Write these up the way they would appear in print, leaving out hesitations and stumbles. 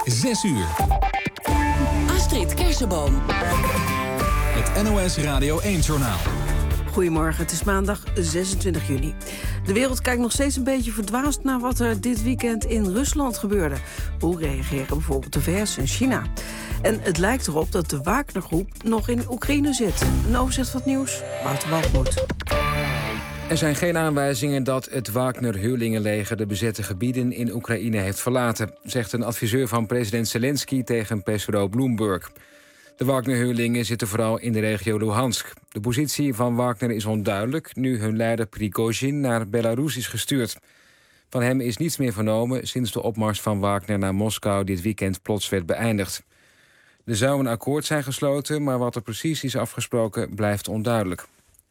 6 uur. Astrid Kersenboom. Het NOS Radio 1-journaal. Goedemorgen, het is maandag 26 juni. De wereld kijkt nog steeds een beetje verdwaasd naar wat er dit weekend in Rusland gebeurde. Hoe reageren bijvoorbeeld de VS en China? En het lijkt erop dat de Wagner-groep nog in Oekraïne zit. Een overzicht van het nieuws, Wouter Waltmoed. Er zijn geen aanwijzingen dat het Wagner-huurlingenleger de bezette gebieden in Oekraïne heeft verlaten, zegt een adviseur van president Zelensky tegen persbureau Bloomberg. De Wagner-huurlingen zitten vooral in de regio Luhansk. De positie van Wagner is onduidelijk, nu hun leider Prigozhin naar Belarus is gestuurd. Van hem is niets meer vernomen sinds de opmars van Wagner naar Moskou dit weekend plots werd beëindigd. Er zou een akkoord zijn gesloten, maar wat er precies is afgesproken blijft onduidelijk.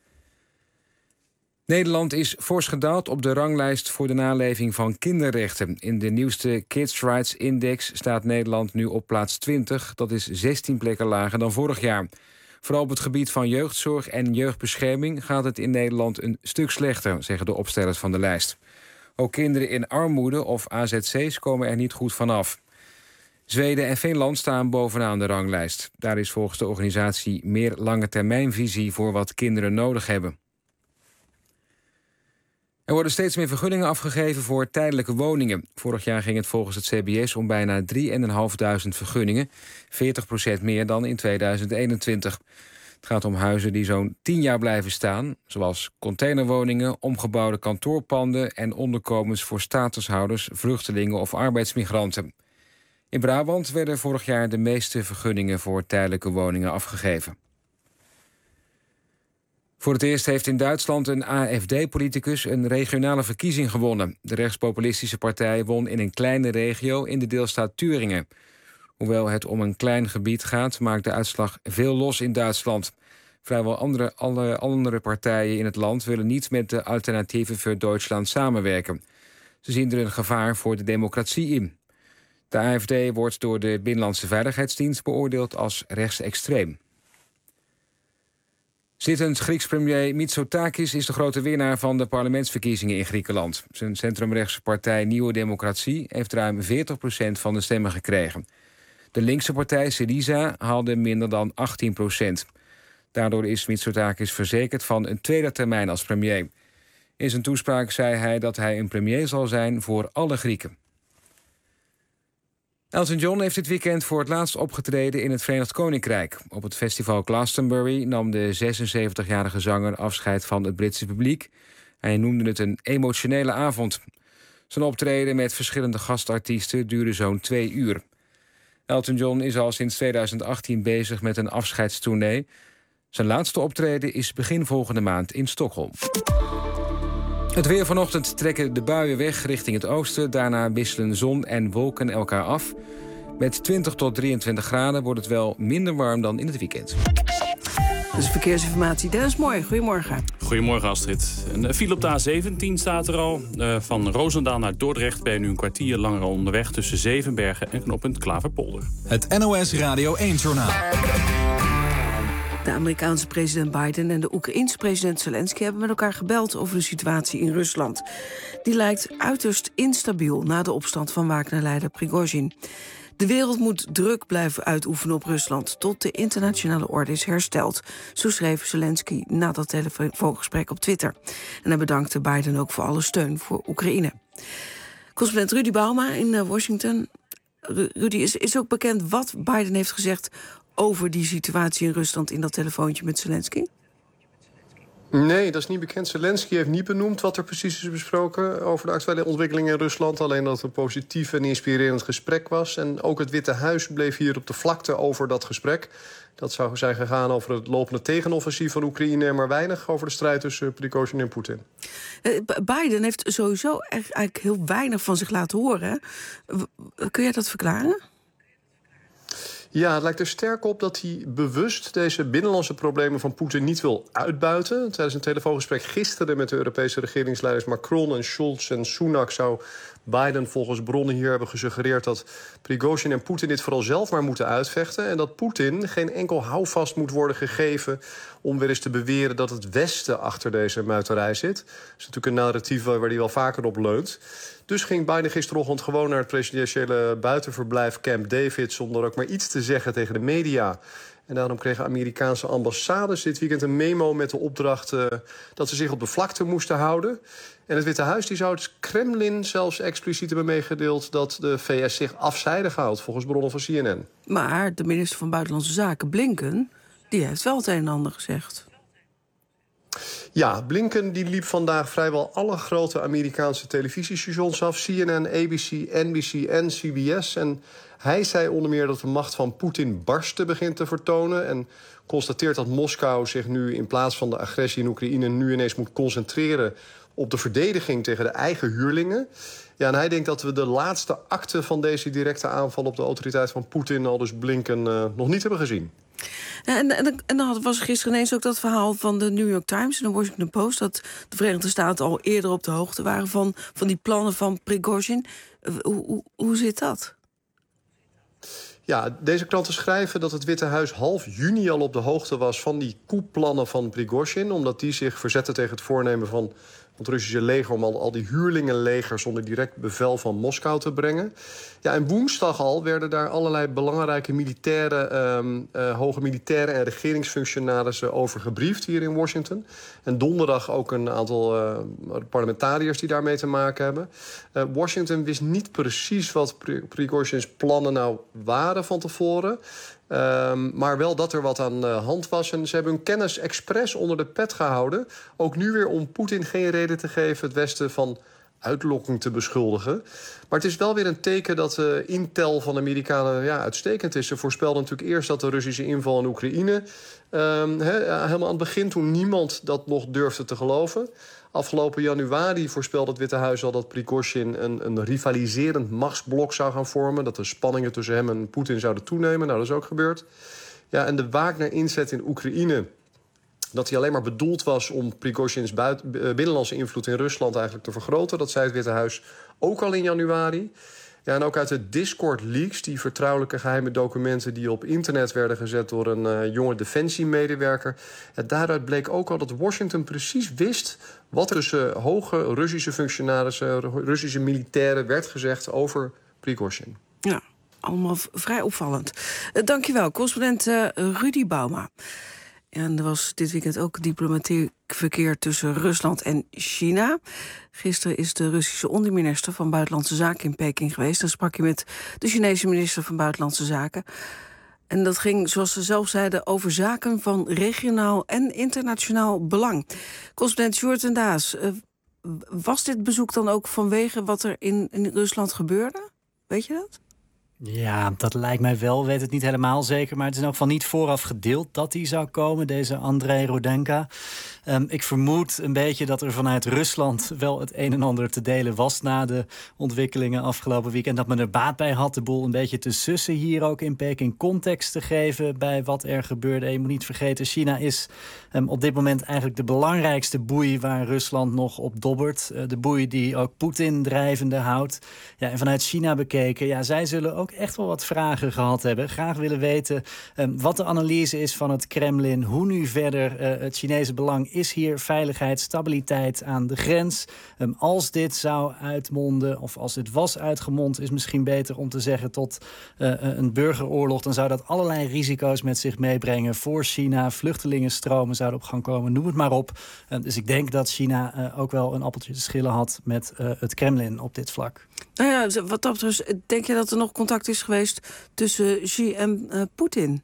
Nederland is fors gedaald op de ranglijst voor de naleving van kinderrechten. In de nieuwste Kids Rights Index staat Nederland nu op plaats 20. Dat is 16 plekken lager dan vorig jaar. Vooral op het gebied van jeugdzorg en jeugdbescherming gaat het in Nederland een stuk slechter, zeggen de opstellers van de lijst. Ook kinderen in armoede of AZC's komen er niet goed vanaf. Zweden en Finland staan bovenaan de ranglijst. Daar is volgens de organisatie meer langetermijnvisie voor wat kinderen nodig hebben. Er worden steeds meer vergunningen afgegeven voor tijdelijke woningen. Vorig jaar ging het volgens het CBS om bijna 3.500 vergunningen. 40% meer dan in 2021. Het gaat om huizen die zo'n 10 jaar blijven staan, zoals containerwoningen, omgebouwde kantoorpanden en onderkomens voor statushouders, vluchtelingen of arbeidsmigranten. In Brabant werden vorig jaar de meeste vergunningen voor tijdelijke woningen afgegeven. Voor het eerst heeft in Duitsland een AfD-politicus een regionale verkiezing gewonnen. De rechtspopulistische partij won in een kleine regio in de deelstaat Thüringen. Hoewel het om een klein gebied gaat, maakt de uitslag veel los in Duitsland. Vrijwel alle andere partijen in het land willen niet met de Alternatieven voor Duitsland samenwerken. Ze zien er een gevaar voor de democratie in. De AfD wordt door de Binnenlandse Veiligheidsdienst beoordeeld als rechtsextreem. Zittend Grieks premier Mitsotakis is de grote winnaar van de parlementsverkiezingen in Griekenland. Zijn centrumrechtse partij Nieuwe Democratie heeft ruim 40% van de stemmen gekregen. De linkse partij Syriza haalde minder dan 18%. Daardoor is Mitsotakis verzekerd van een tweede termijn als premier. In zijn toespraak zei hij dat hij een premier zal zijn voor alle Grieken. Elton John heeft dit weekend voor het laatst opgetreden in het Verenigd Koninkrijk. Op het festival Glastonbury nam de 76-jarige zanger afscheid van het Britse publiek. Hij noemde het een emotionele avond. Zijn optreden met verschillende gastartiesten duurde zo'n 2 uur. Elton John is al sinds 2018 bezig met een afscheidstournee. Zijn laatste optreden is begin volgende maand in Stockholm. Het weer vanochtend trekken de buien weg richting het oosten. Daarna wisselen zon en wolken elkaar af. Met 20 tot 23 graden wordt het wel minder warm dan in het weekend. Dus verkeersinformatie. Dennis Mooi, goedemorgen. Goedemorgen Astrid. Een file op de A17 staat er al. Van Roosendaal naar Dordrecht ben je nu een kwartier langer onderweg tussen Zevenbergen en knooppunt Klaverpolder. Het NOS Radio 1-journaal. De Amerikaanse president Biden en de Oekraïense president Zelensky hebben met elkaar gebeld over de situatie in Rusland. Die lijkt uiterst instabiel na de opstand van Wagner-leider Prigozhin. De wereld moet druk blijven uitoefenen op Rusland tot de internationale orde is hersteld. Zo schreef Zelensky na dat telefoongesprek op Twitter. En hij bedankte Biden ook voor alle steun voor Oekraïne. Correspondent Rudy Bauma in Washington. Rudy, is ook bekend wat Biden heeft gezegd over die situatie in Rusland in dat telefoontje met Zelensky? Nee, dat is niet bekend. Zelensky heeft niet benoemd wat er precies is besproken over de actuele ontwikkelingen in Rusland. Alleen dat het een positief en inspirerend gesprek was. En ook het Witte Huis bleef hier op de vlakte over dat gesprek. Dat zou zijn gegaan over het lopende tegenoffensief van Oekraïne, maar weinig over de strijd tussen Prigozhin en Poetin. Biden heeft sowieso eigenlijk heel weinig van zich laten horen. Kun jij dat verklaren? Ja, het lijkt er sterk op dat hij bewust deze binnenlandse problemen van Poetin niet wil uitbuiten. Tijdens een telefoongesprek gisteren met de Europese regeringsleiders Macron en Scholz en Sunak zou Biden volgens bronnen hier hebben gesuggereerd dat Prigozhin en Poetin dit vooral zelf maar moeten uitvechten. En dat Poetin geen enkel houvast moet worden gegeven om weer eens te beweren dat het Westen achter deze muiterij zit. Dat is natuurlijk een narratief waar hij wel vaker op leunt. Dus ging Biden gisterochtend gewoon naar het presidentiële buitenverblijf Camp David zonder ook maar iets te zeggen tegen de media. En daarom kregen Amerikaanse ambassades dit weekend een memo met de opdracht dat ze zich op de vlakte moesten houden. En het Witte Huis die zou het Kremlin zelfs expliciet hebben meegedeeld dat de VS zich afzijdig houdt, volgens bronnen van CNN. Maar de minister van Buitenlandse Zaken, Blinken, die heeft wel het een en ander gezegd. Ja, Blinken die liep vandaag vrijwel alle grote Amerikaanse televisiestations af. CNN, ABC, NBC en CBS. En hij zei onder meer dat de macht van Poetin barsten begint te vertonen. En constateert dat Moskou zich nu in plaats van de agressie in Oekraïne nu ineens moet concentreren op de verdediging tegen de eigen huurlingen. Ja, en hij denkt dat we de laatste akte van deze directe aanval op de autoriteit van Poetin, al dus Blinken, nog niet hebben gezien. Ja, en dan was er gisteren ineens ook dat verhaal van de New York Times en de Washington Post, dat de Verenigde Staten al eerder op de hoogte waren van die plannen van Prigozhin. Hoe zit dat? Ja, deze kranten schrijven dat het Witte Huis half juni al op de hoogte was van die coup-plannen van Prigozhin, omdat die zich verzetten tegen het voornemen van het Russische leger om al die huurlingenlegers onder direct bevel van Moskou te brengen. Ja, en woensdag al werden daar allerlei belangrijke militairen, hoge militairen en regeringsfunctionarissen over gebriefd hier in Washington. En donderdag ook een aantal parlementariërs die daarmee te maken hebben. Washington wist niet precies wat Prigozhins plannen nou waren van tevoren. Maar wel dat er wat aan de hand was. En ze hebben hun kennis expres onder de pet gehouden. Ook nu weer om Poetin geen reden te geven het Westen van uitlokking te beschuldigen. Maar het is wel weer een teken dat de intel van de Amerikanen uitstekend is. Ze voorspelden natuurlijk eerst dat de Russische inval in Oekraïne helemaal aan het begin, toen niemand dat nog durfde te geloven. Afgelopen januari voorspelde het Witte Huis al dat Prigozhin een rivaliserend machtsblok zou gaan vormen. Dat de spanningen tussen hem en Poetin zouden toenemen. Nou, dat is ook gebeurd. Ja, en de Wagner-inzet in Oekraïne, dat hij alleen maar bedoeld was om Prigozhins binnenlandse invloed in Rusland eigenlijk te vergroten. Dat zei het Witte Huis ook al in januari. Ja, en ook uit de Discord-leaks, die vertrouwelijke geheime documenten die op internet werden gezet door een jonge defensiemedewerker. Daaruit bleek ook al dat Washington precies wist wat er tussen hoge Russische functionarissen, Russische militairen werd gezegd over Prigozhin. Ja, allemaal vrij opvallend. Dankjewel, correspondent Rudy Bauma. En er was dit weekend ook diplomatiek verkeer tussen Rusland en China. Gisteren is de Russische onderminister van Buitenlandse Zaken in Peking geweest. Dan sprak hij met de Chinese minister van Buitenlandse Zaken. En dat ging, zoals ze zelf zeiden, over zaken van regionaal en internationaal belang. Correspondent Sjoerd en Daas, was dit bezoek dan ook vanwege wat er in Rusland gebeurde? Weet je dat? Ja, dat lijkt mij wel. Weet het niet helemaal zeker. Maar het is in elk geval niet vooraf gedeeld dat hij zou komen, deze Andrei Rudenka. Ik vermoed een beetje dat er vanuit Rusland wel het een en ander te delen was na de ontwikkelingen afgelopen weekend. Dat men er baat bij had de boel een beetje te sussen hier ook in Peking. Context te geven bij wat er gebeurde. En je moet niet vergeten, China is op dit moment eigenlijk de belangrijkste boei waar Rusland nog op dobbert. De boei die ook Poetin drijvende houdt. Ja, en vanuit China bekeken, zij zullen ook echt wel wat vragen gehad hebben. Graag willen weten wat de analyse is van het Kremlin. Hoe nu verder het Chinese belang is hier. Veiligheid, stabiliteit aan de grens. Als dit zou uitmonden, of als dit was uitgemond, is misschien beter om te zeggen tot een burgeroorlog. Dan zou dat allerlei risico's met zich meebrengen voor China. Vluchtelingenstromen zouden op gang komen, noem het maar op. Dus ik denk dat China ook wel een appeltje te schillen had met het Kremlin op dit vlak. Nou ja, wat dat betreft, denk je dat er nog contact is geweest tussen Xi en Poetin?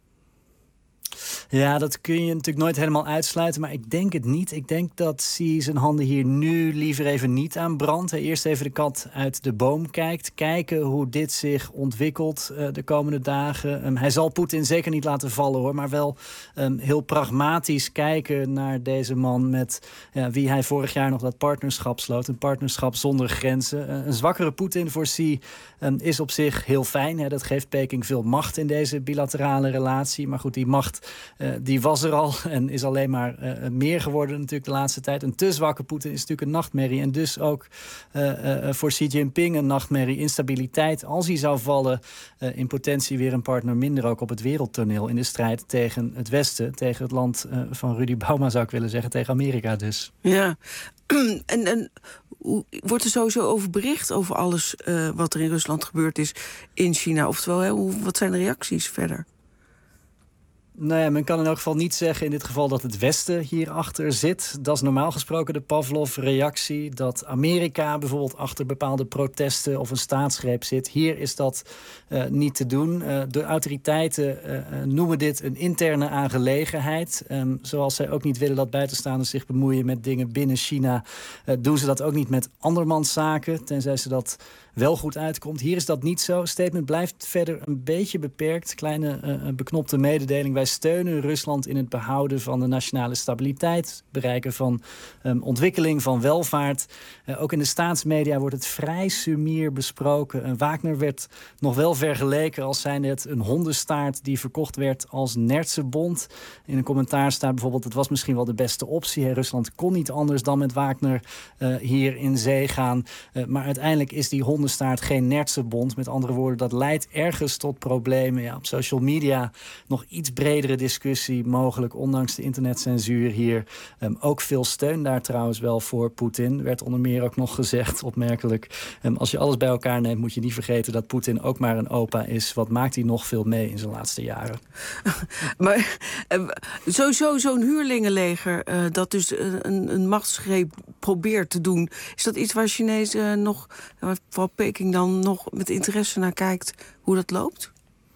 Ja, dat kun je natuurlijk nooit helemaal uitsluiten, maar ik denk het niet. Ik denk dat Xi zijn handen hier nu liever even niet aan brandt. Hij eerst even de kat uit de boom kijkt. Kijken hoe dit zich ontwikkelt de komende dagen. Hij zal Poetin zeker niet laten vallen, hoor, maar wel heel pragmatisch kijken naar deze man met wie hij vorig jaar nog dat partnerschap sloot. Een partnerschap zonder grenzen. Een zwakkere Poetin voor Xi is op zich heel fijn. Dat geeft Peking veel macht in deze bilaterale relatie. Maar goed, die macht macht, die was er al en is alleen maar meer geworden natuurlijk de laatste tijd. Een te zwakke Poetin is natuurlijk een nachtmerrie. En dus ook voor Xi Jinping een nachtmerrie. Instabiliteit, als hij zou vallen, in potentie weer een partner minder ook op het wereldtoneel in de strijd tegen het Westen, tegen het land van Rudy Bauma zou ik willen zeggen, tegen Amerika dus. Ja, en wordt er sowieso over bericht over alles wat er in Rusland gebeurd is in China? Oftewel, wat zijn de reacties verder? Nou ja, men kan in elk geval niet zeggen in dit geval dat het Westen hierachter zit. Dat is normaal gesproken de Pavlov-reactie. Dat Amerika bijvoorbeeld achter bepaalde protesten of een staatsgreep zit. Hier is dat niet te doen. De autoriteiten noemen dit een interne aangelegenheid. Zoals zij ook niet willen dat buitenstaanders zich bemoeien met dingen binnen China, doen ze dat ook niet met andermans zaken, tenzij ze dat wel goed uitkomt. Hier is dat niet zo. Het statement blijft verder een beetje beperkt. Kleine beknopte mededeling. Wij steunen Rusland in het behouden van de nationale stabiliteit, bereiken van ontwikkeling, van welvaart. Ook in de staatsmedia wordt het vrij sumier besproken. Wagner werd nog wel vergeleken als zijnde het een hondenstaart die verkocht werd als nertsenbond. In een commentaar staat bijvoorbeeld, het was misschien wel de beste optie. Rusland kon niet anders dan met Wagner hier in zee gaan. Maar uiteindelijk is die hondenstaart geen nertsenbond. Met andere woorden, dat leidt ergens tot problemen. Ja, op social media nog iets bredere discussie mogelijk, ondanks de internetcensuur hier. Ook veel steun daar trouwens wel voor Poetin. Werd onder meer ook nog gezegd, opmerkelijk. Als je alles bij elkaar neemt, moet je niet vergeten dat Poetin ook maar een opa is. Wat maakt hij nog veel mee in zijn laatste jaren? Maar sowieso zo'n huurlingenleger dat dus een machtsgreep probeert te doen. Is dat iets waar Chinezen nog, vooral Peking dan nog met interesse naar kijkt hoe dat loopt?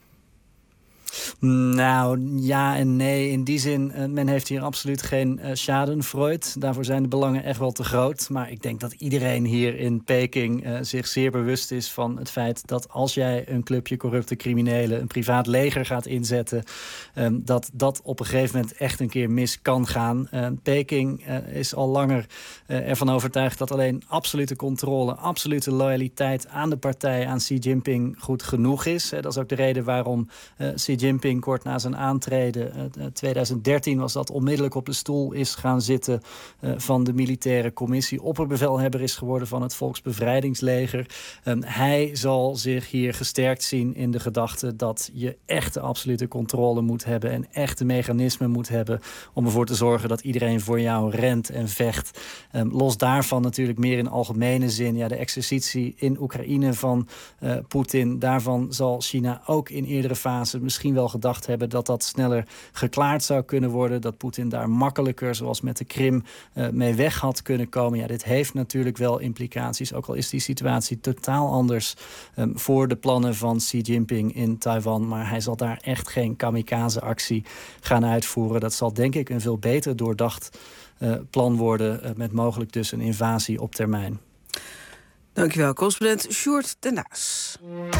Nou, ja en nee. In die zin, men heeft hier absoluut geen schadenfreude. Daarvoor zijn de belangen echt wel te groot. Maar ik denk dat iedereen hier in Peking zich zeer bewust is van het feit dat als jij een clubje corrupte criminelen, een privaat leger gaat inzetten, dat op een gegeven moment echt een keer mis kan gaan. Peking is al langer ervan overtuigd dat alleen absolute controle, absolute loyaliteit aan de partij, aan Xi Jinping goed genoeg is. Dat is ook de reden waarom Xi Jinping kort na zijn aantreden, 2013 was dat, onmiddellijk op de stoel is gaan zitten van de militaire commissie. Opperbevelhebber is geworden van het Volksbevrijdingsleger. Hij zal zich hier gesterkt zien in de gedachte dat je echte absolute controle moet hebben en echte mechanismen moet hebben om ervoor te zorgen dat iedereen voor jou rent en vecht. Los daarvan natuurlijk meer in algemene zin. Ja, de exercitie in Oekraïne van Poetin, daarvan zal China ook in eerdere fasen misschien wel gedacht hebben dat dat sneller geklaard zou kunnen worden. Dat Poetin daar makkelijker, zoals met de Krim, mee weg had kunnen komen. Ja, dit heeft natuurlijk wel implicaties. Ook al is die situatie totaal anders voor de plannen van Xi Jinping in Taiwan. Maar hij zal daar echt geen kamikaze-actie gaan uitvoeren. Dat zal denk ik een veel beter doordacht plan worden met mogelijk dus een invasie op termijn. Dankjewel, correspondent Sjoerd den Daas.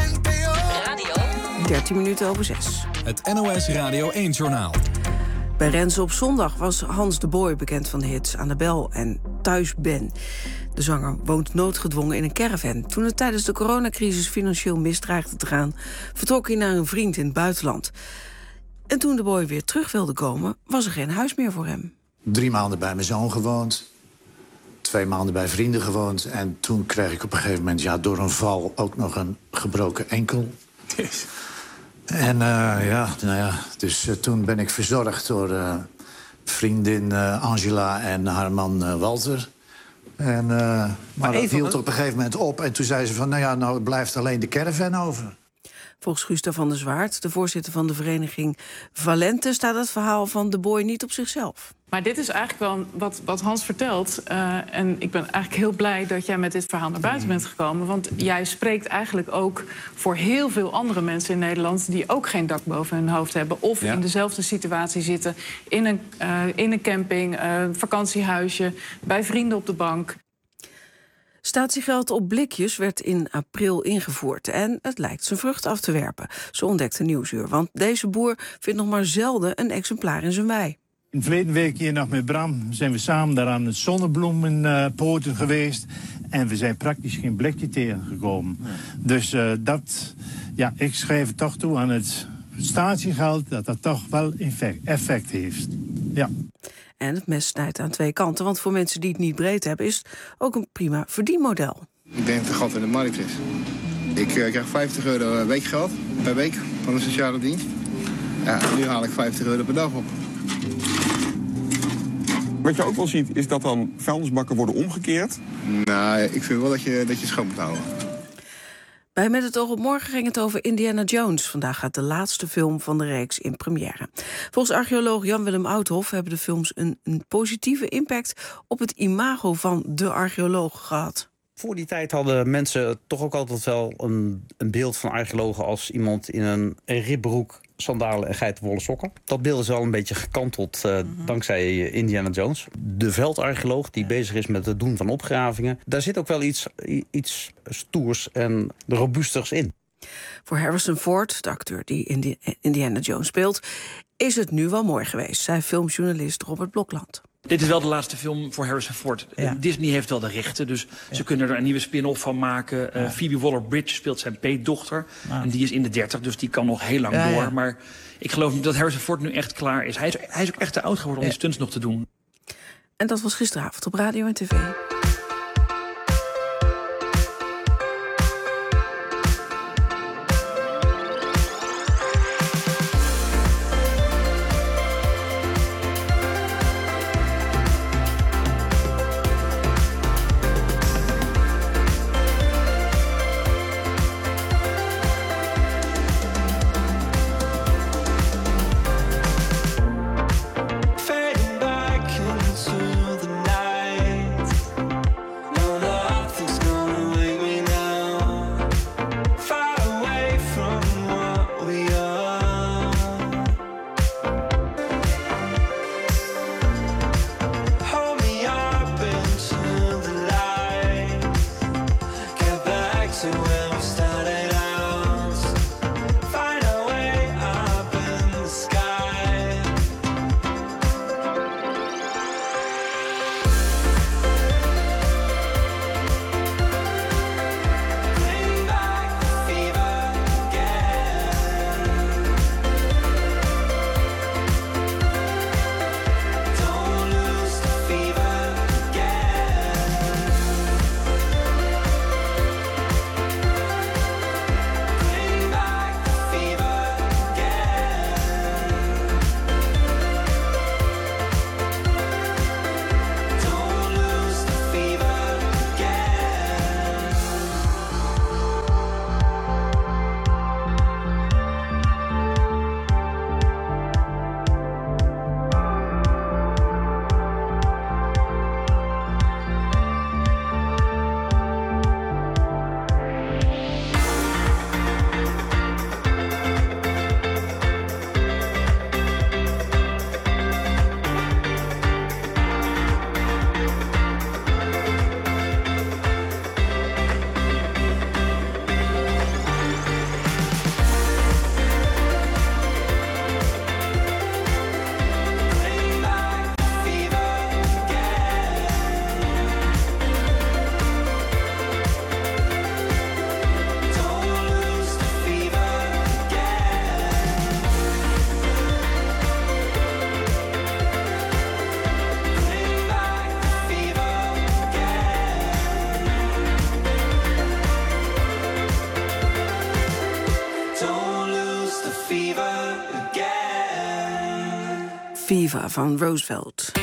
13 minuten over 6. Het NOS Radio 1-journaal. Bij Renze op zondag was Hans de Boy, bekend van de hits Aan de Bel en Thuis Ben. De zanger woont noodgedwongen in een caravan. Toen het tijdens de coronacrisis financieel misdreigde te gaan, vertrok hij naar een vriend in het buitenland. En toen de Boy weer terug wilde komen, was er geen huis meer voor hem. 3 maanden bij mijn zoon gewoond. 2 maanden bij vrienden gewoond. En toen kreeg ik op een gegeven moment, door een val, ook nog een gebroken enkel. Yes. En dus toen ben ik verzorgd door vriendin Angela en haar man Walter. En, maar dat hield op een gegeven moment op. En toen zei ze van, nou blijft alleen de caravan over. Volgens Gustav van der Zwaard, de voorzitter van de vereniging Valente, staat het verhaal van de Boy niet op zichzelf. Maar dit is eigenlijk wel wat Hans vertelt. En ik ben eigenlijk heel blij dat jij met dit verhaal naar buiten bent gekomen. Want jij spreekt eigenlijk ook voor heel veel andere mensen in Nederland die ook geen dak boven hun hoofd hebben. Of in dezelfde situatie zitten. In een camping, vakantiehuisje, bij vrienden op de bank. Statiegeld op blikjes werd in april ingevoerd en het lijkt zijn vrucht af te werpen. Zo ontdekte Nieuwsuur, want deze boer vindt nog maar zelden een exemplaar in zijn wei. In verleden week hier nog met Bram zijn we samen daar aan het zonnebloemenpoten geweest. En we zijn praktisch geen blikje tegengekomen. Dus ik schrijf het toch toe aan het statiegeld, dat toch wel effect heeft. Ja. En het mes snijdt aan twee kanten. Want voor mensen die het niet breed hebben, is het ook een prima verdienmodel. Ik denk dat het gat in de markt is. Ik krijg €50 weekgeld per week van de sociale dienst. Ja, nu haal ik €50 per dag op. Wat je ook wel ziet, is dat dan vuilnisbakken worden omgekeerd. Nou, ik vind wel dat je schoon moet houden. Bij Met het oog op morgen ging het over Indiana Jones. Vandaag gaat de laatste film van de reeks in première. Volgens archeoloog Jan-Willem Oudhoff hebben de films een positieve impact op het imago van de archeoloog gehad. Voor die tijd hadden mensen toch ook altijd wel een beeld van archeologen als iemand in een ribbroek, sandalen en geitenwolle sokken. Dat beeld is wel een beetje gekanteld dankzij Indiana Jones. De veldarcheoloog die bezig is met het doen van opgravingen. Daar zit ook wel iets stoers en robuusters in. Voor Harrison Ford, de acteur die Indiana Jones speelt, is het nu wel mooi geweest, zei filmjournalist Robert Blokland. Dit is wel de laatste film voor Harrison Ford. Ja. Disney heeft wel de rechten, dus ze kunnen er een nieuwe spin-off van maken. Phoebe Waller-Bridge speelt zijn peetdochter. En die is in de 30, dus die kan nog heel lang door. Ja. Maar ik geloof niet dat Harrison Ford nu echt klaar is. Hij is ook echt te oud geworden om die stunts nog te doen. En dat was gisteravond op radio en tv. Viva van Roosevelt.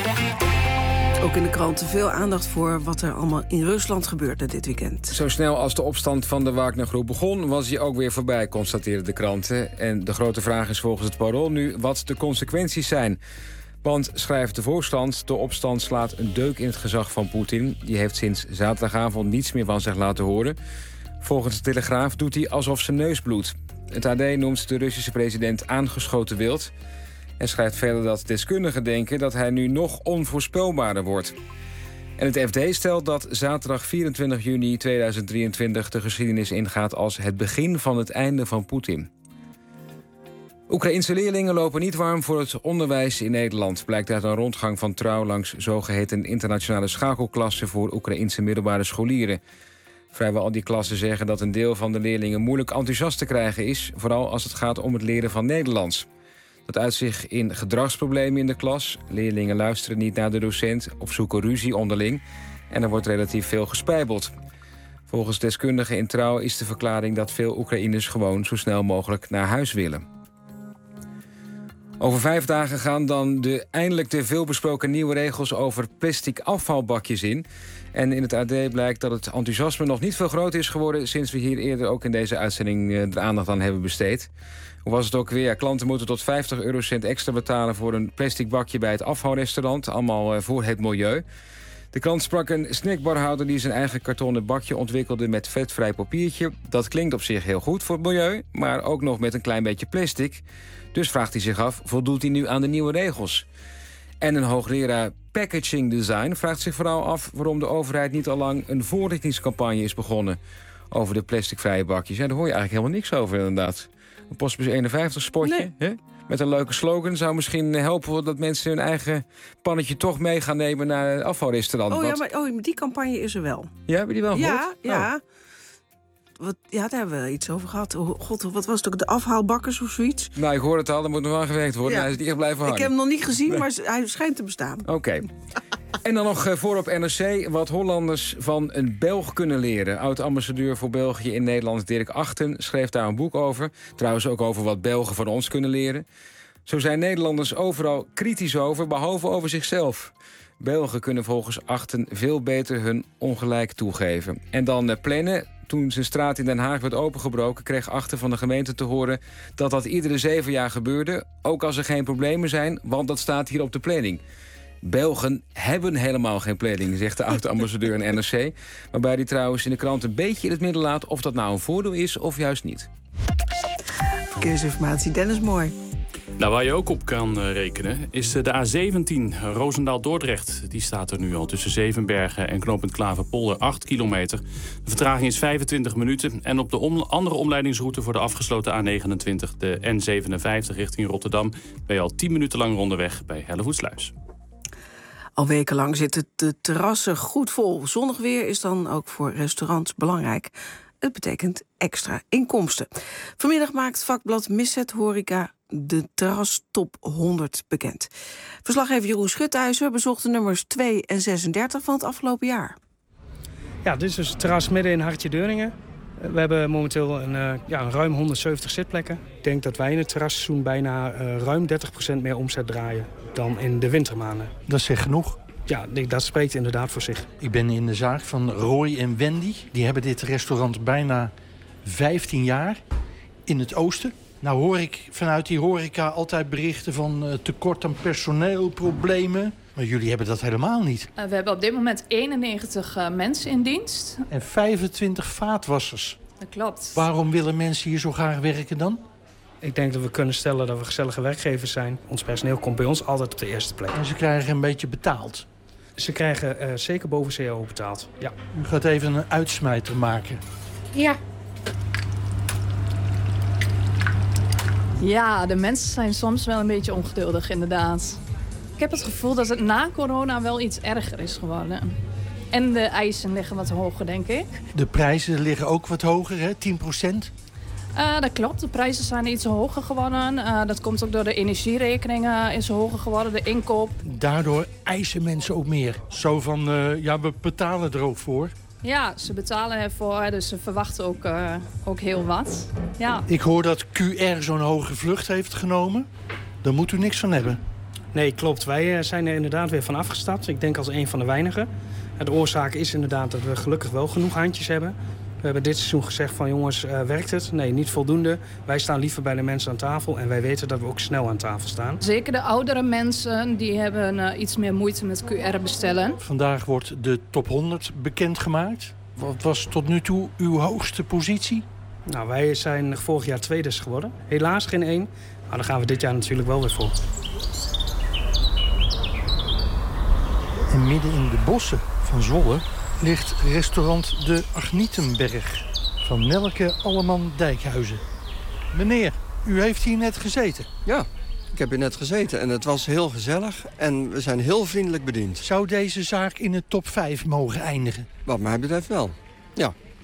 Ook in de kranten veel aandacht voor wat er allemaal in Rusland gebeurde dit weekend. Zo snel als de opstand van de Wagnergroep begon, was hij ook weer voorbij, constateerden de kranten. En de grote vraag is volgens het Parool nu wat de consequenties zijn. Want, schrijft de Volkskrant, de opstand slaat een deuk in het gezag van Poetin. Die heeft sinds zaterdagavond niets meer van zich laten horen. Volgens de Telegraaf doet hij alsof zijn neus bloedt. Het AD noemt de Russische president aangeschoten wild en schrijft verder dat deskundigen denken dat hij nu nog onvoorspelbaarder wordt. En het FD stelt dat zaterdag 24 juni 2023 de geschiedenis ingaat als het begin van het einde van Poetin. Oekraïense leerlingen lopen niet warm voor het onderwijs in Nederland, blijkt uit een rondgang van Trouw langs zogeheten internationale schakelklassen voor Oekraïense middelbare scholieren. Vrijwel al die klassen zeggen dat een deel van de leerlingen moeilijk enthousiast te krijgen is, vooral als het gaat om het leren van Nederlands. Dat uit zich in gedragsproblemen in de klas. Leerlingen luisteren niet naar de docent of zoeken ruzie onderling. En er wordt relatief veel gespijbeld. Volgens deskundigen in Trouw is de verklaring dat veel Oekraïners gewoon zo snel mogelijk naar huis willen. Over 5 dagen gaan dan eindelijk de veelbesproken nieuwe regels over plastic afvalbakjes in. En in het AD blijkt dat het enthousiasme nog niet veel groter is geworden sinds we hier eerder ook in deze uitzending de aandacht aan hebben besteed. Hoe was het ook weer? Klanten moeten tot 50 eurocent extra betalen voor een plastic bakje bij het afvalrestaurant. Allemaal voor het milieu. De krant sprak een snackbarhouder die zijn eigen kartonnen bakje ontwikkelde met vetvrij papiertje. Dat klinkt op zich heel goed voor het milieu, maar ook nog met een klein beetje plastic. Dus vraagt hij zich af, voldoet hij nu aan de nieuwe regels? En een hoogleraar packaging design vraagt zich vooral af waarom de overheid niet al lang een voorlichtingscampagne is begonnen over de plasticvrije bakjes. Ja, daar hoor je eigenlijk helemaal niks over inderdaad. Een Postbus 51 spotje, hè? Met een leuke slogan zou misschien helpen dat mensen hun eigen pannetje toch mee gaan nemen naar het afvalrestaurant. Oh ja, maar die campagne is er wel. Ja, hebben die wel gehoord? Ja. Daar hebben we iets over gehad. God, wat was het ook? De afhaalbakkers of zoiets? Nou, ik hoor het al, er moet nog aan gewerkt worden. Ja. Hij is niet echt blijven hangen. Ik heb hem nog niet gezien, maar hij schijnt te bestaan. Oké. En dan nog voor op NRC wat Hollanders van een Belg kunnen leren. Oud-ambassadeur voor België in Nederland Dirk Achten schreef daar een boek over. Trouwens ook over wat Belgen van ons kunnen leren. Zo zijn Nederlanders overal kritisch over, behalve over zichzelf. Belgen kunnen volgens Achten veel beter hun ongelijk toegeven. En dan plannen. Toen zijn straat in Den Haag werd opengebroken, kreeg Achten van de gemeente te horen dat dat iedere 7 jaar gebeurde. Ook als er geen problemen zijn, want dat staat hier op de planning. Belgen hebben helemaal geen planning, zegt de oud-ambassadeur in NRC. Waarbij hij trouwens in de krant een beetje in het midden laat of dat nou een voordeel is of juist niet. Verkeersinformatie, Dennis Mooi. Nou, waar je ook op kan rekenen is de A17 Roosendaal-Dordrecht. Die staat er nu al tussen Zevenbergen en knooppunt Klaverpolder 8 kilometer. De vertraging is 25 minuten. En op de andere omleidingsroute voor de afgesloten A29, de N57 richting Rotterdam, ben je al 10 minuten langer onderweg bij Hellevoetsluis. Al wekenlang zitten de terrassen goed vol. Zonnig weer is dan ook voor restaurants belangrijk. Het betekent extra inkomsten. Vanmiddag maakt vakblad Misset Horeca de terras top 100 bekend. Verslaggever Jeroen Schutijzer bezocht de nummers 2 en 36 van het afgelopen jaar. Ja, dit is dus het terras midden in Hartje Deurningen. We hebben momenteel een ruim 170 zitplekken. Ik denk dat wij in het terrasseizoen bijna ruim 30% meer omzet draaien dan in de wintermaanden. Dat zegt genoeg. Ja, dat spreekt inderdaad voor zich. Ik ben in de zaak van Roy en Wendy. Die hebben dit restaurant bijna 15 jaar in het oosten. Nou hoor ik vanuit die horeca altijd berichten van tekort aan personeel, problemen. Maar jullie hebben dat helemaal niet. We hebben op dit moment 91 mensen in dienst. En 25 vaatwassers. Dat klopt. Waarom willen mensen hier zo graag werken dan? Ik denk dat we kunnen stellen dat we gezellige werkgevers zijn. Ons personeel komt bij ons altijd op de eerste plek. En ze krijgen een beetje betaald? Ze krijgen zeker boven CAO betaald, ja. U gaat even een uitsmijter maken. Ja. Ja, de mensen zijn soms wel een beetje ongeduldig, inderdaad. Ik heb het gevoel dat het na corona wel iets erger is geworden. En de eisen liggen wat hoger, denk ik. De prijzen liggen ook wat hoger, hè? 10%? Dat klopt, de prijzen zijn iets hoger geworden. Dat komt ook door de energierekeningen is hoger geworden, de inkoop. Daardoor eisen mensen ook meer. Zo van, we betalen er ook voor. Ja, ze betalen ervoor, dus ze verwachten ook heel wat. Ja. Ik hoor dat QR zo'n hoge vlucht heeft genomen. Daar moet u niks van hebben. Nee, klopt. Wij zijn er inderdaad weer van afgestapt. Ik denk als een van de weinigen. De oorzaak is inderdaad dat we gelukkig wel genoeg handjes hebben. We hebben dit seizoen gezegd van jongens, werkt het? Nee, niet voldoende. Wij staan liever bij de mensen aan tafel en wij weten dat we ook snel aan tafel staan. Zeker de oudere mensen, die hebben iets meer moeite met QR bestellen. Vandaag wordt de top 100 bekendgemaakt. Wat was tot nu toe uw hoogste positie? Nou, wij zijn vorig jaar tweede geworden. Helaas geen 1, maar daar gaan we dit jaar natuurlijk wel weer voor. En midden in de bossen van Zwolle ligt restaurant De Agnietenberg van Nelke Alleman Dijkhuizen. Meneer, u heeft hier net gezeten. Ja, ik heb hier net gezeten en het was heel gezellig en we zijn heel vriendelijk bediend. Zou deze zaak in de top 5 mogen eindigen? Wat mij betreft wel, ja.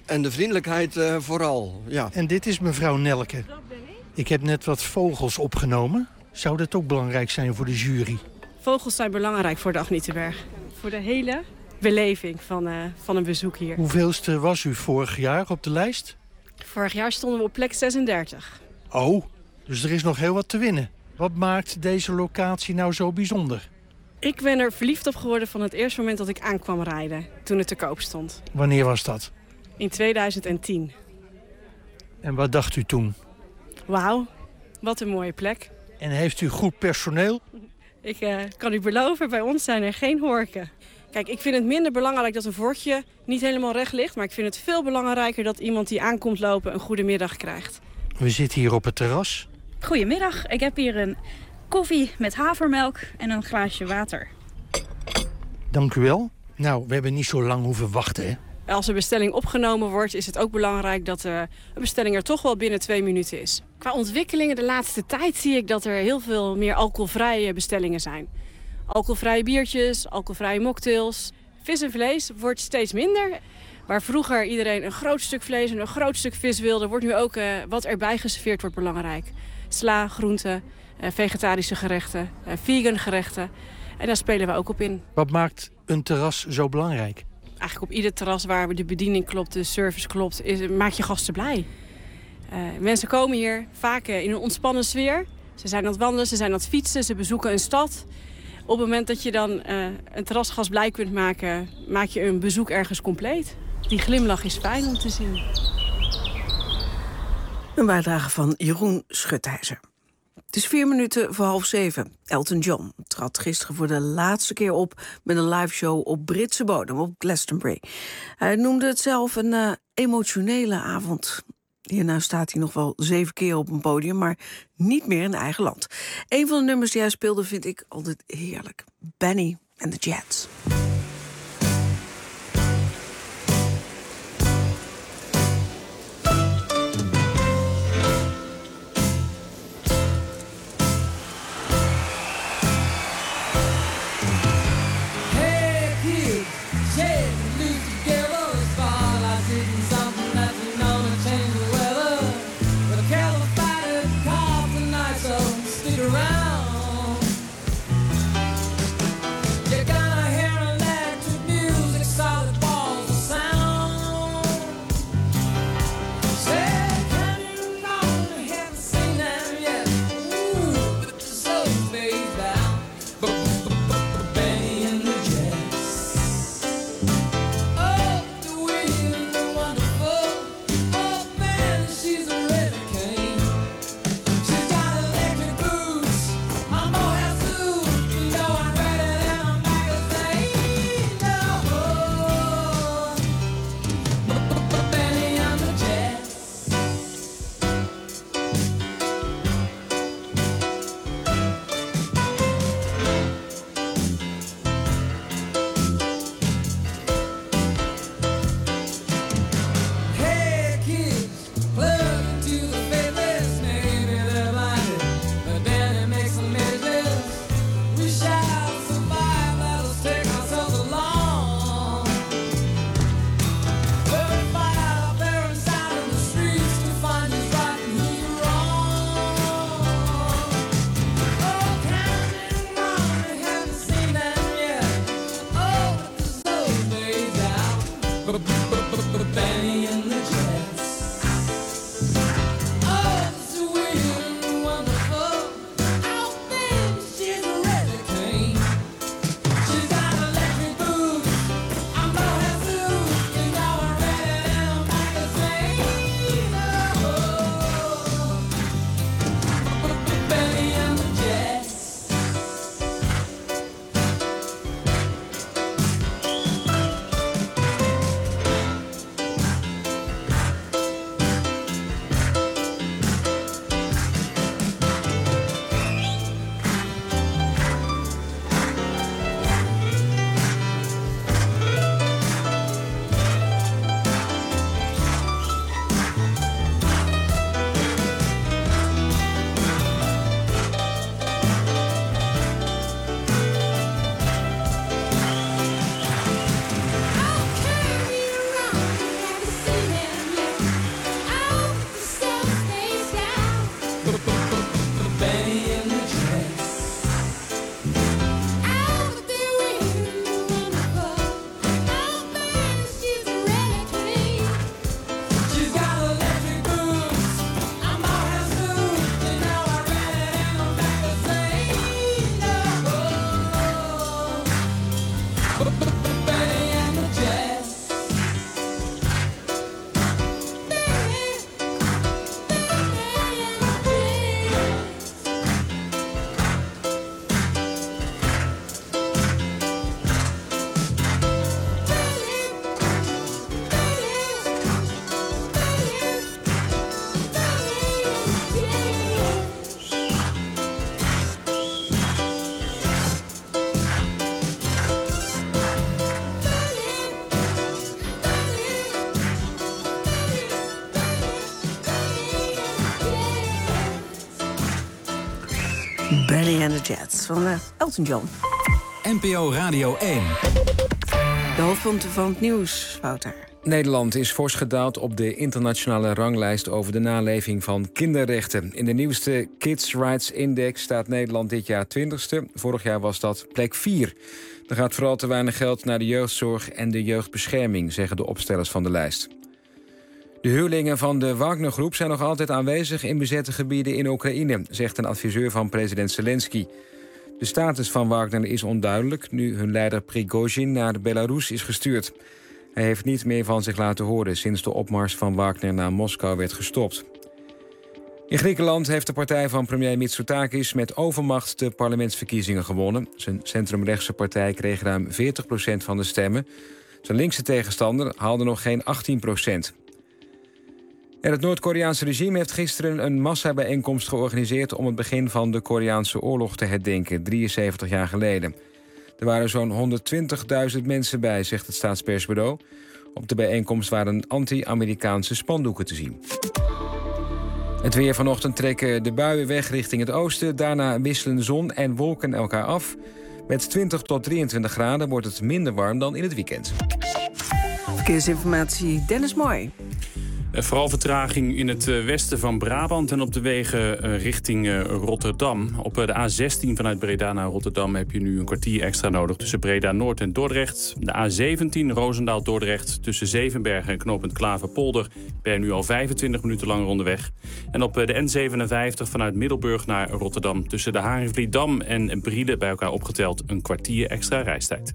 En de vriendelijkheid vooral, ja. En dit is mevrouw Nelke. Ik heb net wat vogels opgenomen. Zou dat ook belangrijk zijn voor de jury? Vogels zijn belangrijk voor de Agnietenberg. Voor de hele beleving van een bezoek hier. Hoeveelste was u vorig jaar op de lijst? Vorig jaar stonden we op plek 36. Oh, dus er is nog heel wat te winnen. Wat maakt deze locatie nou zo bijzonder? Ik ben er verliefd op geworden van het eerste moment dat ik aankwam rijden. Toen het te koop stond. Wanneer was dat? In 2010. En wat dacht u toen? Wauw, wat een mooie plek. En heeft u goed personeel? Ik kan u beloven, bij ons zijn er geen horken. Kijk, ik vind het minder belangrijk dat een vorkje niet helemaal recht ligt. Maar ik vind het veel belangrijker dat iemand die aankomt lopen een goede middag krijgt. We zitten hier op het terras. Goedemiddag, ik heb hier een koffie met havermelk en een glaasje water. Dank u wel. Nou, we hebben niet zo lang hoeven wachten, hè? Als een bestelling opgenomen wordt, is het ook belangrijk dat een bestelling er toch wel binnen 2 minuten is. Qua ontwikkelingen de laatste tijd zie ik dat er heel veel meer alcoholvrije bestellingen zijn. Alcoholvrije biertjes, alcoholvrije mocktails. Vis en vlees wordt steeds minder. Waar vroeger iedereen een groot stuk vlees en een groot stuk vis wilde, wordt nu ook wat erbij geserveerd wordt belangrijk. Sla, groenten, vegetarische gerechten, vegan gerechten. En daar spelen we ook op in. Wat maakt een terras zo belangrijk? Eigenlijk op ieder terras waar de bediening klopt, de service klopt, maak je gasten blij. Mensen komen hier vaak in een ontspannen sfeer. Ze zijn aan het wandelen, ze zijn aan het fietsen, ze bezoeken een stad. Op het moment dat je dan een terrasgast blij kunt maken, maak je een bezoek ergens compleet. Die glimlach is fijn om te zien. Een bijdrage van Jeroen Schutijzer. Het is 4 minuten voor 6:30. Elton John trad gisteren voor de laatste keer op met een liveshow op Britse bodem op Glastonbury. Hij noemde het zelf een emotionele avond. Hierna staat hij nog wel 7 keer op een podium, maar niet meer in eigen land. Een van de nummers die hij speelde vind ik altijd heerlijk. Benny and the Jets. You're gonna hear a Benny and the Jets van Elton John. NPO Radio 1. De hoofdpunten van het nieuws, Wouter. Nederland is fors gedaald op de internationale ranglijst over de naleving van kinderrechten. In de nieuwste Kids Rights Index staat Nederland dit jaar 20ste. Vorig jaar was dat plek 4. Er gaat vooral te weinig geld naar de jeugdzorg en de jeugdbescherming, zeggen de opstellers van de lijst. De huurlingen van de Wagner-groep zijn nog altijd aanwezig in bezette gebieden in Oekraïne, zegt een adviseur van president Zelensky. De status van Wagner is onduidelijk, nu hun leider Prigozhin naar Belarus is gestuurd. Hij heeft niet meer van zich laten horen sinds de opmars van Wagner naar Moskou werd gestopt. In Griekenland heeft de partij van premier Mitsotakis met overmacht de parlementsverkiezingen gewonnen. Zijn centrumrechtse partij kreeg ruim 40% van de stemmen. Zijn linkse tegenstander haalde nog geen 18%. En het Noord-Koreaanse regime heeft gisteren een massabijeenkomst georganiseerd om het begin van de Koreaanse oorlog te herdenken, 73 jaar geleden. Er waren zo'n 120.000 mensen bij, zegt het staatspersbureau. Op de bijeenkomst waren anti-Amerikaanse spandoeken te zien. Het weer: vanochtend trekken de buien weg richting het oosten. Daarna wisselen zon en wolken elkaar af. Met 20 tot 23 graden wordt het minder warm dan in het weekend. Verkeersinformatie, Dennis Mooi. Vooral vertraging in het westen van Brabant en op de wegen richting Rotterdam. Op de A16 vanuit Breda naar Rotterdam heb je nu een kwartier extra nodig tussen Breda Noord en Dordrecht. De A17 Roosendaal-Dordrecht tussen Zevenbergen en knooppunt Klaverpolder ben je nu al 25 minuten langer onderweg. En op de N57 vanuit Middelburg naar Rotterdam tussen de Haringvlietdam en Briede bij elkaar opgeteld een kwartier extra reistijd.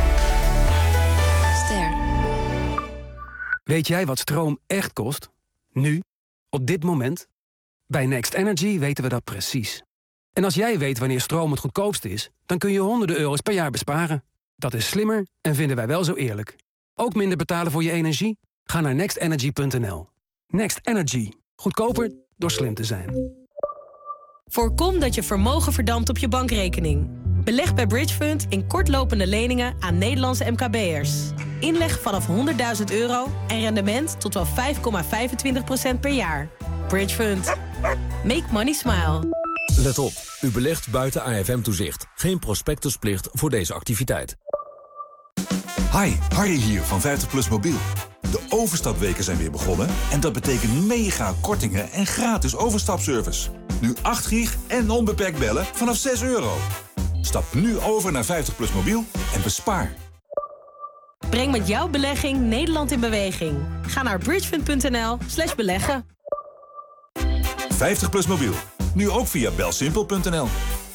Weet jij wat stroom echt kost? Nu? Op dit moment? Bij Next Energy weten we dat precies. En als jij weet wanneer stroom het goedkoopst is, dan kun je honderden euro's per jaar besparen. Dat is slimmer en vinden wij wel zo eerlijk. Ook minder betalen voor je energie? Ga naar nextenergy.nl. Next Energy. Goedkoper door slim te zijn. Voorkom dat je vermogen verdampt op je bankrekening. Beleg bij Bridgefund in kortlopende leningen aan Nederlandse MKB'ers. Inleg vanaf €100.000 en rendement tot wel 5,25% per jaar. Bridgefund. Make money smile. Let op, u belegt buiten AFM-toezicht. Geen prospectusplicht voor deze activiteit. Hi, Harry hier van 50PLUS Mobiel. De overstapweken zijn weer begonnen en dat betekent mega kortingen en gratis overstapservice. Nu 8 gig en onbeperkt bellen vanaf €6. Stap nu over naar 50PLUS Mobiel en bespaar. Breng met jouw belegging Nederland in beweging. Ga naar bridgefund.nl/beleggen. 50PLUS Mobiel. Nu ook via belsimpel.nl.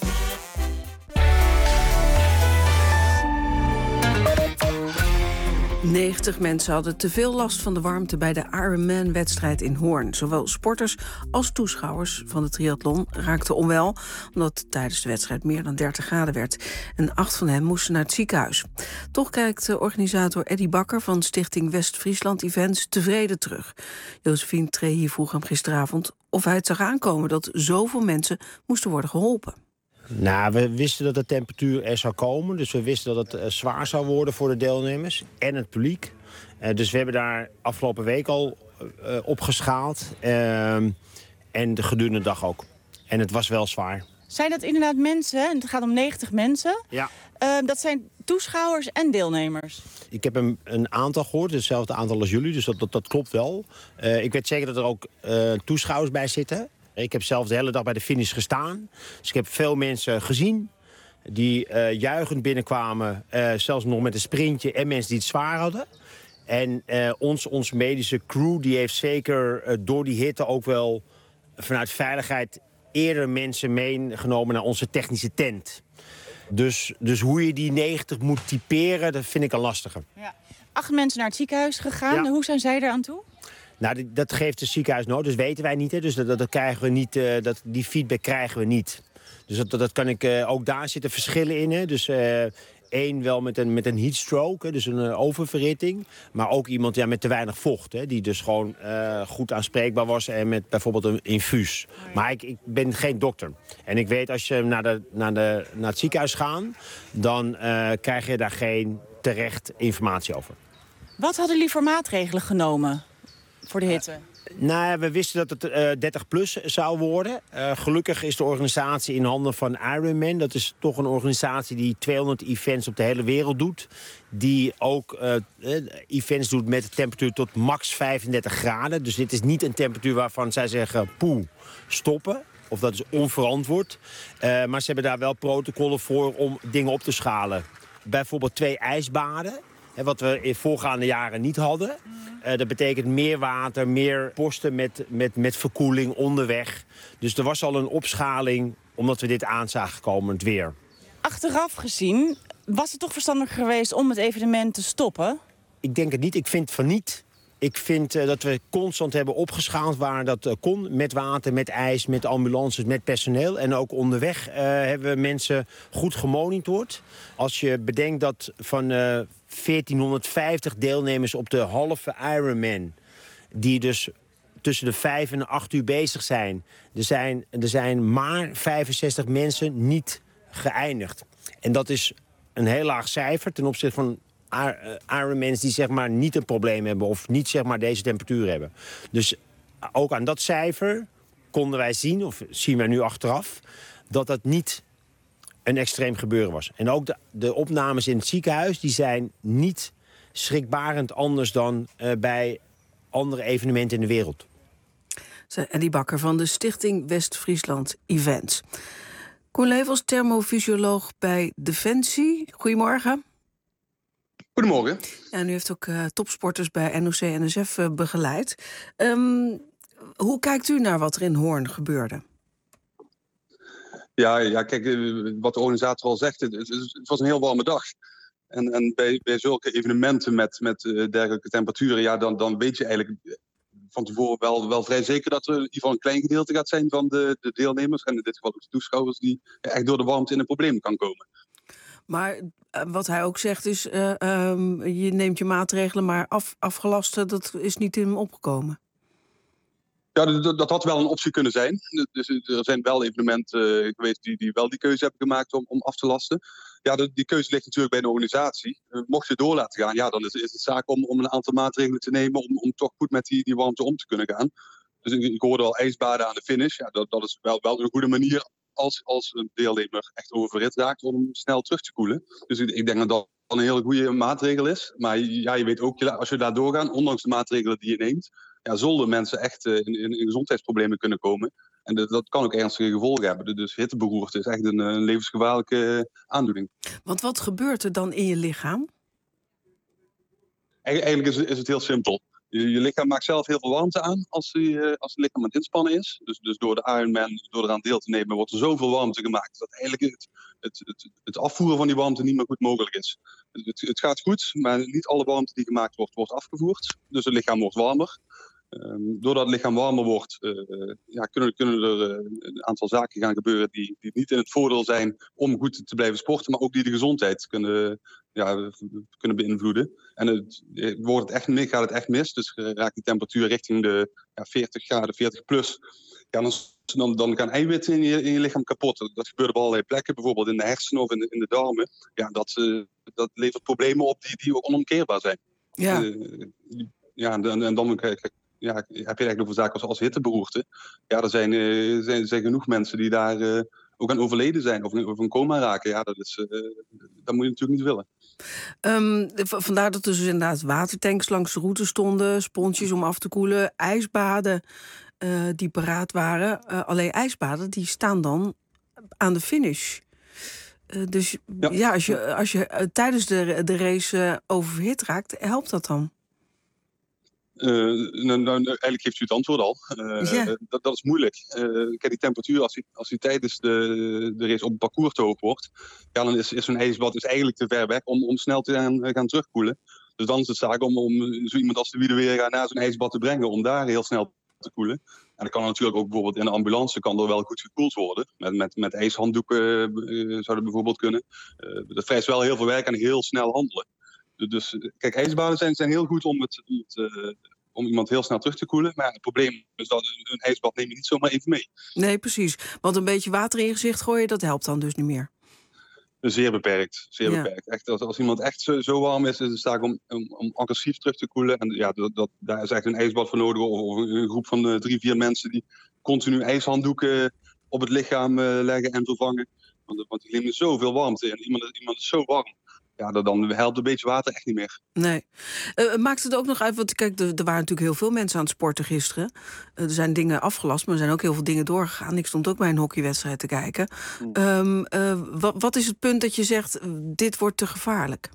...90 mensen hadden te veel last van de warmte bij de Ironman-wedstrijd in Hoorn. Zowel sporters als toeschouwers van de triathlon raakten onwel... omdat tijdens de wedstrijd meer dan 30 graden werd. En 8 van hen moesten naar het ziekenhuis. Toch kijkt de organisator Eddy Bakker van Stichting West-Friesland Events tevreden terug. Josephine Trehi vroeg hem gisteravond of hij het zag aankomen... dat zoveel mensen moesten worden geholpen. Nou, we wisten dat de temperatuur er zou komen. Dus we wisten dat het zwaar zou worden voor de deelnemers en het publiek. Dus we hebben daar afgelopen week al op geschaald. En de gedurende dag ook. En het was wel zwaar. Zijn dat inderdaad mensen? En het gaat om 90 mensen. Ja. Dat zijn toeschouwers en deelnemers. Ik heb een aantal gehoord, hetzelfde aantal als jullie. Dus dat klopt wel. Ik weet zeker dat er ook toeschouwers bij zitten. Ik heb zelf de hele dag bij de finish gestaan. Dus ik heb veel mensen gezien die juichend binnenkwamen. Zelfs nog met een sprintje en mensen die het zwaar hadden. En onze medische crew die heeft zeker door die hitte ook wel vanuit veiligheid eerder mensen meegenomen naar onze technische tent. Dus hoe je die 90 moet typeren, dat vind ik een lastige. Ja. 8 mensen naar het ziekenhuis gegaan. Ja. Hoe zijn zij eraan toe? Nou, dat geeft het ziekenhuis nooit, dus weten wij niet. Hè. Dus dat krijgen we niet, die feedback krijgen we niet. Dus dat kan ik, ook daar zitten verschillen in. Hè. Dus één wel met een heatstroke, hè, dus een oververhitting. Maar ook iemand met te weinig vocht, hè, die dus gewoon goed aanspreekbaar was. En met bijvoorbeeld een infuus. Oh ja. Maar ik ben geen dokter. En ik weet, als je naar het ziekenhuis gaat, dan krijg je daar geen terecht informatie over. Wat hadden jullie voor maatregelen genomen voor de hitte? Nou ja, we wisten dat het 30 plus zou worden. Gelukkig is de organisatie in handen van Ironman. Dat is toch een organisatie die 200 events op de hele wereld doet. Die ook events doet met een temperatuur tot max 35 graden. Dus dit is niet een temperatuur waarvan zij zeggen, poeh, stoppen. Of dat is onverantwoord. Maar ze hebben daar wel protocollen voor om dingen op te schalen. Bijvoorbeeld 2 ijsbaden. Wat we in voorgaande jaren niet hadden. Dat betekent meer water, meer posten met verkoeling onderweg. Dus er was al een opschaling omdat we dit aan zagen komen, het weer. Achteraf gezien, was het toch verstandiger geweest om het evenement te stoppen? Ik denk het niet. Ik vind van niet. Ik vind dat we constant hebben opgeschaald waar dat kon. Met water, met ijs, met ambulances, met personeel. En ook onderweg hebben we mensen goed gemonitord. Als je bedenkt dat van 1450 deelnemers op de halve Ironman, die dus tussen de 5 en 8 uur bezig zijn. Er zijn maar 65 mensen niet geëindigd. En dat is een heel laag cijfer ten opzichte van Ironmans die zeg maar niet een probleem hebben of niet zeg maar deze temperatuur hebben. Dus ook aan dat cijfer konden wij zien, of zien wij nu achteraf, dat het niet een extreem gebeuren was. En ook de opnames in het ziekenhuis die zijn niet schrikbarend anders dan bij andere evenementen in de wereld. Eddie Bakker van de Stichting West-Friesland Events. Koen Levels, thermofysioloog bij Defensie. Goedemorgen. Goedemorgen. Ja, u heeft ook topsporters bij NOC-NSF begeleid. Hoe kijkt u naar wat er in Hoorn gebeurde? Ja, kijk, wat de organisator al zegt, het was een heel warme dag. En bij zulke evenementen met dergelijke temperaturen, ja, dan weet je eigenlijk van tevoren wel vrij zeker dat er in ieder geval een klein gedeelte gaat zijn van de deelnemers, en in dit geval ook de toeschouwers, die echt door de warmte in een probleem kan komen. Maar wat hij ook zegt is, je neemt je maatregelen, maar afgelasten, dat is niet in hem opgekomen. Ja, dat had wel een optie kunnen zijn. Dus er zijn wel evenementen geweest die wel die keuze hebben gemaakt om af te lasten. Ja, die keuze ligt natuurlijk bij de organisatie. Mocht je door laten gaan, ja, dan is het zaak om een aantal maatregelen te nemen om toch goed met die warmte om te kunnen gaan. Dus ik hoorde al ijsbaden aan de finish. Ja, dat is wel een goede manier als een deelnemer echt oververhit raakt om snel terug te koelen. Dus ik denk dat dat een hele goede maatregel is. Maar ja, je weet ook, als je daar doorgaat, ondanks de maatregelen die je neemt, ja, zullen mensen echt in gezondheidsproblemen kunnen komen. En dat kan ook ernstige gevolgen hebben. Dus hitteberoerte is echt een levensgevaarlijke aandoening. Want wat gebeurt er dan in je lichaam? Eigenlijk is het heel simpel. Je lichaam maakt zelf heel veel warmte aan als het lichaam aan het inspannen is. Dus door de Ironman, door eraan deel te nemen, wordt er zoveel warmte gemaakt dat eigenlijk het afvoeren van die warmte niet meer goed mogelijk is. Het gaat goed, maar niet alle warmte die gemaakt wordt afgevoerd. Dus het lichaam wordt warmer. Doordat het lichaam warmer wordt, kunnen er een aantal zaken gaan gebeuren die niet in het voordeel zijn om goed te blijven sporten, maar ook die de gezondheid kunnen beïnvloeden. En gaat het echt mis, dus raakt die temperatuur richting de 40 graden, 40 plus. Ja, dan gaan eiwitten in je lichaam kapot. Dat gebeurt op allerlei plekken, bijvoorbeeld in de hersenen of in de darmen. Ja, dat levert problemen op die ook onomkeerbaar zijn. Ja. En dan heb je eigenlijk over zaken als hitteberoerte. Ja, er zijn genoeg mensen die daar ook aan overleden zijn of een coma raken. Ja, dat moet je natuurlijk niet willen. Vandaar dat er dus inderdaad watertanks langs de route stonden, sponsjes om af te koelen, ijsbaden die paraat waren. Alleen ijsbaden die staan dan aan de finish. Dus ja, als je tijdens de race oververhit raakt, helpt dat dan? Eigenlijk geeft u het antwoord al. Dat is moeilijk. Kijk, die temperatuur, als die tijdens de race op het parcours te hoog wordt, ja, dan is zo'n ijsbad eigenlijk te ver weg om snel te gaan terugkoelen. Dus dan is het zaak om zo iemand als de Wiedeweer naar zo'n ijsbad te brengen, om daar heel snel te koelen. En dat kan natuurlijk ook bijvoorbeeld in de ambulance kan er wel goed gekoeld worden. Met ijshanddoeken zou dat bijvoorbeeld kunnen. Dat vereist wel heel veel werk en heel snel handelen. Dus kijk, ijsbaden zijn heel goed om iemand heel snel terug te koelen. Maar het probleem is dat een ijsbad neem je niet zomaar even mee. Nee, precies. Want een beetje water in je gezicht gooien, dat helpt dan dus niet meer. Zeer beperkt. Beperkt. Echt, als iemand echt zo warm is het zaak om agressief terug te koelen. En ja, daar is echt een ijsbad voor nodig. Of een groep van 3-4 mensen die continu ijshanddoeken op het lichaam leggen en vervangen. Want die nemen zoveel warmte in. Iemand is zo warm. Ja, dan helpt een beetje water echt niet meer. Nee. Maakt het ook nog uit, want kijk, er waren natuurlijk heel veel mensen aan het sporten gisteren. Er zijn dingen afgelast, maar er zijn ook heel veel dingen doorgegaan. Ik stond ook bij een hockeywedstrijd te kijken. Wat is het punt dat je zegt, dit wordt te gevaarlijk?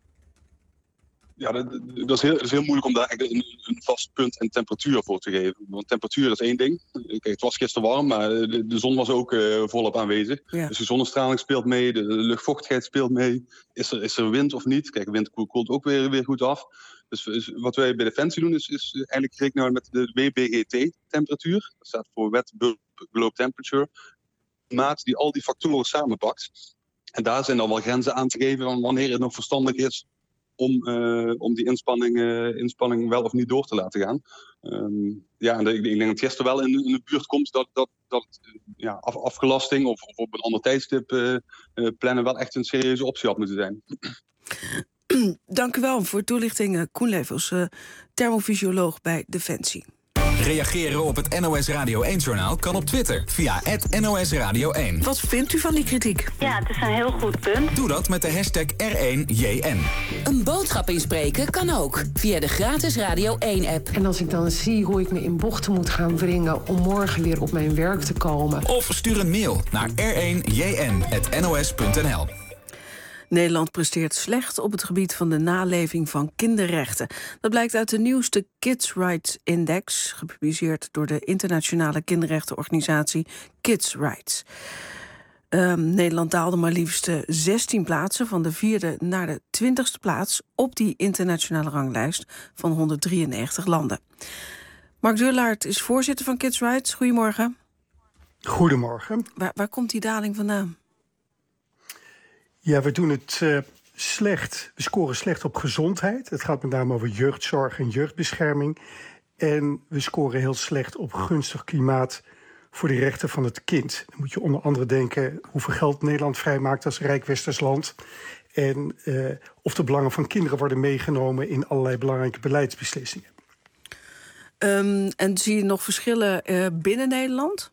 Ja, dat is heel moeilijk om daar eigenlijk een vast punt en temperatuur voor te geven. Want temperatuur is één ding. Kijk, het was gisteren warm, maar de zon was ook volop aanwezig. Ja. Dus de zonnestraling speelt mee, de luchtvochtigheid speelt mee. Is er wind of niet? Kijk, wind koelt ook weer goed af. Dus wat wij bij Defensie doen is eigenlijk rekenen met de WBGT-temperatuur. Dat staat voor Wet Bulb Globe Temperature. Een maat die al die factoren samenpakt. En daar zijn dan wel grenzen aan te geven van wanneer het nog verstandig is om die inspanning wel of niet door te laten gaan. En ik denk dat gisteren wel in de buurt komt dat afgelasting of op een ander tijdstip plannen wel echt een serieuze optie had moeten zijn. Dank u wel voor toelichting, Koen Levels, thermofysioloog bij Defensie. Reageren op het NOS Radio 1-journaal kan op Twitter via @NOS Radio 1. Wat vindt u van die kritiek? Ja, het is een heel goed punt. Doe dat met de hashtag R1JN. Een boodschap inspreken kan ook via de gratis Radio 1-app. En als ik dan zie hoe ik me in bochten moet gaan wringen om morgen weer op mijn werk te komen. Of stuur een mail naar r1jn@nos.nl. Nederland presteert slecht op het gebied van de naleving van kinderrechten. Dat blijkt uit de nieuwste Kids Rights Index, gepubliceerd door de internationale kinderrechtenorganisatie Kids Rights. Nederland daalde maar liefst 16 plaatsen, van de 4e naar de 20e plaats op die internationale ranglijst van 193 landen. Mark Durlaert is voorzitter van Kids Rights. Goedemorgen. Goedemorgen. Waar komt die daling vandaan? Ja, we doen het slecht. We scoren slecht op gezondheid. Het gaat met name over jeugdzorg en jeugdbescherming. En we scoren heel slecht op gunstig klimaat voor de rechten van het kind. Dan moet je onder andere denken hoeveel geld Nederland vrijmaakt als rijk westers land. En of de belangen van kinderen worden meegenomen in allerlei belangrijke beleidsbeslissingen. En zie je nog verschillen binnen Nederland?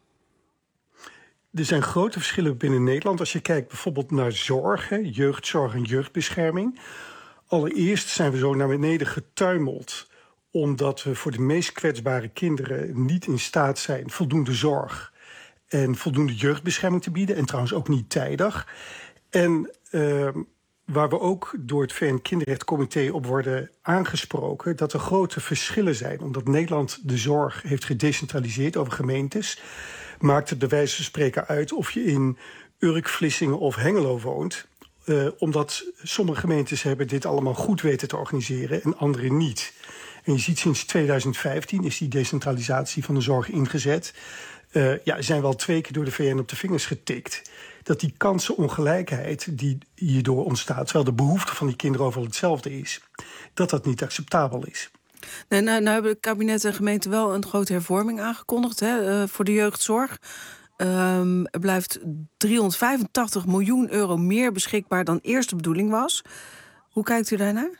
Er zijn grote verschillen binnen Nederland. Als je kijkt bijvoorbeeld naar zorg, jeugdzorg en jeugdbescherming. Allereerst zijn we zo naar beneden getuimeld omdat we voor de meest kwetsbare kinderen niet in staat zijn voldoende zorg en voldoende jeugdbescherming te bieden. En trouwens ook niet tijdig. En waar we ook door het VN-Kinderrechtcomité op worden aangesproken, dat er grote verschillen zijn. Omdat Nederland de zorg heeft gedecentraliseerd over gemeentes, maakt het bij wijze van spreken uit of je in Urk, Vlissingen of Hengelo woont. Omdat sommige gemeentes hebben dit allemaal goed weten te organiseren en andere niet. En je ziet sinds 2015 is die decentralisatie van de zorg ingezet. Zijn wel 2 keer door de VN op de vingers getikt. Dat die kansenongelijkheid die hierdoor ontstaat, terwijl de behoefte van die kinderen overal hetzelfde is, dat niet acceptabel is. Nee, nou hebben het kabinet en gemeente wel een grote hervorming aangekondigd voor de jeugdzorg. Er blijft 385 miljoen euro meer beschikbaar dan eerst de bedoeling was. Hoe kijkt u daarnaar?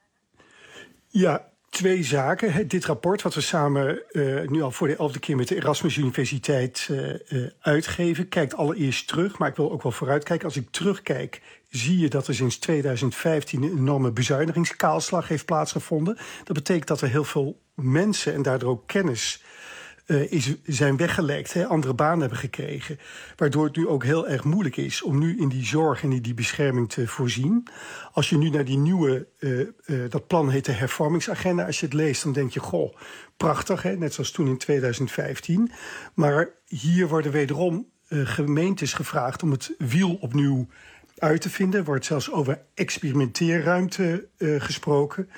Ja, 2 zaken. Dit rapport wat we samen nu al voor de 11e keer met de Erasmus Universiteit uitgeven, kijkt allereerst terug, maar ik wil ook wel vooruitkijken. Als ik terugkijk, zie je dat er sinds 2015 een enorme bezuinigingskaalslag heeft plaatsgevonden. Dat betekent dat er heel veel mensen en daardoor ook kennis zijn weggelekt, andere banen hebben gekregen. Waardoor het nu ook heel erg moeilijk is om nu in die zorg en in die bescherming te voorzien. Als je nu naar die nieuwe, dat plan heet de hervormingsagenda, als je het leest, dan denk je, goh, prachtig, net zoals toen in 2015. Maar hier worden wederom gemeentes gevraagd om het wiel opnieuw uit te vinden. Er wordt zelfs over experimenteerruimte gesproken.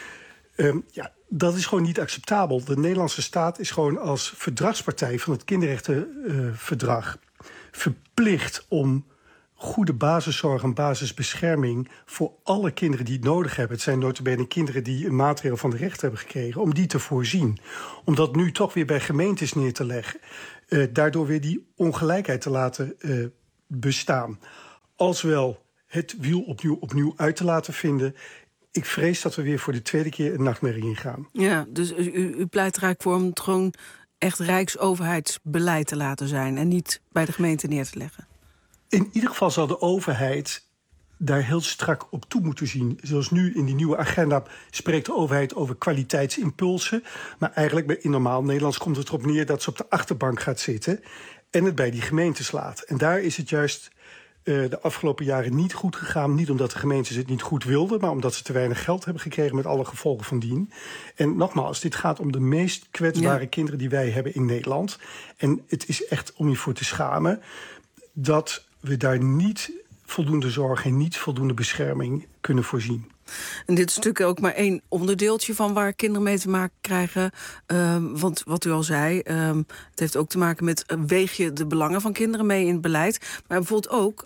Dat is gewoon niet acceptabel. De Nederlandse staat is gewoon als verdragspartij van het kinderrechtenverdrag verplicht om goede basiszorg en basisbescherming voor alle kinderen die het nodig hebben. Het zijn nota bene kinderen die een maatregel van de rechter hebben gekregen, om die te voorzien. Om dat nu toch weer bij gemeentes neer te leggen. Daardoor weer die ongelijkheid te laten bestaan. als wel het wiel opnieuw uit te laten vinden. Ik vrees dat we weer voor de tweede keer een nachtmerrie ingaan. Ja, dus u pleit er eigenlijk voor om het gewoon echt rijksoverheidsbeleid te laten zijn en niet bij de gemeente neer te leggen. In ieder geval zal de overheid daar heel strak op toe moeten zien. Zoals nu in die nieuwe agenda spreekt de overheid over kwaliteitsimpulsen. Maar eigenlijk in normaal Nederlands komt het erop neer dat ze op de achterbank gaat zitten en het bij die gemeentes laat. En daar is het juist de afgelopen jaren niet goed gegaan. Niet omdat de gemeentes het niet goed wilden, maar omdat ze te weinig geld hebben gekregen met alle gevolgen van dien. En nogmaals, dit gaat om de meest kwetsbare kinderen die wij hebben in Nederland. En het is echt om je voor te schamen dat we daar niet voldoende zorg en niet voldoende bescherming kunnen voorzien. En dit is natuurlijk ook maar één onderdeeltje van waar kinderen mee te maken krijgen. Want wat u al zei, het heeft ook te maken met weeg je de belangen van kinderen mee in het beleid. Maar bijvoorbeeld ook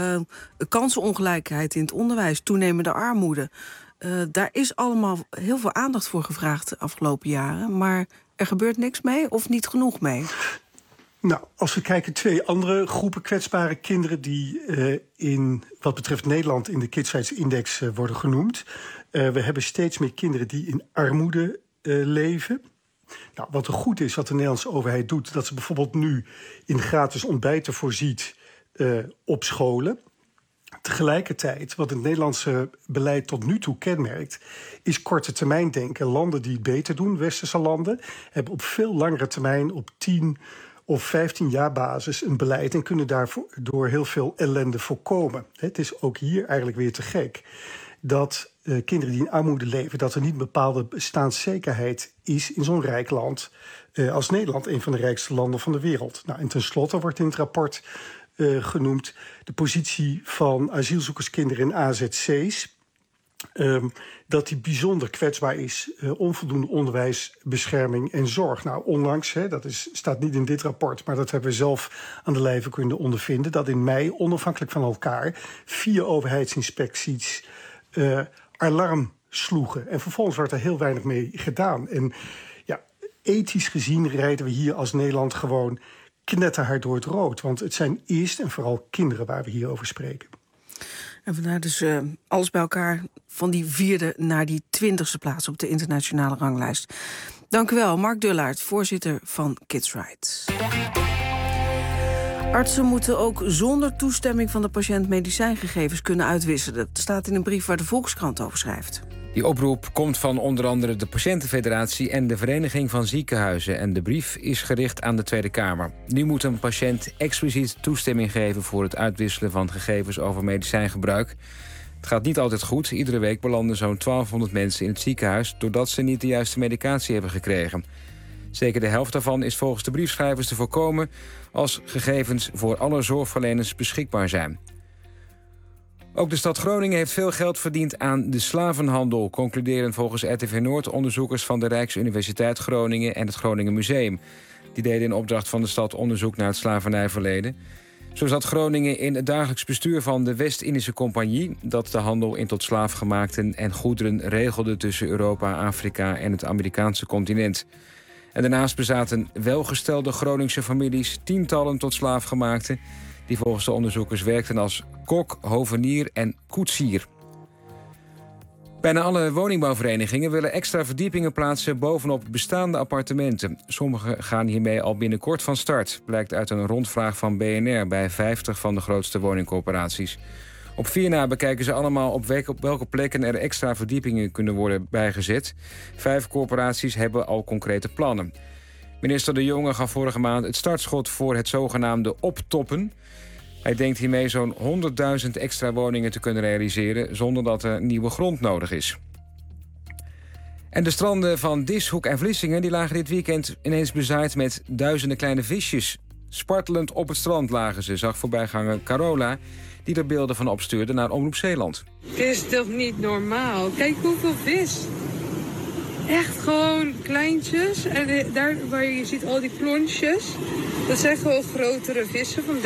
kansenongelijkheid in het onderwijs, toenemende armoede. Daar is allemaal heel veel aandacht voor gevraagd de afgelopen jaren. Maar er gebeurt niks mee of niet genoeg mee? Nou, als we kijken, 2 andere groepen kwetsbare kinderen die in wat betreft Nederland in de Kids Rights Index worden genoemd. We hebben steeds meer kinderen die in armoede leven. Nou, wat er goed is, wat de Nederlandse overheid doet, dat ze bijvoorbeeld nu in gratis ontbijten voorziet op scholen. Tegelijkertijd, wat het Nederlandse beleid tot nu toe kenmerkt, is korte termijn denken. Landen die het beter doen, westerse landen, hebben op veel langere termijn, op 10 of 15 jaar basis een beleid en kunnen daardoor heel veel ellende voorkomen. Het is ook hier eigenlijk weer te gek dat kinderen die in armoede leven, dat er niet een bepaalde bestaanszekerheid is in zo'n rijk land als Nederland, een van de rijkste landen van de wereld. Nou, en tenslotte wordt in het rapport genoemd de positie van asielzoekerskinderen in AZC's. Dat die bijzonder kwetsbaar is, onvoldoende onderwijs, bescherming en zorg. Nou, onlangs, staat niet in dit rapport, maar dat hebben we zelf aan de lijve kunnen ondervinden, dat in mei, onafhankelijk van elkaar, 4 overheidsinspecties alarm sloegen. En vervolgens wordt er heel weinig mee gedaan. En ja, ethisch gezien rijden we hier als Nederland gewoon knetterhard door het rood. Want het zijn eerst en vooral kinderen waar we hier over spreken. En vandaar dus alles bij elkaar van die 4e naar die 20e plaats op de internationale ranglijst. Dank u wel, Mark Dullaert, voorzitter van Kids Rights. Artsen moeten ook zonder toestemming van de patiënt medicijngegevens kunnen uitwisselen. Dat staat in een brief waar de Volkskrant over schrijft. Die oproep komt van onder andere de Patiëntenfederatie en de Vereniging van Ziekenhuizen. En de brief is gericht aan de Tweede Kamer. Nu moet een patiënt expliciet toestemming geven voor het uitwisselen van gegevens over medicijngebruik. Het gaat niet altijd goed. Iedere week belanden zo'n 1200 mensen in het ziekenhuis doordat ze niet de juiste medicatie hebben gekregen. Zeker de helft daarvan is volgens de briefschrijvers te voorkomen als gegevens voor alle zorgverleners beschikbaar zijn. Ook de stad Groningen heeft veel geld verdiend aan de slavenhandel, concluderen volgens RTV Noord onderzoekers van de Rijksuniversiteit Groningen en het Groningen Museum. Die deden in opdracht van de stad onderzoek naar het slavernijverleden. Zo zat Groningen in het dagelijks bestuur van de West-Indische Compagnie, dat de handel in tot slaafgemaakten en goederen regelde tussen Europa, Afrika en het Amerikaanse continent. En daarnaast bezaten welgestelde Groningse families tientallen tot slaafgemaakten die volgens de onderzoekers werkten als kok, hovenier en koetsier. Bijna alle woningbouwverenigingen willen extra verdiepingen plaatsen bovenop bestaande appartementen. Sommige gaan hiermee al binnenkort van start, blijkt uit een rondvraag van BNR bij 50 van de grootste woningcorporaties. Op 4 na bekijken ze allemaal op welke plekken er extra verdiepingen kunnen worden bijgezet. 5 corporaties hebben al concrete plannen. Minister De Jonge gaf vorige maand het startschot voor het zogenaamde optoppen. Hij denkt hiermee zo'n 100.000 extra woningen te kunnen realiseren zonder dat er nieuwe grond nodig is. En de stranden van Dishoek en Vlissingen die lagen dit weekend ineens bezaaid met duizenden kleine visjes. Spartelend op het strand lagen ze, zag voorbijganger Carola, die er beelden van opstuurde naar Omroep Zeeland. Het is toch niet normaal? Kijk hoeveel vis. Echt gewoon kleintjes. En daar waar je ziet al die plonsjes, dat zijn gewoon grotere vissen van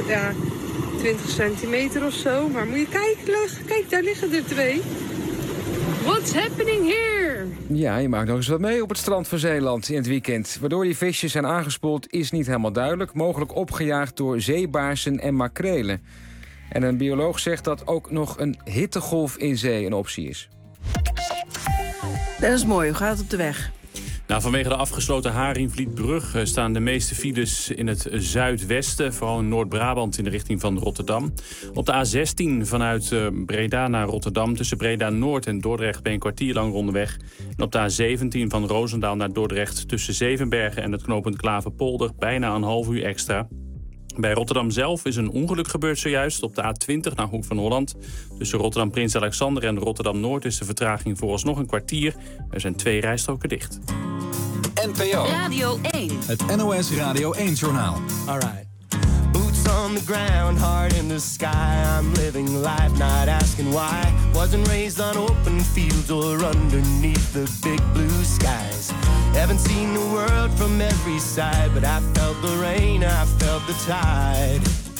20 centimeter of zo. Maar moet je kijken, kijk, daar liggen er 2. What's happening here? Ja, je maakt nog eens wat mee op het strand van Zeeland in het weekend. Waardoor die visjes zijn aangespoeld is niet helemaal duidelijk. Mogelijk opgejaagd door zeebaarsen en makrelen. En een bioloog zegt dat ook nog een hittegolf in zee een optie is. Dat is mooi. Hoe gaat het op de weg? Nou, vanwege de afgesloten Haringvlietbrug staan de meeste files in het zuidwesten. Vooral in Noord-Brabant in de richting van Rotterdam. Op de A16 vanuit Breda naar Rotterdam. Tussen Breda-Noord en Dordrecht ben je een kwartier lang onderweg. En op de A17 van Roosendaal naar Dordrecht. Tussen Zevenbergen en het knooppunt Klaverpolder bijna een half uur extra. Bij Rotterdam zelf is een ongeluk gebeurd zojuist op de A20 naar Hoek van Holland. Tussen Rotterdam Prins Alexander en Rotterdam Noord is de vertraging vooralsnog een kwartier. Er zijn 2 rijstroken dicht. NPO Radio 1. Het NOS Radio 1-journaal. All right. Boots on the ground, heart in the sky. I'm living life, not asking why. Wasn't raised on open fields or underneath the big blue skies. Haven't seen the world from every side, but I felt the rain, I felt the tide.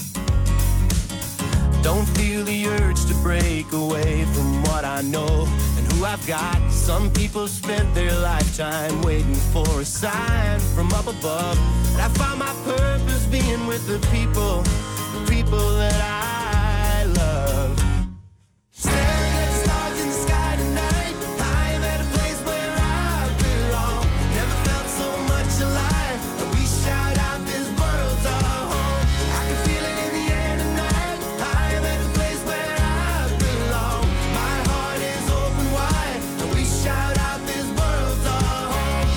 Don't feel the urge to break away from what I know and who I've got. Some people spent their lifetime waiting for a sign from up above. And I found my purpose being with the people that I love. Staring at the stars in the sky tonight, I am at a place where I belong. Never felt so much alive, and we shout out this world's our home. I can feel it in the air tonight, I am at a place where I belong. My heart is open wide, and we shout out this world's our home.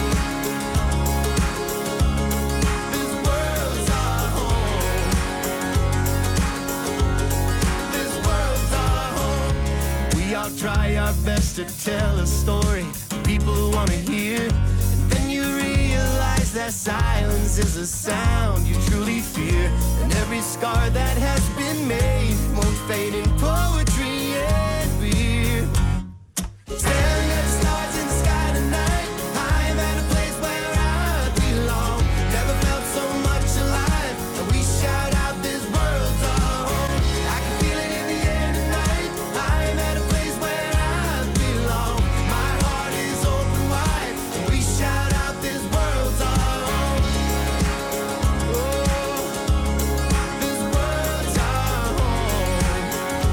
This world's our home. This world's our home. We all try our best to tell a story people want to hear. And then you realize that silence is a sound you truly fear. And every scar that has been made won't fade in poetry and beer. Staring at the stars in the sky tonight, I am at a place where I belong. Never felt so much alive, and we shout out this world's our home. I can feel it in the air tonight, I am at a place where I belong. My heart is open wide, and we shout out this world's our home. Oh, this world's our home.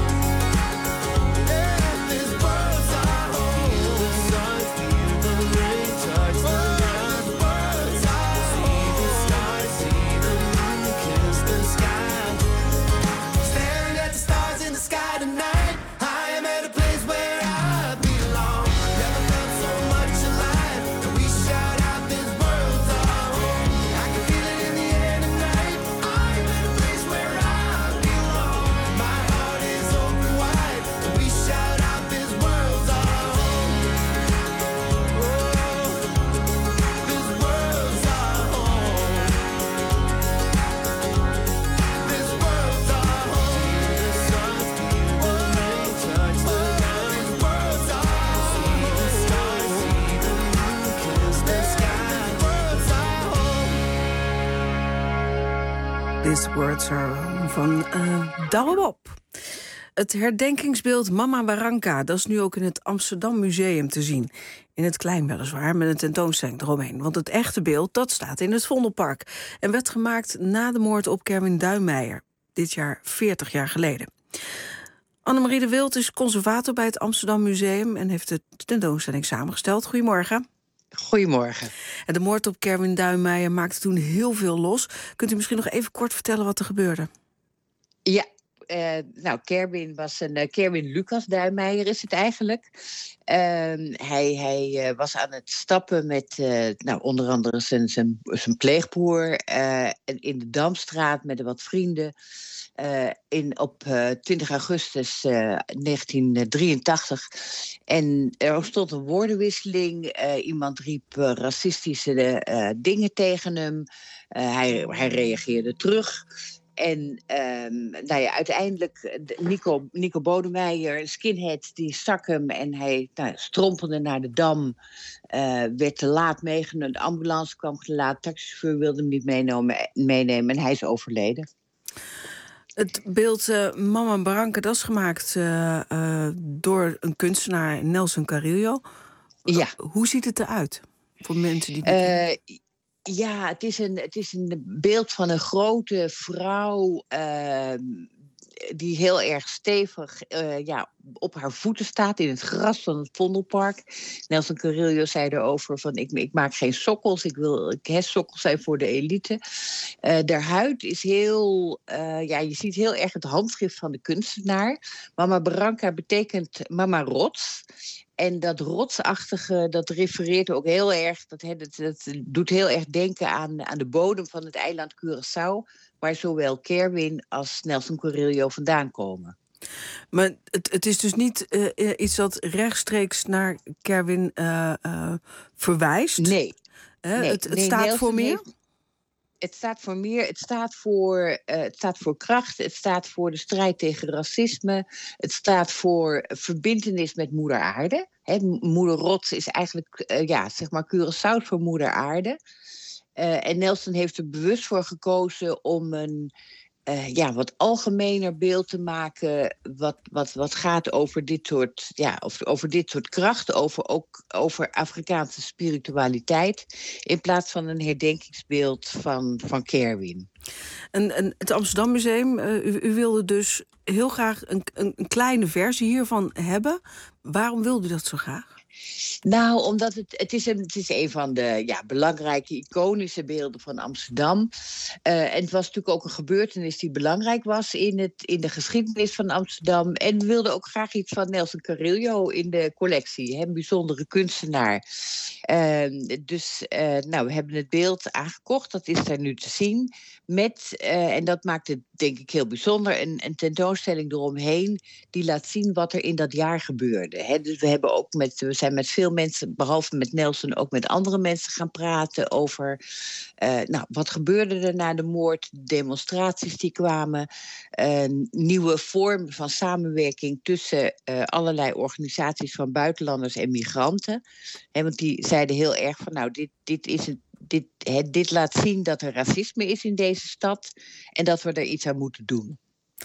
Yeah, this world's our home. Feel the sun, feel the rain, touch the ground. This world's our home. See the stars, see the moon, kiss the sky. Staring at the stars in the sky tonight, I am at a place where I belong. Never felt so much alive, and we shout out this world's our home. I can feel it in the air tonight, I am at a place where I belong. My heart is open wide, and we shout out this world's our home. Oh, this world's our home. This world's our home. The sun, feel the rain, touch the ground. This world's our home. See the stars, see the moon, kiss the sky. This world's our home. This Words Are Home van Douwe Bob. Het herdenkingsbeeld Mama Barranca, dat is nu ook in het Amsterdam Museum te zien. In het klein weliswaar, met een tentoonstelling eromheen. Want het echte beeld, dat staat in het Vondelpark. En werd gemaakt na de moord op Kerwin Duijmeijer. Dit jaar 40 jaar geleden. Annemarie de Wild is conservator bij het Amsterdam Museum en heeft de tentoonstelling samengesteld. Goedemorgen. Goedemorgen. En de moord op Kerwin Duijmeijer maakte toen heel veel los. Kunt u misschien nog even kort vertellen wat er gebeurde? Ja, Kerwin was Kerwin Lucas Duijmeijer is het eigenlijk. Hij was aan het stappen met onder andere zijn pleegbroer in de Damstraat met wat vrienden. Op 20 augustus 1983. En er ontstond een woordenwisseling. Iemand riep racistische dingen tegen hem. Hij reageerde terug. En uiteindelijk Nico Bodemeijer, skinhead, die stak hem en hij strompelde naar de Dam. Werd te laat meegenomen. De ambulance kwam te laat. De taxichauffeur wilde hem niet meenemen en hij is overleden. Het beeld Mama Barranca, dat is gemaakt door een kunstenaar, Nelson Carrillo. Ja. Hoe ziet het eruit voor mensen die... het is een beeld van een grote vrouw die heel erg stevig op haar voeten staat in het gras van het Vondelpark. Nelson Carrillo zei erover van ik maak geen sokkels, sokkels zijn voor de elite. De huid is heel, je ziet heel erg het handschrift van de kunstenaar. Mama Branca betekent mama rots. En dat rotsachtige, dat refereert ook heel erg, dat doet heel erg denken aan de bodem van het eiland Curaçao, waar zowel Kerwin als Nelson Carrillo vandaan komen. Maar het is dus niet iets dat rechtstreeks naar Kerwin verwijst? Nee. Het staat voor meer? Het staat voor meer, het staat voor kracht, het staat voor de strijd tegen racisme, het staat voor verbintenis met moeder aarde. Moeder Rots is eigenlijk, Curaçao voor moeder aarde. En Nelson heeft er bewust voor gekozen om een wat algemener beeld te maken, wat gaat over dit soort kracht, over Afrikaanse spiritualiteit, in plaats van een herdenkingsbeeld van Kerwin. En het Amsterdam Museum, u wilde dus heel graag een kleine versie hiervan hebben. Waarom wilde u dat zo graag? Nou, omdat het is een van de belangrijke, iconische beelden van Amsterdam. En het was natuurlijk ook een gebeurtenis die belangrijk was in de geschiedenis van Amsterdam. En we wilden ook graag iets van Nelson Carrillo in de collectie. Een bijzondere kunstenaar. We hebben het beeld aangekocht. Dat is daar nu te zien. En dat maakt het denk ik heel bijzonder. Een tentoonstelling eromheen die laat zien wat er in dat jaar gebeurde. Dus we zijn met veel mensen, behalve met Nelson, ook met andere mensen gaan praten over wat gebeurde er na de moord, demonstraties die kwamen, nieuwe vormen van samenwerking tussen allerlei organisaties van buitenlanders en migranten. Want die zeiden heel erg van dit laat zien dat er racisme is in deze stad en dat we er iets aan moeten doen.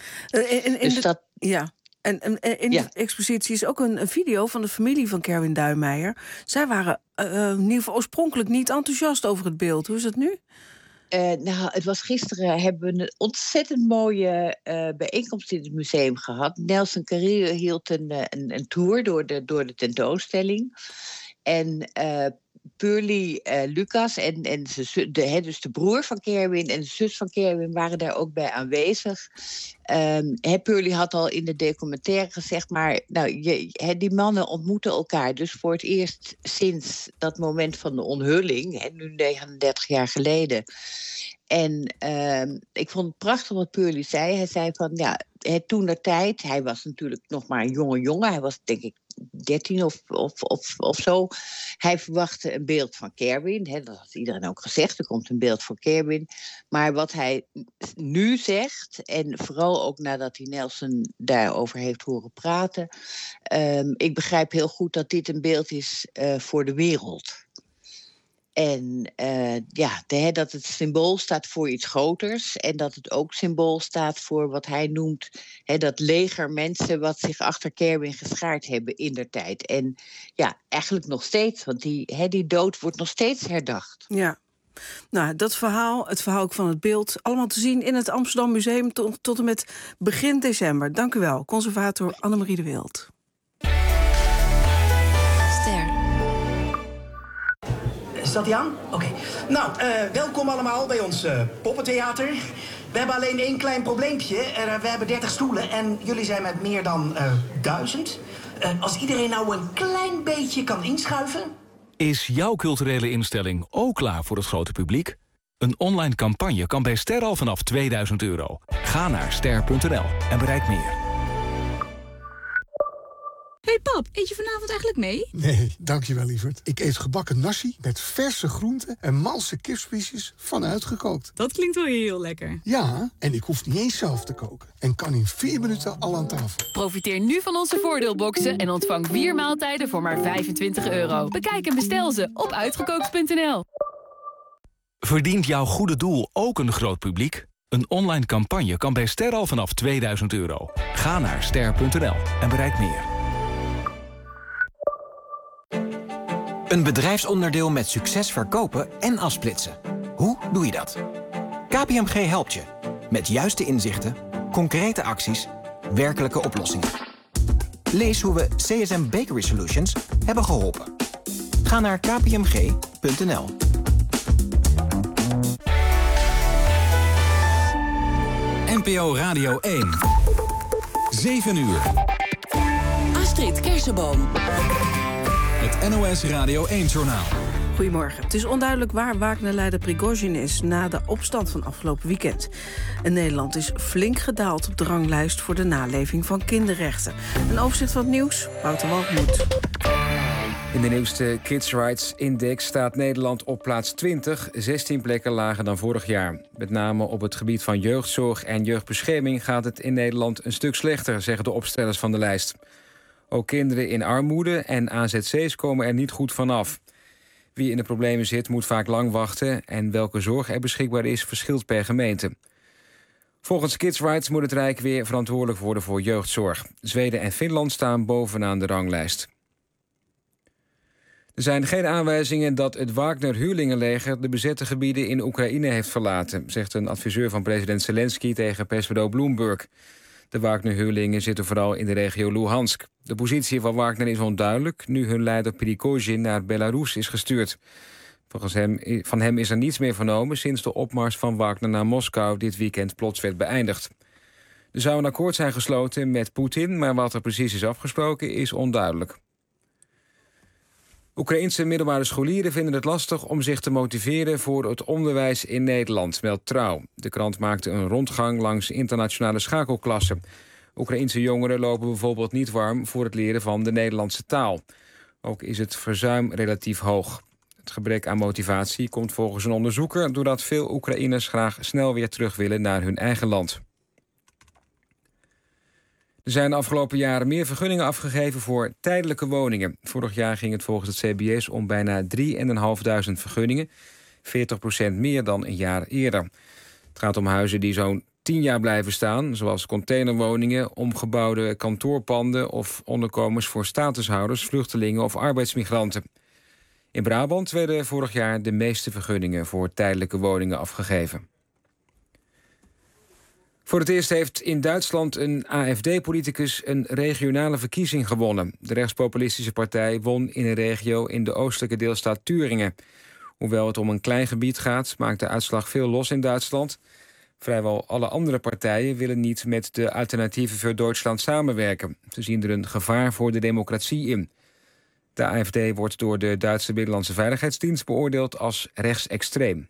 En in de expositie is ook een video van de familie van Kerwin Duijmeijer. Zij waren in ieder geval oorspronkelijk niet enthousiast over het beeld. Hoe is dat nu? Het was gisteren, hebben we een ontzettend mooie bijeenkomst in het museum gehad. Nelson Carrillo hield een tour door de tentoonstelling. En Pearlie Lucas en dus de broer van Kerwin en de zus van Kerwin waren daar ook bij aanwezig. Pearlie had al in de documentaire gezegd, maar die mannen ontmoeten elkaar dus voor het eerst sinds dat moment van de onthulling, nu 39 jaar geleden. En ik vond het prachtig wat Pearlie zei. Hij zei van, toentertijd, hij was natuurlijk nog maar een jonge jongen. Hij was denk ik 13 of zo. Hij verwachtte een beeld van Kerwin. Dat had iedereen ook gezegd. Er komt een beeld voor Kerwin. Maar wat hij nu zegt, en vooral ook nadat hij Nelson daarover heeft horen praten, ik begrijp heel goed dat dit een beeld is voor de wereld. En dat het symbool staat voor iets groters. En dat het ook symbool staat voor wat hij noemt dat leger mensen wat zich achter Kerwin geschaard hebben indertijd. En eigenlijk nog steeds, want die dood wordt nog steeds herdacht. Ja. Nou, dat verhaal, het verhaal ook van het beeld, allemaal te zien in het Amsterdam Museum tot en met begin december. Dank u wel, conservator Annemarie de Wild. Staat die aan? Oké. Nou, welkom allemaal bij ons poppentheater. We hebben alleen één klein probleempje. We hebben 30 stoelen en jullie zijn met meer dan 1000. Als iedereen nou een klein beetje kan inschuiven. Is jouw culturele instelling ook klaar voor het grote publiek? Een online campagne kan bij Ster al vanaf €2000. Ga naar ster.nl en bereik meer. Hey pap, eet je vanavond eigenlijk mee? Nee, dankjewel lieverd. Ik eet gebakken nasi met verse groenten en malse kipspiesjes vanuit gekookt. Dat klinkt wel heel lekker. Ja, en ik hoef niet eens zelf te koken. En kan in 4 minuten al aan tafel. Profiteer nu van onze voordeelboxen en ontvang 4 maaltijden voor maar €25. Bekijk en bestel ze op uitgekookt.nl. Verdient jouw goede doel ook een groot publiek? Een online campagne kan bij Ster al vanaf €2000. Ga naar ster.nl en bereik meer. Een bedrijfsonderdeel met succes verkopen en afsplitsen. Hoe doe je dat? KPMG helpt je. Met juiste inzichten, Concrete acties, werkelijke oplossingen. Lees hoe we CSM Bakery Solutions hebben geholpen. Ga naar kpmg.nl. NPO Radio 1. 7 uur. Astrid Kersenboom. Het NOS Radio 1-journaal. Goedemorgen. Het is onduidelijk waar Wagner-leider Prigozhin is na de opstand van afgelopen weekend. En Nederland is flink gedaald op de ranglijst voor de naleving van kinderrechten. Een overzicht van het nieuws, Wouter Walgemoed. In de nieuwste Kids Rights Index staat Nederland op plaats 20, 16 plekken lager dan vorig jaar. Met name op het gebied van jeugdzorg en jeugdbescherming gaat het in Nederland een stuk slechter, zeggen de opstellers van de lijst. Ook kinderen in armoede en AZC's komen er niet goed vanaf. Wie in de problemen zit, moet vaak lang wachten en welke zorg er beschikbaar is, verschilt per gemeente. Volgens Kids Rights moet het Rijk weer verantwoordelijk worden voor jeugdzorg. Zweden en Finland staan bovenaan de ranglijst. Er zijn geen aanwijzingen dat het Wagner-huurlingenleger de bezette gebieden in Oekraïne heeft verlaten, zegt een adviseur van president Zelensky tegen persbureau Bloomberg. De Wagner-huurlingen zitten vooral in de regio Luhansk. De positie van Wagner is onduidelijk, nu hun leider Prigozhin naar Belarus is gestuurd. Volgens hem is er niets meer vernomen sinds de opmars van Wagner naar Moskou dit weekend plots werd beëindigd. Er zou een akkoord zijn gesloten met Poetin, maar wat er precies is afgesproken is onduidelijk. Oekraïense middelbare scholieren vinden het lastig om zich te motiveren voor het onderwijs in Nederland, meldt Trouw. De krant maakte een rondgang langs internationale schakelklassen. Oekraïense jongeren lopen bijvoorbeeld niet warm voor het leren van de Nederlandse taal. Ook is het verzuim relatief hoog. Het gebrek aan motivatie komt volgens een onderzoeker doordat veel Oekraïners graag snel weer terug willen naar hun eigen land. Er zijn de afgelopen jaren meer vergunningen afgegeven voor tijdelijke woningen. Vorig jaar ging het volgens het CBS om bijna 3.500 vergunningen. 40% meer dan een jaar eerder. Het gaat om huizen die zo'n 10 jaar blijven staan, zoals containerwoningen, omgebouwde kantoorpanden of onderkomens voor statushouders, vluchtelingen of arbeidsmigranten. In Brabant werden vorig jaar de meeste vergunningen voor tijdelijke woningen afgegeven. Voor het eerst heeft in Duitsland een AfD-politicus een regionale verkiezing gewonnen. De rechtspopulistische partij won in een regio in de oostelijke deelstaat Thüringen. Hoewel het om een klein gebied gaat, maakt de uitslag veel los in Duitsland. Vrijwel alle andere partijen willen niet met de Alternatieven voor Duitsland samenwerken. Ze zien er een gevaar voor de democratie in. De AfD wordt door de Duitse Binnenlandse Veiligheidsdienst beoordeeld als rechtsextreem.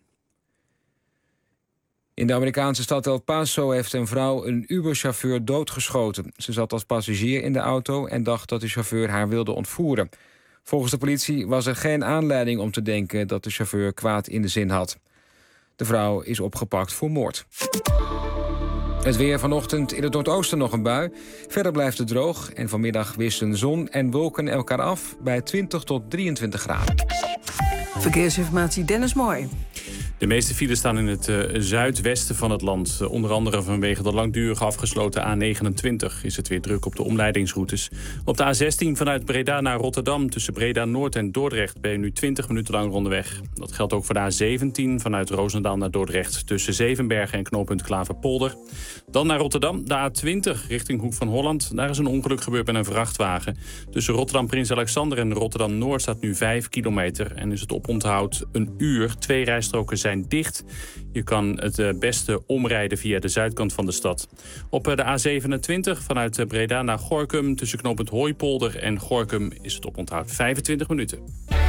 In de Amerikaanse stad El Paso heeft een vrouw een Uber-chauffeur doodgeschoten. Ze zat als passagier in de auto en dacht dat de chauffeur haar wilde ontvoeren. Volgens de politie was er geen aanleiding om te denken dat de chauffeur kwaad in de zin had. De vrouw is opgepakt voor moord. Het weer vanochtend in het noordoosten nog een bui. Verder blijft het droog en vanmiddag wisselen zon en wolken elkaar af bij 20 tot 23 graden. Verkeersinformatie Dennis Mooi. De meeste files staan in het zuidwesten van het land. Onder andere vanwege de langdurig afgesloten A29 is het weer druk op de omleidingsroutes. Op de A16 vanuit Breda naar Rotterdam tussen Breda Noord en Dordrecht ben je nu 20 minuten lang onderweg. Dat geldt ook voor de A17 vanuit Roosendaal naar Dordrecht tussen Zevenbergen en knooppunt Klaverpolder. Dan naar Rotterdam, de A20 richting Hoek van Holland. Daar is een ongeluk gebeurd met een vrachtwagen. Tussen Rotterdam Prins Alexander en Rotterdam Noord staat nu 5 kilometer en is het oponthoud een uur. 2 rijstroken zijn dicht. Je kan het beste omrijden via de zuidkant van de stad. Op de A27 vanuit Breda naar Gorinchem tussen knooppunt Hooipolder en Gorinchem is het oponthoud 25 minuten.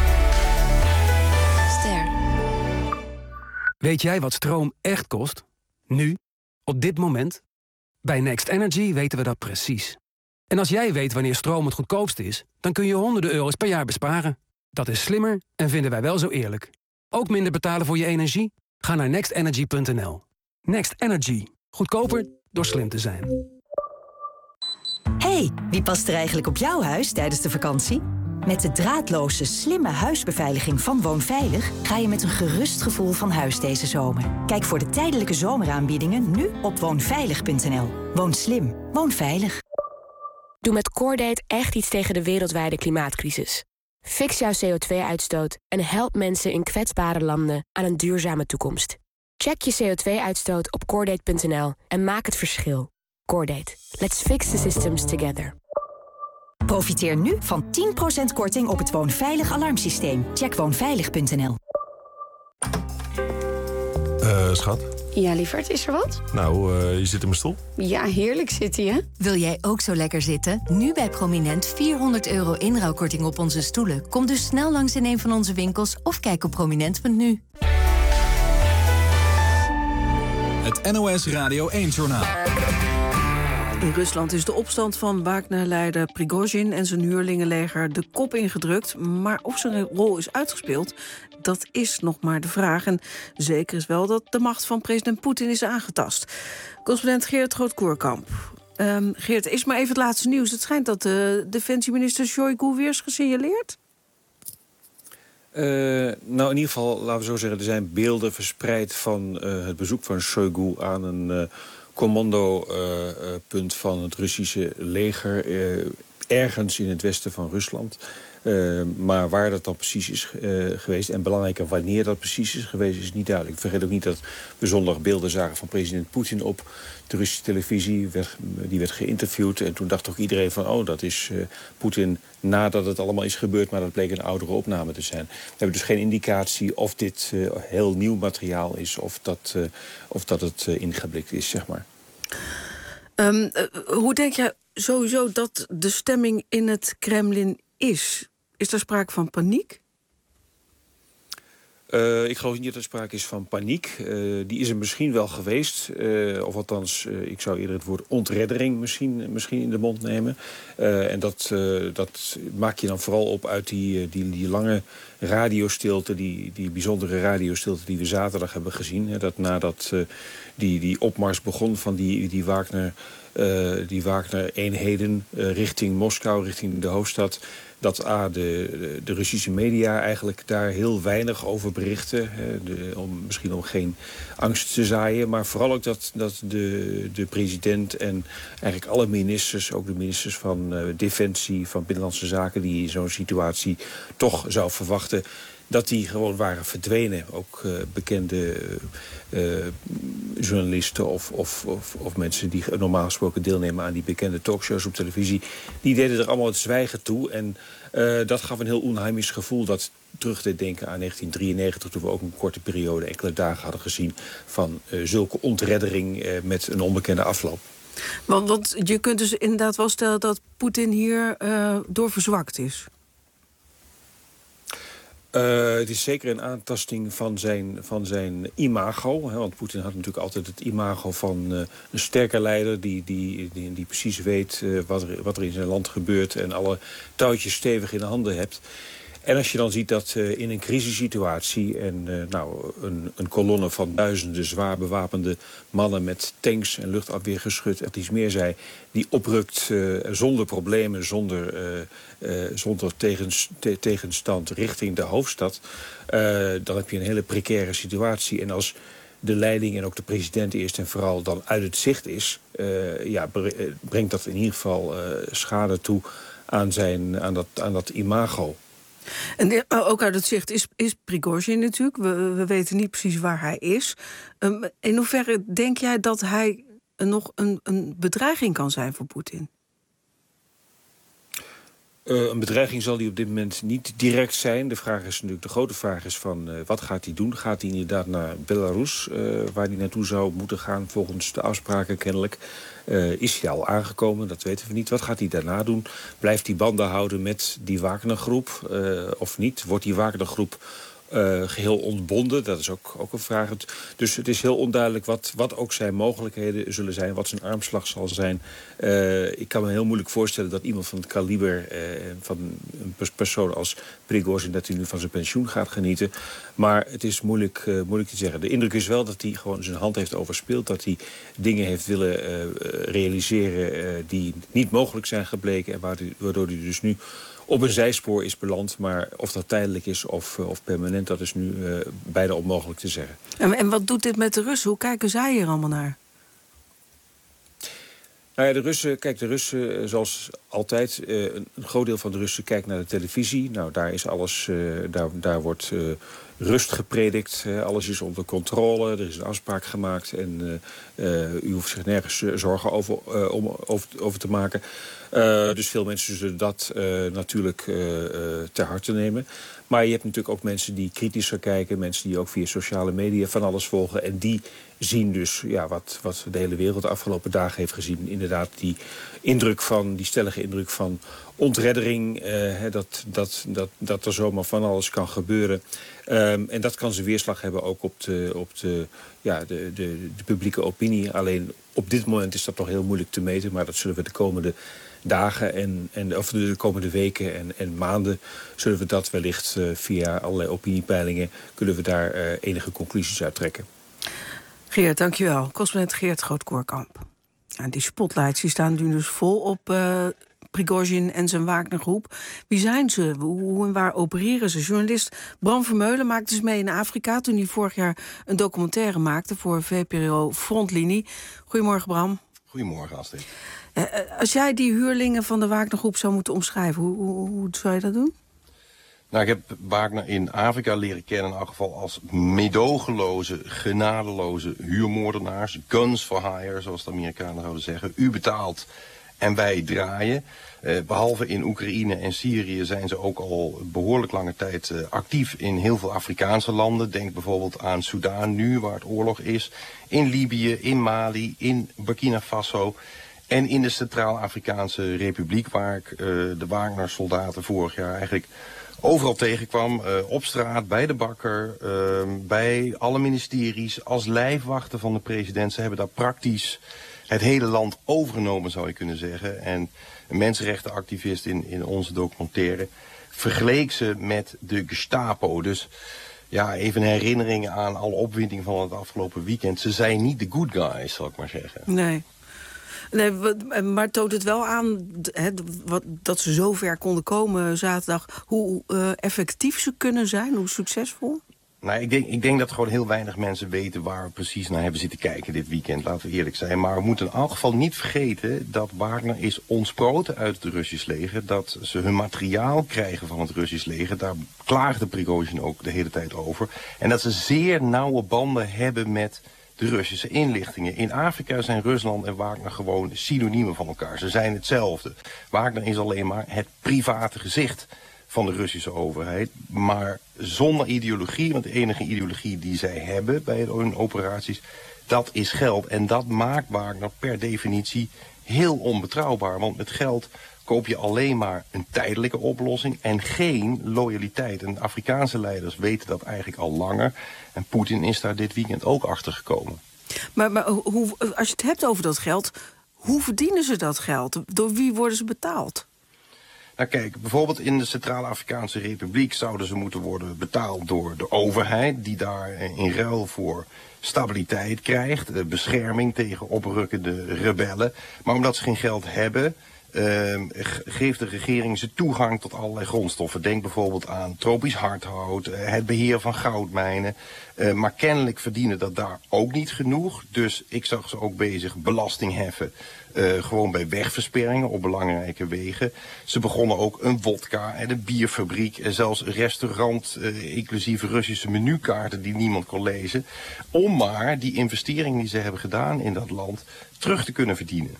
Ster. Weet jij wat stroom echt kost? Nu? Op dit moment? Bij Next Energy weten we dat precies. En als jij weet wanneer stroom het goedkoopst is, dan kun je honderden euro's per jaar besparen. Dat is slimmer en vinden wij wel zo eerlijk. Ook minder betalen voor je energie? Ga naar nextenergy.nl. Next Energy. Goedkoper door slim te zijn. Hey, wie past er eigenlijk op jouw huis tijdens de vakantie? Met de draadloze, slimme huisbeveiliging van Woonveilig ga je met een gerust gevoel van huis deze zomer. Kijk voor de tijdelijke zomeraanbiedingen nu op woonveilig.nl. Woon slim. Woon veilig. Doe met Coordate echt iets tegen de wereldwijde klimaatcrisis. Fix jouw CO2-uitstoot en help mensen in kwetsbare landen aan een duurzame toekomst. Check je CO2-uitstoot op Coordate.nl en maak het verschil. Cordate. Let's fix the systems together. Profiteer nu van 10% korting op het Woonveilig alarmsysteem. Check woonveilig.nl. Schat? Ja, lieverd, is er wat? Nou, je zit in mijn stoel. Ja, heerlijk zit hij, hè? Wil jij ook zo lekker zitten? Nu bij Prominent €400 inruilkorting op onze stoelen. Kom dus snel langs in een van onze winkels of kijk op prominent.nu. Het NOS Radio 1-journaal. In Rusland is de opstand van Wagner-leider Prigozhin en zijn huurlingenleger de kop ingedrukt. Maar of zijn rol is uitgespeeld, dat is nog maar de vraag. En zeker is wel dat de macht van president Poetin is aangetast. Correspondent Geert Groot-Koerkamp. Geert, is maar even het laatste nieuws. Het schijnt dat de defensieminister Shoigu weer is gesignaleerd. Nou, in ieder geval, laten we zo zeggen, er zijn beelden verspreid van het bezoek van Shoigu aan een commandopunt van het Russische leger ergens in het westen van Rusland. Maar waar dat dan precies is geweest en belangrijker wanneer dat precies is geweest, is niet duidelijk. Ik vergeet ook niet dat we zondag beelden zagen van president Poetin op de Russische televisie. Die werd geïnterviewd en toen dacht ook iedereen van dat is Poetin nadat het allemaal is gebeurd, maar dat bleek een oudere opname te zijn. We hebben dus geen indicatie of dit heel nieuw materiaal is of dat het ingeblikt is, zeg maar. Hoe denk jij sowieso dat de stemming in het Kremlin is? Is er sprake van paniek? Ik geloof niet dat er sprake is van paniek. Die is er misschien wel geweest. Of althans, ik zou eerder het woord ontreddering misschien in de mond nemen. En dat maak je dan vooral op uit die lange radiostilte, die bijzondere radiostilte die we zaterdag hebben gezien. Dat nadat die opmars begon van die Wagner-eenheden richting Moskou, richting de hoofdstad, dat de Russische media eigenlijk daar heel weinig over berichten. Misschien om geen angst te zaaien. Maar vooral ook dat de president en eigenlijk alle ministers, ook de ministers van Defensie, van Binnenlandse Zaken, die in zo'n situatie toch zou verwachten, dat die gewoon waren verdwenen. Ook bekende journalisten of mensen die normaal gesproken deelnemen aan die bekende talkshows op televisie, die deden er allemaal het zwijgen toe. En dat gaf een heel onheimisch gevoel dat terug te denken aan 1993... toen we ook een korte periode, enkele dagen hadden gezien van zulke ontreddering met een onbekende afloop. Want je kunt dus inderdaad wel stellen dat Poetin hier door verzwakt is. Het is zeker een aantasting van zijn imago. Hè, want Poetin had natuurlijk altijd het imago van een sterke leider die precies weet wat er in zijn land gebeurt en alle touwtjes stevig in de handen hebt. En als je dan ziet dat in een crisissituatie een kolonne van duizenden zwaar bewapende mannen met tanks en luchtafweergeschut en iets meer zei, die oprukt zonder problemen, zonder tegenstand richting de hoofdstad, dan heb je een hele precaire situatie. En als de leiding en ook de president eerst en vooral dan uit het zicht is, brengt dat in ieder geval schade toe aan dat imago. En ook uit het zicht is Prigozhin natuurlijk. We weten niet precies waar hij is. In hoeverre denk jij dat hij nog een bedreiging kan zijn voor Poetin? Een bedreiging zal die op dit moment niet direct zijn. De grote vraag is van wat gaat hij doen? Gaat hij inderdaad naar Belarus, waar hij naartoe zou moeten gaan volgens de afspraken kennelijk? Is hij al aangekomen? Dat weten we niet. Wat gaat hij daarna doen? Blijft hij banden houden met die Wagner-groep of niet? Wordt die Wagner-groep geheel ontbonden? Dat is ook een vraag. Dus het is heel onduidelijk wat ook zijn mogelijkheden zullen zijn, wat zijn armslag zal zijn. Ik kan me heel moeilijk voorstellen dat iemand van het kaliber van een persoon als Prigozhin, dat hij nu van zijn pensioen gaat genieten. Maar het is moeilijk te zeggen. De indruk is wel dat hij gewoon zijn hand heeft overspeeld, dat hij dingen heeft willen realiseren die niet mogelijk zijn gebleken en waardoor hij dus nu op een zijspoor is beland. Maar of dat tijdelijk is of permanent, dat is nu bijna onmogelijk te zeggen. En wat doet dit met de Russen? Hoe kijken zij hier allemaal naar? Nou ja, de Russen, zoals altijd, een groot deel van de Russen kijkt naar de televisie. Nou, daar is alles, daar wordt rust gepredikt. Alles is onder controle, er is een afspraak gemaakt en u hoeft zich nergens zorgen over te maken. Dus veel mensen zullen dat natuurlijk ter harte nemen. Maar je hebt natuurlijk ook mensen die kritischer kijken, mensen die ook via sociale media van alles volgen. En die zien dus wat de hele wereld de afgelopen dagen heeft gezien. Inderdaad, die stellige indruk van ontreddering. Dat er zomaar van alles kan gebeuren. En dat kan zijn weerslag hebben ook op de publieke opinie. Alleen op dit moment is dat nog heel moeilijk te meten. Maar dat zullen we de komende dagen of de komende weken en maanden zullen we dat wellicht via allerlei opiniepeilingen kunnen we daar enige conclusies uit trekken. Geert, dankjewel. Correspondent Geert Groot-Koerkamp. Die spotlights die staan nu dus vol op Prigozhin en zijn Wagnergroep. Wie zijn ze? Hoe en waar opereren ze? Journalist Bram Vermeulen maakte dus mee in Afrika toen hij vorig jaar een documentaire maakte voor VPRO Frontlinie. Goedemorgen, Bram. Goedemorgen, Astrid. Als jij die huurlingen van de Wagnergroep zou moeten omschrijven, hoe zou je dat doen? Nou, ik heb Wagner in Afrika leren kennen in elk geval als meedogenloze, genadeloze huurmoordenaars. Guns for hire, zoals de Amerikanen zouden zeggen. U betaalt en wij draaien. Behalve in Oekraïne en Syrië zijn ze ook al behoorlijk lange tijd actief in heel veel Afrikaanse landen. Denk bijvoorbeeld aan Soudaan nu, waar het oorlog is. In Libië, in Mali, in Burkina Faso. En in de Centraal-Afrikaanse Republiek, waar ik de Wagner-soldaten vorig jaar eigenlijk overal tegenkwam. Op straat, bij de bakker, bij alle ministeries, als lijfwachten van de president. Ze hebben daar praktisch het hele land overgenomen, zou je kunnen zeggen. En een mensenrechtenactivist in onze documentaire vergeleek ze met de Gestapo. Dus ja, even herinneringen aan alle opwinding van het afgelopen weekend. Ze zijn niet de good guys, zal ik maar zeggen. Nee, maar toont het wel aan dat ze zo ver konden komen zaterdag, hoe effectief ze kunnen zijn, hoe succesvol? Nou, ik denk dat gewoon heel weinig mensen weten waar we precies naar hebben zitten kijken dit weekend, laten we eerlijk zijn. Maar we moeten in elk geval niet vergeten dat Wagner is ontsproten uit het Russisch leger. Dat ze hun materiaal krijgen van het Russisch leger. Daar klaagde Prigozhin ook de hele tijd over. En dat ze zeer nauwe banden hebben met de Russische inlichtingen. In Afrika zijn Rusland en Wagner gewoon synoniemen van elkaar. Ze zijn hetzelfde. Wagner is alleen maar het private gezicht van de Russische overheid, maar zonder ideologie, want de enige ideologie die zij hebben bij hun operaties, dat is geld. En dat maakt Wagner per definitie heel onbetrouwbaar, want met geld koop je alleen maar een tijdelijke oplossing en geen loyaliteit. En de Afrikaanse leiders weten dat eigenlijk al langer. En Poetin is daar dit weekend ook achter gekomen. Maar als je het hebt over dat geld, hoe verdienen ze dat geld? Door wie worden ze betaald? Nou kijk, bijvoorbeeld in de Centraal-Afrikaanse Republiek zouden ze moeten worden betaald door de overheid, die daar in ruil voor stabiliteit krijgt, bescherming tegen oprukkende rebellen. Maar omdat ze geen geld hebben, geeft de regering ze toegang tot allerlei grondstoffen. Denk bijvoorbeeld aan tropisch hardhout, het beheer van goudmijnen. Maar kennelijk verdienen dat daar ook niet genoeg. Dus ik zag ze ook bezig belasting heffen. Gewoon bij wegversperringen op belangrijke wegen. Ze begonnen ook een wodka en een bierfabriek en zelfs een restaurant, inclusief Russische menukaarten die niemand kon lezen. Om maar die investering die ze hebben gedaan in dat land terug te kunnen verdienen.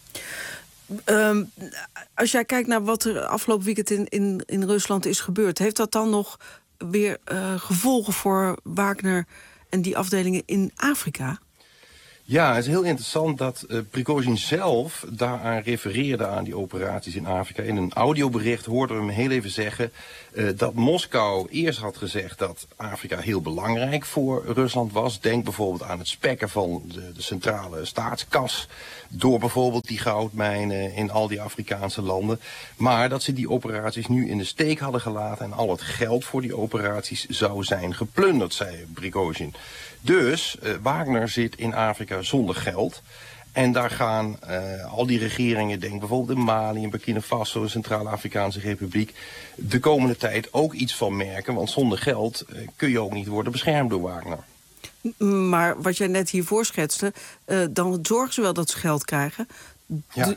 Als jij kijkt naar wat er afgelopen weekend in Rusland is gebeurd, heeft dat dan nog weer gevolgen voor Wagner en die afdelingen in Afrika? Ja, het is heel interessant dat Prigozhin zelf daaraan refereerde aan die operaties in Afrika. In een audiobericht hoorden we hem heel even zeggen dat Moskou eerst had gezegd dat Afrika heel belangrijk voor Rusland was. Denk bijvoorbeeld aan het spekken van de centrale staatskas door bijvoorbeeld die goudmijnen in al die Afrikaanse landen. Maar dat ze die operaties nu in de steek hadden gelaten en al het geld voor die operaties zou zijn geplunderd, zei Prigozhin. Dus Wagner zit in Afrika zonder geld. En daar gaan al die regeringen, denk bijvoorbeeld in Mali, in Burkina Faso, de Centraal-Afrikaanse Republiek, de komende tijd ook iets van merken. Want zonder geld kun je ook niet worden beschermd door Wagner. Maar wat jij net hier voorschetste, dan zorgen ze wel dat ze geld krijgen. Ja.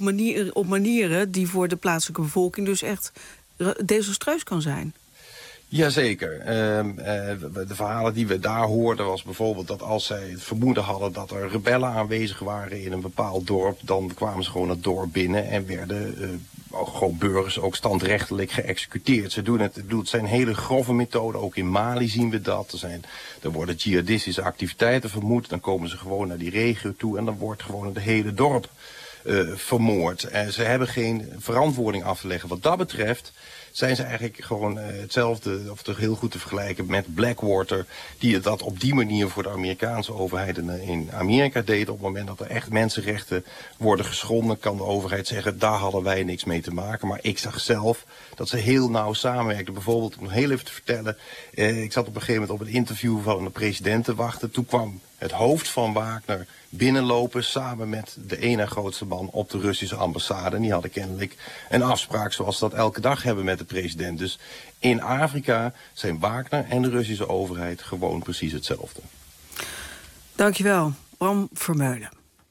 Op manieren die voor de plaatselijke bevolking dus echt desastreus kan zijn. Jazeker. De verhalen die we daar hoorden was bijvoorbeeld dat als zij het vermoeden hadden dat er rebellen aanwezig waren in een bepaald dorp, dan kwamen ze gewoon het dorp binnen en werden gewoon burgers ook standrechtelijk geëxecuteerd. Ze doen het zijn hele grove methoden, ook in Mali zien we dat. Er worden jihadistische activiteiten vermoed, dan komen ze gewoon naar die regio toe en dan wordt gewoon het hele dorp vermoord. Ze hebben geen verantwoording af te leggen. Wat dat betreft zijn ze eigenlijk gewoon hetzelfde, of toch heel goed te vergelijken met Blackwater, die dat op die manier voor de Amerikaanse overheid in Amerika deed. Op het moment dat er echt mensenrechten worden geschonden, kan de overheid zeggen, daar hadden wij niks mee te maken. Maar ik zag zelf dat ze heel nauw samenwerkten. Bijvoorbeeld, om heel even te vertellen, ik zat op een gegeven moment op een interview van de president te wachten. Toen kwam het hoofd van Wagner binnenlopen samen met de ene grootste man op de Russische ambassade. En die hadden kennelijk een afspraak zoals ze dat elke dag hebben met de president. Dus in Afrika zijn Wagner en de Russische overheid gewoon precies hetzelfde. Dankjewel, Bram Vermeulen.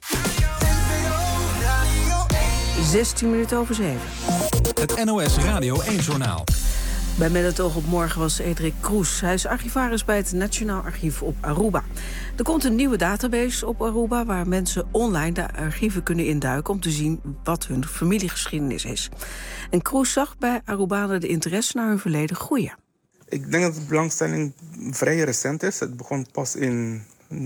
16 minuten over 7. Het NOS Radio 1-journaal. Bij Met het oog op morgen was Edrik Kroes. Hij is archivaris bij het Nationaal Archief op Aruba. Er komt een nieuwe database op Aruba waar mensen online de archieven kunnen induiken om te zien wat hun familiegeschiedenis is. En Kroes zag bij Arubanen de interesse naar hun verleden groeien. Ik denk dat de belangstelling vrij recent is. Het begon pas in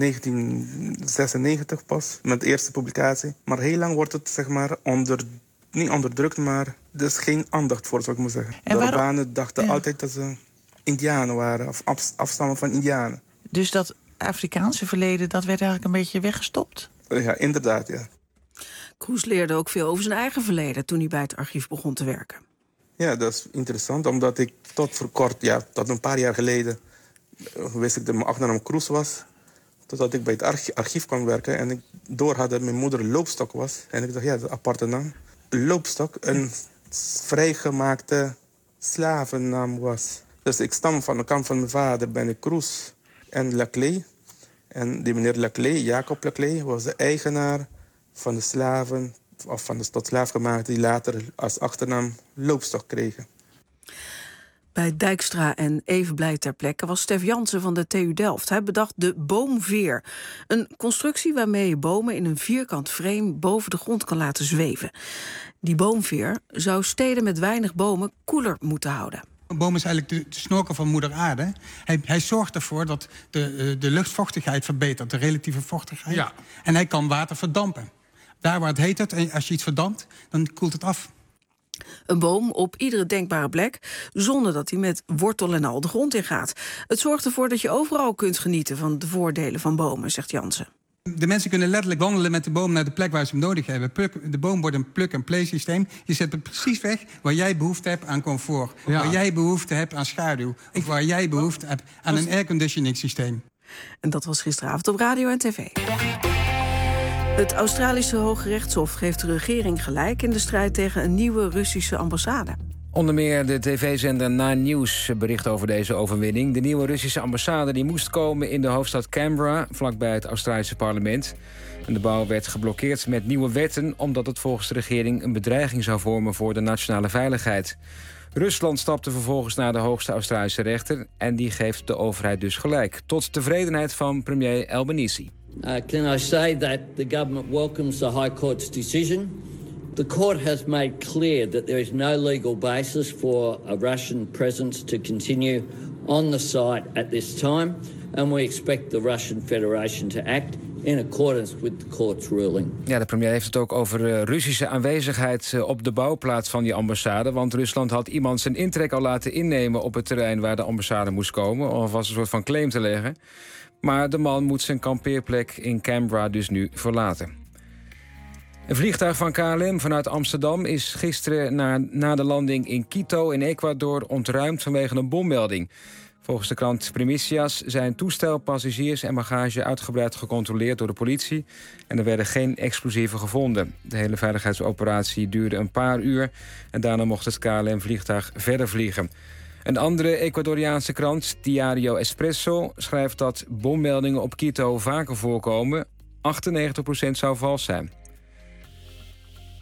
1996 pas met de eerste publicatie. Maar heel lang wordt het niet onderdrukt, maar er is geen aandacht voor, zou ik maar zeggen. De Arubanen dachten altijd dat ze Indianen waren, of afstammen van Indianen. Dus dat Afrikaanse verleden, dat werd eigenlijk een beetje weggestopt? Ja, inderdaad, ja. Kroes leerde ook veel over zijn eigen verleden toen hij bij het archief begon te werken. Ja, dat is interessant, omdat ik tot tot een paar jaar geleden wist ik dat mijn achternaam Kroes was. Totdat ik bij het archief kwam werken en ik doorhad dat mijn moeder Loopstok was. En ik dacht, ja, dat is een aparte naam. Loopstok een vrijgemaakte slavennaam was. Dus ik stam van de kant van mijn vader, ben ik Kroes en Laclay. En die meneer Laclay, Jacob Laclay, was de eigenaar van de slaven, of van de tot slaafgemaakte, die later als achternaam Loopstok kregen. Bij Dijkstra en Even Blij ter plekke was Stef Jansen van de TU Delft. Hij bedacht de boomveer. Een constructie waarmee je bomen in een vierkant frame boven de grond kan laten zweven. Die boomveer zou steden met weinig bomen koeler moeten houden. Een boom is eigenlijk de snorkel van moeder aarde. Hij zorgt ervoor dat de luchtvochtigheid verbetert, de relatieve vochtigheid. Ja. En hij kan water verdampen. Daar waar het heet het, en als je iets verdampt, dan koelt het af. Een boom op iedere denkbare plek, zonder dat hij met wortel en al de grond ingaat. Het zorgt ervoor dat je overal kunt genieten van de voordelen van bomen, zegt Jansen. De mensen kunnen letterlijk wandelen met de boom naar de plek waar ze hem nodig hebben. De boom wordt een plug-and-play systeem. Je zet het precies weg waar jij behoefte hebt aan comfort. Of waar jij behoefte hebt aan schaduw. Of waar jij behoefte hebt aan een airconditioning systeem. En dat was gisteravond op radio en tv. Het Australische Hoge Rechtshof geeft de regering gelijk in de strijd tegen een nieuwe Russische ambassade. Onder meer de tv-zender Na Nieuws bericht over deze overwinning. De nieuwe Russische ambassade die moest komen in de hoofdstad Canberra, vlakbij het Australische parlement. En de bouw werd geblokkeerd met nieuwe wetten, omdat het volgens de regering een bedreiging zou vormen voor de nationale veiligheid. Rusland stapte vervolgens naar de hoogste Australische rechter en die geeft de overheid dus gelijk. Tot tevredenheid van premier Albanese. Can I say that the government welcomes the High Court's decision? The court has made clear that there is no legal basis for a Russian presence to continue on the site at this time, and we expect the Russian Federation to act in accordance with the court's ruling. Ja, de premier heeft het ook over Russische aanwezigheid op de bouwplaats van die ambassade, want Rusland had iemand zijn intrek al laten innemen op het terrein waar de ambassade moest komen, of was een soort van claim te leggen. Maar de man moet zijn kampeerplek in Canberra dus nu verlaten. Een vliegtuig van KLM vanuit Amsterdam is gisteren na de landing in Quito in Ecuador ontruimd vanwege een bommelding. Volgens de krant Primicias zijn toestel, passagiers en bagage uitgebreid gecontroleerd door de politie en er werden geen explosieven gevonden. De hele veiligheidsoperatie duurde een paar uur en daarna mocht het KLM-vliegtuig verder vliegen. Een andere Ecuadoriaanse krant, Diario Expresso, schrijft dat bommeldingen op Quito vaker voorkomen. 98% zou vals zijn.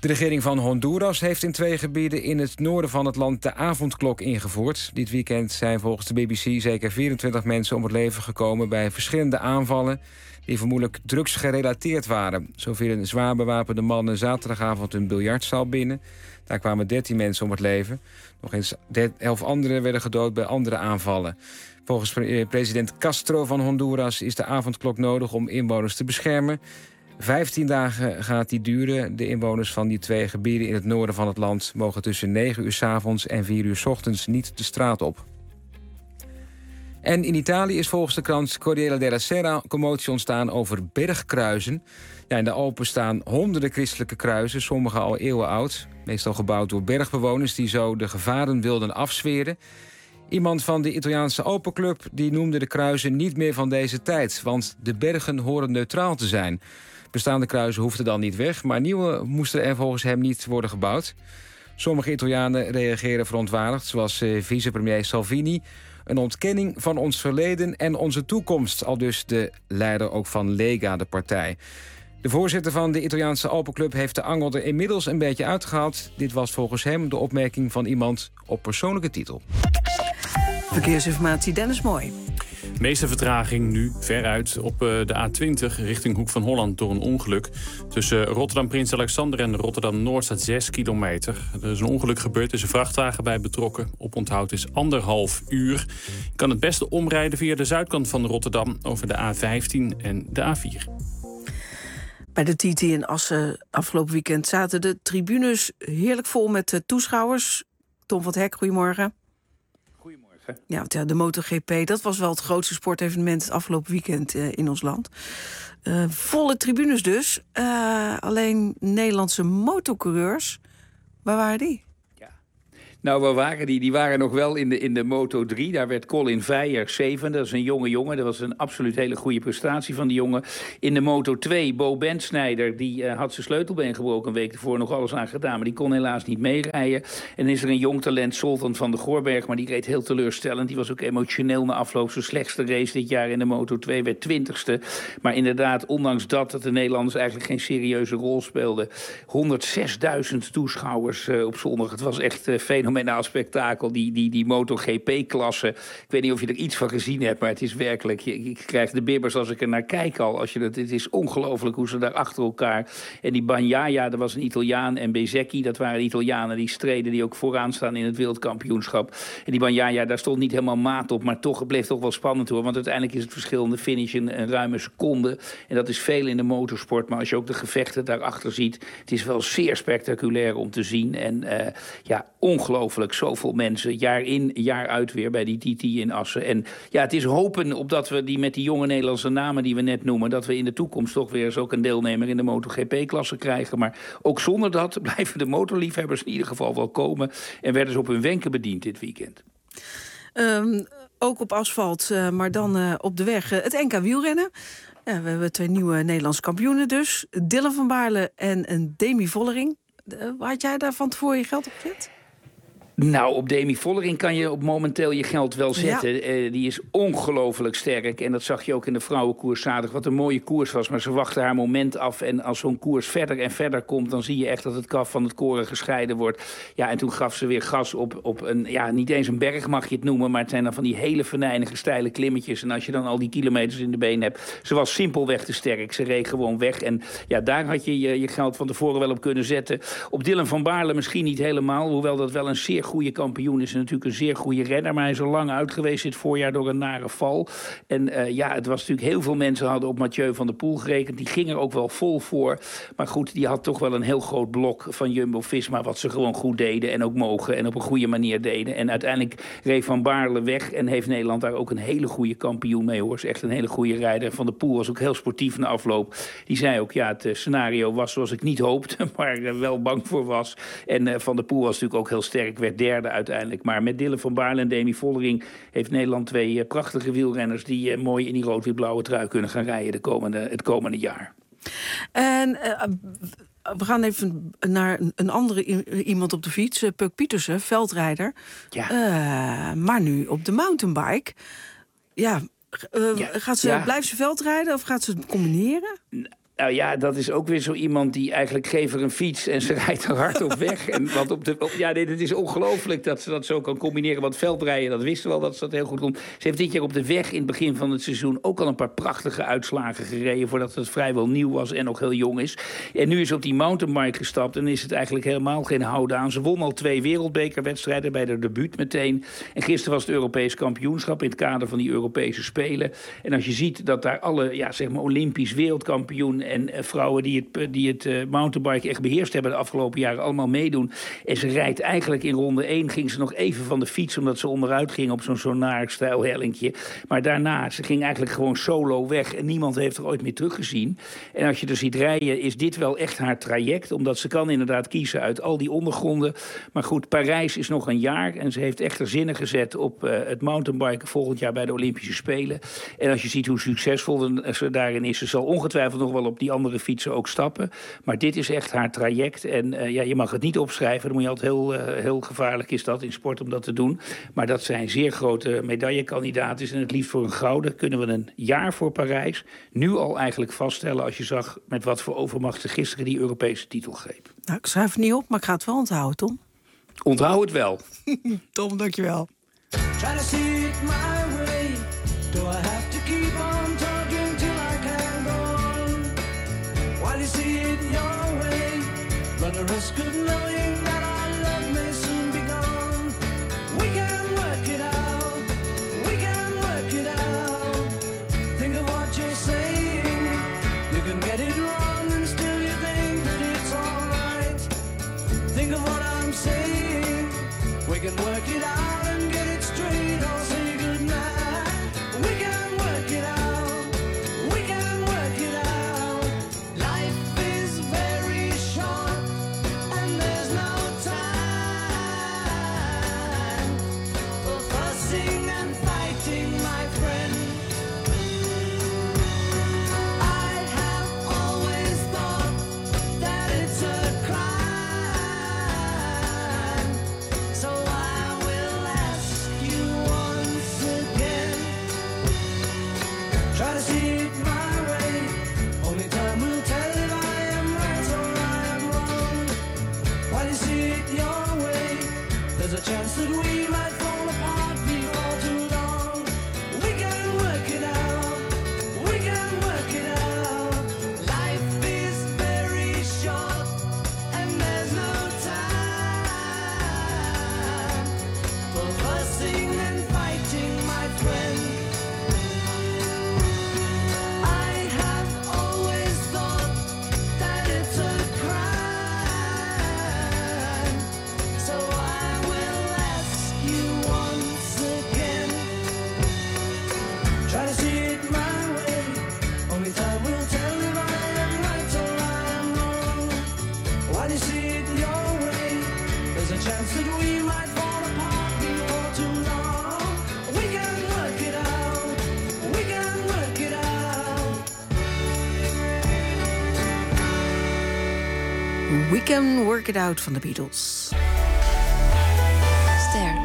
De regering van Honduras heeft in 2 gebieden in het noorden van het land de avondklok ingevoerd. Dit weekend zijn volgens de BBC zeker 24 mensen om het leven gekomen bij verschillende aanvallen die vermoedelijk drugsgerelateerd waren. Zo vielen zwaar bewapende mannen zaterdagavond een biljartzaal binnen. Daar kwamen 13 mensen om het leven. Nog eens 11 anderen werden gedood bij andere aanvallen. Volgens president Castro van Honduras is de avondklok nodig om inwoners te beschermen. 15 dagen gaat die duren. De inwoners van die 2 gebieden in het noorden van het land mogen tussen 9 uur 's avonds en 4 uur 's ochtends niet de straat op. En in Italië is volgens de krant Corriere della Sera commotie ontstaan over bergkruizen. Ja, in de Alpen staan honderden christelijke kruizen, sommige al eeuwen oud. Meestal gebouwd door bergbewoners die zo de gevaren wilden afzweren. Iemand van de Italiaanse Alpenclub die noemde de kruizen niet meer van deze tijd, want de bergen horen neutraal te zijn. Bestaande kruizen hoefden dan niet weg, maar nieuwe moesten er volgens hem niet worden gebouwd. Sommige Italianen reageren verontwaardigd, zoals vicepremier Salvini. Een ontkenning van ons verleden en onze toekomst, aldus de leider ook van Lega, de partij. De voorzitter van de Italiaanse Alpenclub heeft de angel er inmiddels een beetje uitgehaald. Dit was volgens hem de opmerking van iemand op persoonlijke titel. Verkeersinformatie, Dennis Mooi. De meeste vertraging nu veruit op de A20 richting Hoek van Holland door een ongeluk. Tussen Rotterdam Prins Alexander en Rotterdam Noord staat 6 kilometer. Er is een ongeluk gebeurd, er is een vrachtwagen bij betrokken. Oponthoud is 1,5 uur. Je kan het beste omrijden via de zuidkant van Rotterdam over de A15 en de A4. Bij de TT in Assen afgelopen weekend zaten de tribunes heerlijk vol met toeschouwers. Tom van het Hek, goedemorgen. Ja, de MotoGP, dat was wel het grootste sportevenement het afgelopen weekend in ons land. Volle tribunes dus. Alleen Nederlandse motocoureurs, waar waren die? Nou, waar waren die? Die waren nog wel in de Moto3. Daar werd Colin Veijer 7. Dat is een jonge jongen. Dat was een absoluut hele goede prestatie van die jongen. In de Moto2, Bo Bentsnijder, die had zijn sleutelbeen gebroken een week ervoor. Nog alles aan gedaan, maar die kon helaas niet meerijden. En is er een jong talent, Zoltan van de Goorberg, maar die reed heel teleurstellend. Die was ook emotioneel na afloop. Zijn slechtste race dit jaar in de Moto2 werd 20ste. Maar inderdaad, ondanks dat de Nederlanders eigenlijk geen serieuze rol speelden. 106.000 toeschouwers op zondag. Het was echt fenomenaal spektakel, die MotoGP-klasse. Ik weet niet of je er iets van gezien hebt, maar het is werkelijk... Ik krijg de bibbers als ik er naar kijk al. Het is ongelooflijk hoe ze daar achter elkaar... En die Bagnaia, dat was een Italiaan, en Bezecchi, dat waren Italianen die streden, die ook vooraan staan in het wereldkampioenschap. En die Bagnaia, daar stond niet helemaal maat op, maar toch, het bleef toch wel spannend hoor, want uiteindelijk is het verschil in de finish een ruime seconde. En dat is veel in de motorsport, maar als je ook de gevechten daarachter ziet, het is wel zeer spectaculair om te zien. En ongelooflijk zoveel mensen, jaar in, jaar uit weer bij die TT in Assen. En ja, het is hopen op dat we die met die jonge Nederlandse namen die we net noemen, dat we in de toekomst toch weer eens ook een deelnemer in de MotoGP-klasse krijgen. Maar ook zonder dat blijven de motorliefhebbers in ieder geval wel komen en werden ze op hun wenken bediend dit weekend. Ook op asfalt, maar dan op de weg. Het NK wielrennen. Ja, we hebben 2 nieuwe Nederlandse kampioenen dus. Dylan van Baarle en Demi Vollering. Had jij daar van tevoren je geld op gezet? Nou, op Demi Vollering kan je op momenteel je geld wel zetten. Ja. Die is ongelooflijk sterk. En dat zag je ook in de vrouwenkoers zaterdag. Wat een mooie koers was. Maar ze wachtte haar moment af. En als zo'n koers verder en verder komt, dan zie je echt dat het kaf van het koren gescheiden wordt. Ja, en toen gaf ze weer gas op een... Ja, niet eens een berg mag je het noemen. Maar het zijn dan van die hele venijnige steile klimmetjes. En als je dan al die kilometers in de been hebt. Ze was simpelweg te sterk. Ze reed gewoon weg. En ja, daar had je je geld van tevoren wel op kunnen zetten. Op Dylan van Baarle misschien niet helemaal. Hoewel dat wel een zeer goede kampioen is en natuurlijk een zeer goede renner. Maar hij is al lang uit geweest dit voorjaar door een nare val. En het was natuurlijk heel veel mensen hadden op Mathieu van der Poel gerekend. Die ging er ook wel vol voor. Maar goed, die had toch wel een heel groot blok van Jumbo-Visma wat ze gewoon goed deden en ook mogen en op een goede manier deden. En uiteindelijk reed Van Baarle weg en heeft Nederland daar ook een hele goede kampioen mee hoor. Is echt een hele goede rijder. Van der Poel was ook heel sportief na afloop. Die zei ook, ja, het scenario was zoals ik niet hoopte, maar wel bang voor was. En Van der Poel was natuurlijk ook heel sterk, werd derde uiteindelijk. Maar met Dylan van Baarle en Demi Vollering heeft Nederland 2 prachtige wielrenners die mooi in die rood-wit-blauwe trui kunnen gaan rijden het komende jaar. En we gaan even naar een andere iemand op de fiets, Puk Pietersen, veldrijder. Ja. Maar nu op de mountainbike. Ja, blijft ze veldrijden of gaat ze het combineren? Nou ja, dat is ook weer zo iemand die eigenlijk geeft er een fiets en ze rijdt er hard op weg. En wat het is ongelooflijk dat ze dat zo kan combineren. Want veldrijden, dat wisten we al dat ze dat heel goed kon. Ze heeft dit jaar op de weg in het begin van het seizoen ook al een paar prachtige uitslagen gereden, voordat het vrijwel nieuw was en nog heel jong is. En nu is ze op die mountainbike gestapt en is het eigenlijk helemaal geen houden aan. Ze won al 2 wereldbekerwedstrijden bij haar debuut meteen. En gisteren was het Europees kampioenschap in het kader van die Europese Spelen. En als je ziet dat daar alle, Olympisch wereldkampioen en vrouwen die het mountainbike echt beheerst hebben de afgelopen jaren allemaal meedoen. En ze rijdt eigenlijk in ronde 1, ging ze nog even van de fiets, omdat ze onderuit ging op zo'n Sonar-stijl hellinkje. Maar daarna, ze ging eigenlijk gewoon solo weg en niemand heeft er ooit meer teruggezien. En als je er ziet rijden, is dit wel echt haar traject, omdat ze kan inderdaad kiezen uit al die ondergronden. Maar goed, Parijs is nog een jaar en ze heeft echt er zinnen gezet op het mountainbiken volgend jaar bij de Olympische Spelen. En als je ziet hoe succesvol ze daarin is, ze zal ongetwijfeld nog wel op die andere fietsen ook stappen. Maar dit is echt haar traject. En je mag het niet opschrijven. Dan moet je altijd heel gevaarlijk is dat in sport om dat te doen. Maar dat zijn zeer grote medaillekandidaten. En het liefst voor een gouden kunnen we een jaar voor Parijs nu al eigenlijk vaststellen, als je zag met wat voor overmacht ze gisteren die Europese titel greep. Nou, ik schrijf het niet op, maar ik ga het wel onthouden, Tom. Onthoud het wel. Tom, dankjewel. See it your way, run the risk of knowing that our love may soon be gone. We can work it out, we can work it out. Think of what you're saying, you can get it wrong and still you think that it's alright. Think of what I'm saying, we can work it out and get it straight or say goodnight. We can work it out, we can work it out. There's a chance that we might fall apart before too long. We can work it out, we can work it out. Life is very short and there's no time for fussing and fighting, my friend. I have always thought that it's a crime, so try to see it my way. Only time will tell if I am right or I am wrong. Why do you see it your way? There's a chance that we might fall apart before too long. We can work it out, we can work it out. We Can Work It Out van de Beatles. Ster.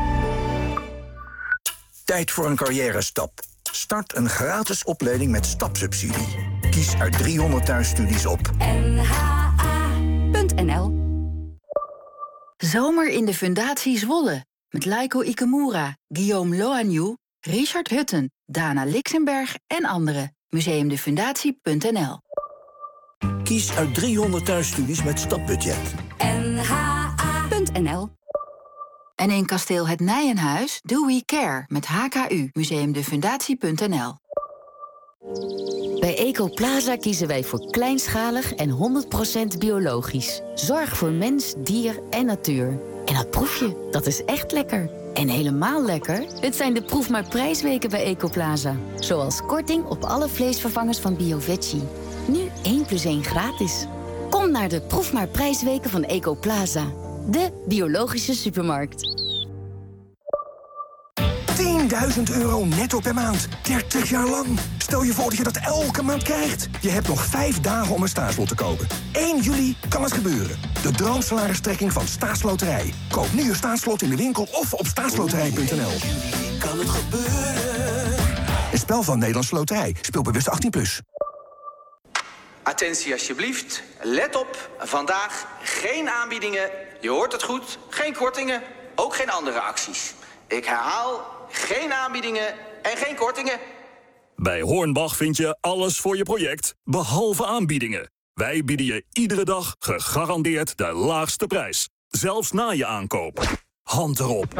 Tijd voor een carrière-stap. Start een gratis opleiding met stapsubsidie. Kies uit 300 thuisstudies op nha.nl. Zomer in de Fundatie Zwolle. Met Laiko Ikamura, Guillaume Loagnou, Richard Hutten, Dana Lixenberg en anderen. Museumdefundatie.nl. Kies uit 300 thuisstudies met stapbudget. nha.nl. En in kasteel Het Nijenhuis Do We Care met HKU, Museumdefundatie.nl. Bij Ecoplaza kiezen wij voor kleinschalig en 100% biologisch. Zorg voor mens, dier en natuur. En dat proef je, dat is echt lekker. En helemaal lekker, het zijn de proef maar prijsweken bij Ecoplaza. Zoals korting op alle vleesvervangers van Bioveggie. Nu 1+1 gratis. Kom naar de proef maar prijsweken van Ecoplaza. De biologische supermarkt. €10.000 netto per maand. 30 jaar lang. Stel je voor dat je dat elke maand krijgt. Je hebt nog 5 dagen om een staatslot te kopen. 1 juli kan het gebeuren. De droomsalaristrekking van Staatsloterij. Koop nu je staatslot in de winkel of op staatsloterij.nl. Kan het gebeuren? Een spel van Nederlandse Loterij. Speel bewust 18+. Attentie alsjeblieft. Let op. Vandaag geen aanbiedingen. Je hoort het goed. Geen kortingen. Ook geen andere acties. Ik herhaal, geen aanbiedingen en geen kortingen. Bij Hornbach vind je alles voor je project, behalve aanbiedingen. Wij bieden je iedere dag gegarandeerd de laagste prijs. Zelfs na je aankoop. Hand erop.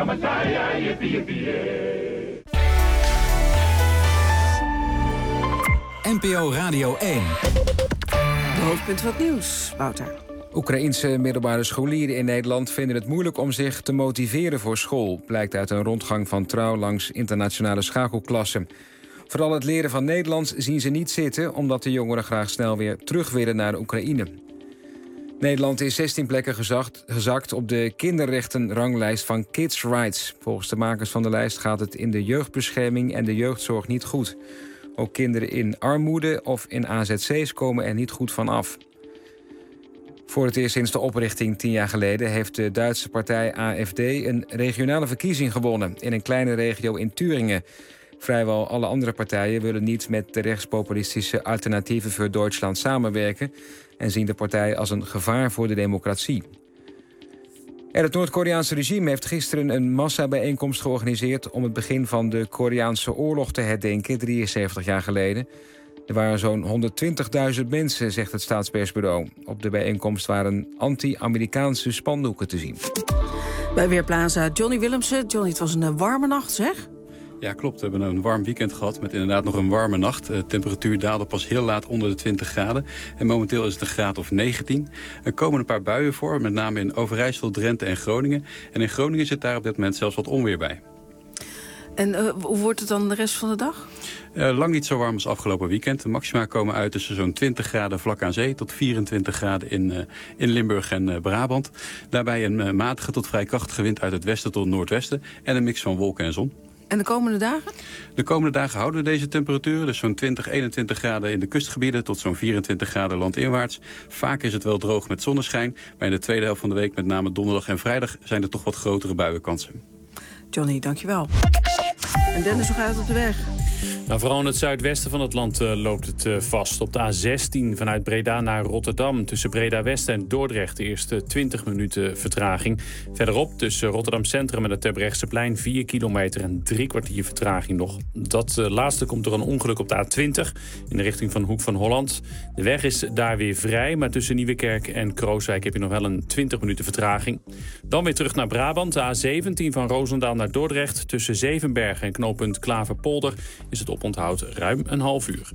NPO Radio 1. De hoofdpunt van het nieuws, Wouter. Oekraïense middelbare scholieren in Nederland vinden het moeilijk om zich te motiveren voor school, blijkt uit een rondgang van Trouw langs internationale schakelklassen. Vooral het leren van Nederlands zien ze niet zitten, omdat de jongeren graag snel weer terug willen naar de Oekraïne. Nederland is 16 plekken gezakt op de kinderrechtenranglijst van Kids Rights. Volgens de makers van de lijst gaat het in de jeugdbescherming en de jeugdzorg niet goed. Ook kinderen in armoede of in AZC's komen er niet goed van af. Voor het eerst sinds de oprichting 10 jaar geleden heeft de Duitse partij AfD een regionale verkiezing gewonnen in een kleine regio in Turingen. Vrijwel alle andere partijen willen niet met de rechtspopulistische Alternatieven voor Duitsland samenwerken en zien de partij als een gevaar voor de democratie. En het Noord-Koreaanse regime heeft gisteren een massabijeenkomst georganiseerd om het begin van de Koreaanse oorlog te herdenken, 73 jaar geleden. Er waren zo'n 120.000 mensen, zegt het staatspersbureau. Op de bijeenkomst waren anti-Amerikaanse spandoeken te zien. Bij Weerplaza Johnny Willemsen. Johnny, het was een warme nacht, zeg? Ja, klopt. We hebben een warm weekend gehad met inderdaad nog een warme nacht. De temperatuur daalde pas heel laat onder de 20 graden. En momenteel is het een graad of 19. Er komen een paar buien voor, met name in Overijssel, Drenthe en Groningen. En in Groningen zit daar op dit moment zelfs wat onweer bij. En hoe wordt het dan de rest van de dag? Lang niet zo warm als afgelopen weekend. De maxima komen uit tussen zo'n 20 graden vlak aan zee tot 24 graden in Limburg en Brabant. Daarbij een matige tot vrij krachtige wind uit het westen tot noordwesten en een mix van wolken en zon. En de komende dagen? De komende dagen houden we deze temperaturen. Dus zo'n 20, 21 graden in de kustgebieden tot zo'n 24 graden landinwaarts. Vaak is het wel droog met zonneschijn. Maar in de tweede helft van de week, met name donderdag en vrijdag, zijn er toch wat grotere buienkansen. Johnny, dankjewel. En Dennis, hoe gaat het op de weg? Nou, vooral in het zuidwesten van het land loopt het vast. Op de A16 vanuit Breda naar Rotterdam. Tussen Breda-West en Dordrecht de eerste 20 minuten vertraging. Verderop tussen Rotterdam Centrum en het Terbrechtseplein 4 kilometer en 3 kwartier vertraging nog. Dat laatste komt door een ongeluk op de A20 in de richting van Hoek van Holland. De weg is daar weer vrij, maar tussen Nieuwekerk en Krooswijk heb je nog wel een 20 minuten vertraging. Dan weer terug naar Brabant. De A17 van Roosendaal naar Dordrecht. Tussen Zevenbergen en knooppunt Klaverpolder is het oponthoud ruim een half uur.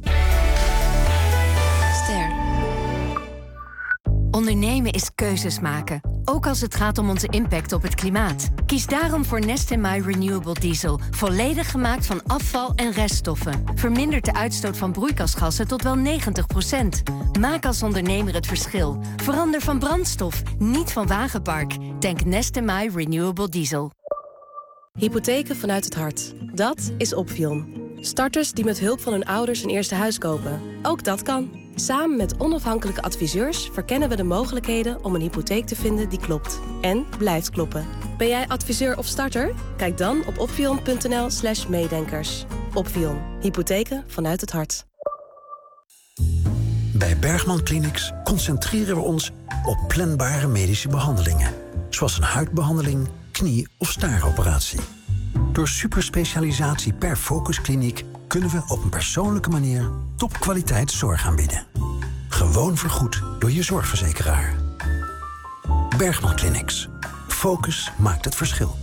Ster. Ondernemen is keuzes maken, ook als het gaat om onze impact op het klimaat. Kies daarom voor Nest & My Renewable Diesel, volledig gemaakt van afval en reststoffen. Vermindert de uitstoot van broeikasgassen tot wel 90%. Maak als ondernemer het verschil. Verander van brandstof, niet van wagenpark. Denk Nest & My Renewable Diesel. Hypotheken vanuit het hart. Dat is Opvion. Starters die met hulp van hun ouders een eerste huis kopen. Ook dat kan. Samen met onafhankelijke adviseurs verkennen we de mogelijkheden om een hypotheek te vinden die klopt. En blijft kloppen. Ben jij adviseur of starter? Kijk dan op opvion.nl/meedenkers. Opvion. Hypotheken vanuit het hart. Bij Bergman Clinics concentreren we ons op planbare medische behandelingen. Zoals een huidbehandeling, knie- of staaroperatie. Door superspecialisatie per focuskliniek kunnen we op een persoonlijke manier topkwaliteit zorg aanbieden. Gewoon vergoed door je zorgverzekeraar. Bergman Clinics. Focus maakt het verschil.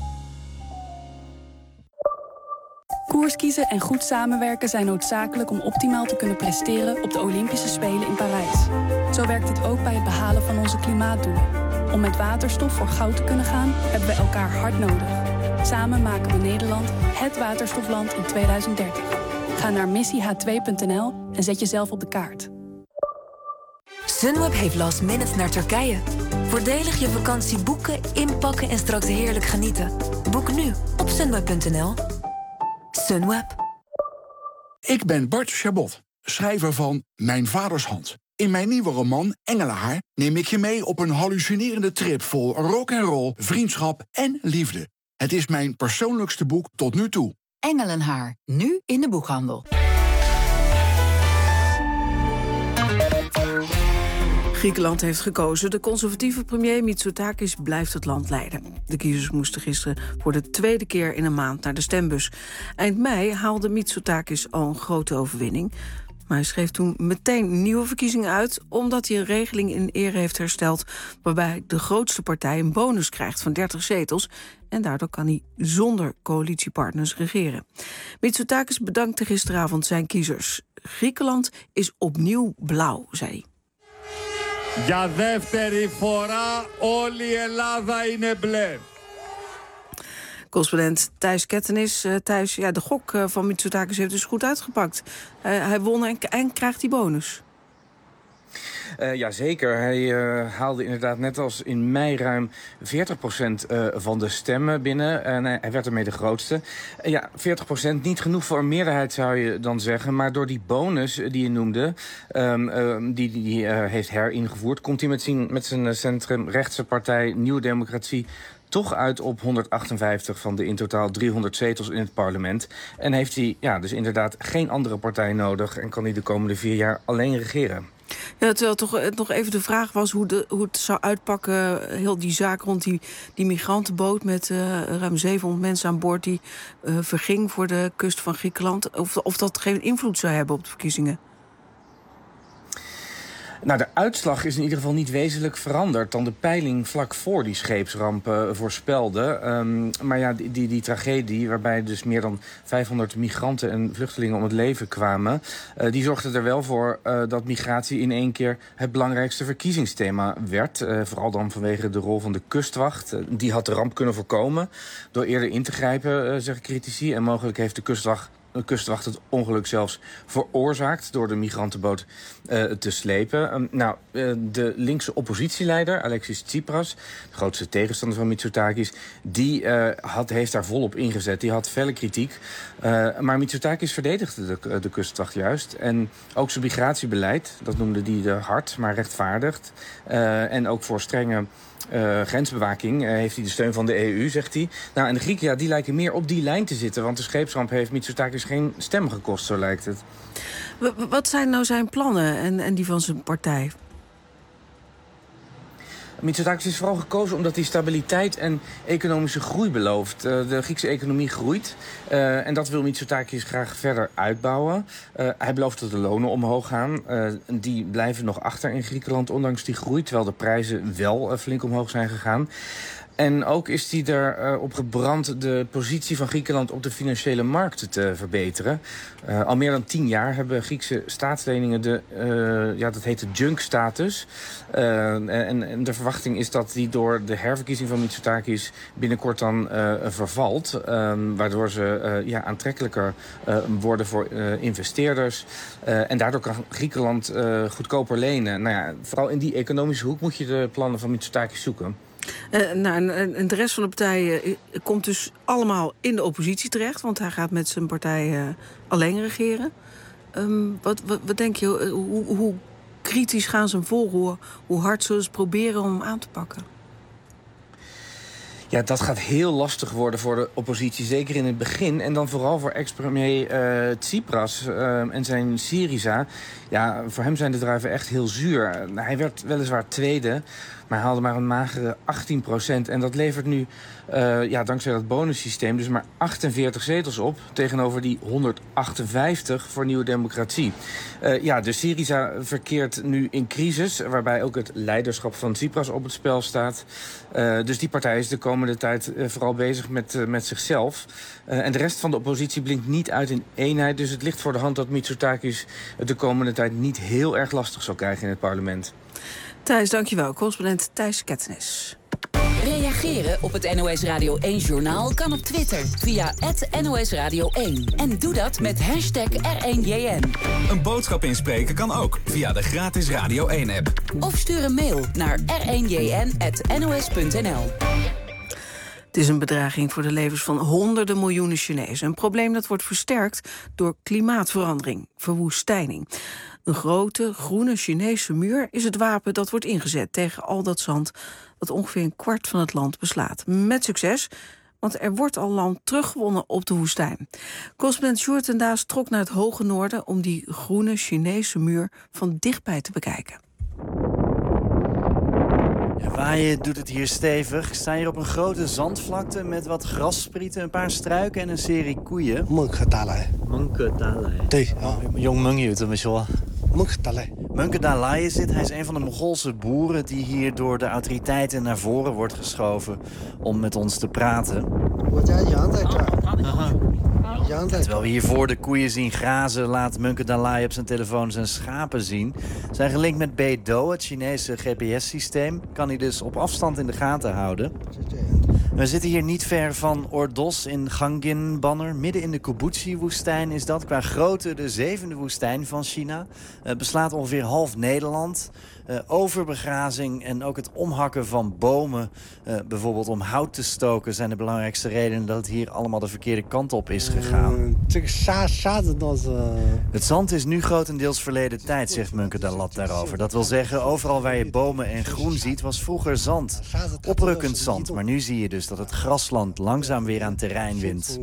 Koers kiezen en goed samenwerken zijn noodzakelijk om optimaal te kunnen presteren op de Olympische Spelen in Parijs. Zo werkt dit ook bij het behalen van onze klimaatdoelen. Om met waterstof voor goud te kunnen gaan, hebben we elkaar hard nodig. Samen maken we Nederland het waterstofland in 2030. Ga naar missieh2.nl en zet jezelf op de kaart. Sunweb heeft last minute naar Turkije. Voordelig je vakantie boeken, inpakken en straks heerlijk genieten. Boek nu op sunweb.nl. Sunweb. Ik ben Bart Chabot, schrijver van Mijn Vaders Hand. In mijn nieuwe roman Engelenhaar neem ik je mee op een hallucinerende trip vol rock'n'roll, vriendschap en liefde. Het is mijn persoonlijkste boek tot nu toe. Engelenhaar, nu in de boekhandel. Griekenland heeft gekozen. De conservatieve premier Mitsotakis blijft het land leiden. De kiezers moesten gisteren voor de tweede keer in een maand naar de stembus. Eind mei haalde Mitsotakis al een grote overwinning. Maar hij schreef toen meteen nieuwe verkiezingen uit, omdat hij een regeling in ere heeft hersteld waarbij de grootste partij een bonus krijgt van 30 zetels. En daardoor kan hij zonder coalitiepartners regeren. Mitsotakis bedankte gisteravond zijn kiezers. Griekenland is opnieuw blauw, zei hij. Για δεύτερη φορά όλη η Ελλάδα είναι μπλε. Correspondent Thijs Kettenis. Thijs, ja, de gok van Mitsotakis heeft dus goed uitgepakt. Hij won en krijgt die bonus. Jazeker. Hij haalde inderdaad net als in mei ruim 40% van de stemmen binnen. En hij werd ermee de grootste. 40%, niet genoeg voor een meerderheid zou je dan zeggen. Maar door die bonus die je noemde, die heeft heringevoerd, komt hij met zijn centrumrechtse partij Nieuwe Democratie toch uit op 158 van de in totaal 300 zetels in het parlement. En heeft hij dus inderdaad geen andere partij nodig en kan hij de komende 4 jaar alleen regeren. Ja, terwijl toch nog even de vraag was hoe het zou uitpakken, heel die zaak rond die migrantenboot met ruim 700 mensen aan boord die verging voor de kust van Griekenland. Of dat geen invloed zou hebben op de verkiezingen. Nou, de uitslag is in ieder geval niet wezenlijk veranderd dan de peiling vlak voor die scheepsramp voorspelde. Maar ja, die tragedie waarbij dus meer dan 500 migranten en vluchtelingen om het leven kwamen, die zorgde er wel voor dat migratie in één keer het belangrijkste verkiezingsthema werd. Vooral dan vanwege de rol van de kustwacht. Die had de ramp kunnen voorkomen door eerder in te grijpen, zeggen critici. En mogelijk heeft de kustwacht het ongeluk zelfs veroorzaakt door de migrantenboot te slepen. De linkse oppositieleider, Alexis Tsipras, de grootste tegenstander van Mitsotakis, die heeft daar volop ingezet. Die had felle kritiek. Maar Mitsotakis verdedigde de kustwacht juist. En ook zijn migratiebeleid, dat noemde hij hard, maar rechtvaardigd. En ook voor strenge grensbewaking heeft hij de steun van de EU, zegt hij. Nou, en de Grieken die lijken meer op die lijn te zitten, want de scheepsramp heeft Mitsotakis geen stem gekost, zo lijkt het. Wat zijn nou zijn plannen en die van zijn partij? Mitsotakis is vooral gekozen omdat hij stabiliteit en economische groei belooft. De Griekse economie groeit en dat wil Mitsotakis graag verder uitbouwen. Hij belooft dat de lonen omhoog gaan. Die blijven nog achter in Griekenland, ondanks die groei, terwijl de prijzen wel flink omhoog zijn gegaan. En ook is hij erop gebrand de positie van Griekenland op de financiële markten te verbeteren. Al meer dan 10 jaar hebben Griekse staatsleningen dat heet de junk-status. En de verwachting is dat die door de herverkiezing van Mitsotakis binnenkort dan vervalt. Waardoor ze aantrekkelijker worden voor investeerders. En daardoor kan Griekenland goedkoper lenen. Nou ja, vooral in die economische hoek moet je de plannen van Mitsotakis zoeken. En de rest van de partijen komt dus allemaal in de oppositie terecht, want hij gaat met zijn partij alleen regeren. Wat denk je, hoe kritisch gaan ze hem volgen? Hoe hard zullen ze proberen om hem aan te pakken? Ja, dat gaat heel lastig worden voor de oppositie, zeker in het begin. En dan vooral voor ex-premier Tsipras en zijn Syriza. Ja, voor hem zijn de druiven echt heel zuur. Hij werd weliswaar tweede, maar hij haalde maar een magere 18%. En dat levert nu, dankzij dat bonussysteem, dus maar 48 zetels op, tegenover die 158 voor Nieuwe Democratie. De Syriza verkeert nu in crisis, waarbij ook het leiderschap van Tsipras op het spel staat. Dus die partij is de komende tijd vooral bezig met zichzelf. En de rest van de oppositie blinkt niet uit in eenheid. Dus het ligt voor de hand dat Mitsotakis de komende tijd niet heel erg lastig zal krijgen in het parlement. Thijs, dankjewel. Correspondent Thijs Kettenis. Reageren op het NOS Radio 1-journaal kan op Twitter via @NOS Radio 1. En doe dat met hashtag R1JN. Een boodschap inspreken kan ook via de gratis Radio 1-app. Of stuur een mail naar r1jn@nos.nl. Het is een bedreiging voor de levens van honderden miljoenen Chinezen. Een probleem dat wordt versterkt door klimaatverandering, verwoestijning. Een grote, groene Chinese muur is het wapen dat wordt ingezet tegen al dat zand dat ongeveer een kwart van het land beslaat. Met succes, want er wordt al land teruggewonnen op de woestijn. Correspondent Sjoerd en Daas trok naar het hoge noorden om die groene Chinese muur van dichtbij te bekijken. Laaien doet het hier stevig. Ik sta hier op een grote zandvlakte met wat grassprieten, een paar struiken en een serie koeien. Munke Dalai. Jong Mungyu, te me Munke Dalai is dit. Hij is een van de Mongoolse boeren die hier door de autoriteiten naar voren wordt geschoven om met ons te praten. Terwijl we hier voor de koeien zien grazen, laat Munke Dalai op zijn telefoon zijn schapen zien. Zijn gelinkt met Beidou, het Chinese GPS-systeem. Kan hij dus op afstand in de gaten houden. We zitten hier niet ver van Ordos in Gangin-Banner. Midden in de Kubuchi-woestijn is dat. Qua grootte de 7e woestijn van China. Beslaat ongeveer half Nederland. Overbegrazing en ook het omhakken van bomen, bijvoorbeeld om hout te stoken, zijn de belangrijkste redenen dat het hier allemaal de verkeerde kant op is gegaan. Het zand is nu grotendeels verleden tijd, zegt Munke Dalai daarover. Dat wil zeggen, overal waar je bomen en groen ziet, was vroeger zand. Oprukkend zand, maar nu zie je dus dat het grasland langzaam weer aan terrein wint.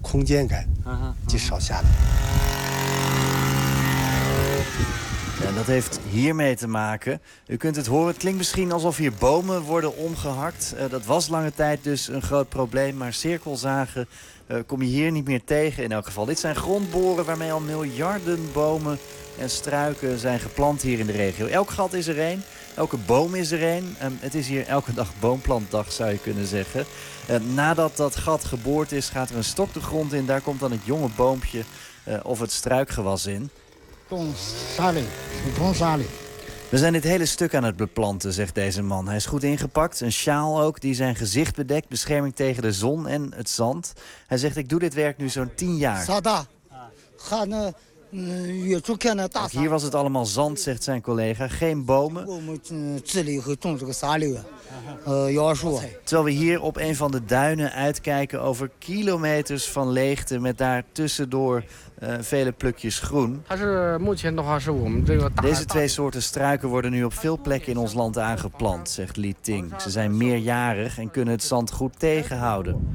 En dat heeft hiermee te maken. U kunt het horen, het klinkt misschien alsof hier bomen worden omgehakt. Dat was lange tijd dus een groot probleem, maar cirkelzagen kom je hier niet meer tegen in elk geval. Dit zijn grondboren waarmee al miljarden bomen en struiken zijn geplant hier in de regio. Elk gat is er één, elke boom is er één. Het is hier elke dag boomplantdag, zou je kunnen zeggen. Nadat dat gat geboord is, gaat er een stok de grond in. Daar komt dan het jonge boompje of het struikgewas in. We zijn dit hele stuk aan het beplanten, zegt deze man. Hij is goed ingepakt, een sjaal ook, die zijn gezicht bedekt. Bescherming tegen de zon en het zand. Hij zegt, ik doe dit werk nu zo'n 10 jaar. Ook hier was het allemaal zand, zegt zijn collega. Geen bomen. Terwijl we hier op een van de duinen uitkijken over kilometers van leegte met daar tussendoor vele plukjes groen. Deze 2 soorten struiken worden nu op veel plekken in ons land aangeplant, zegt Li Ting. Ze zijn meerjarig en kunnen het zand goed tegenhouden.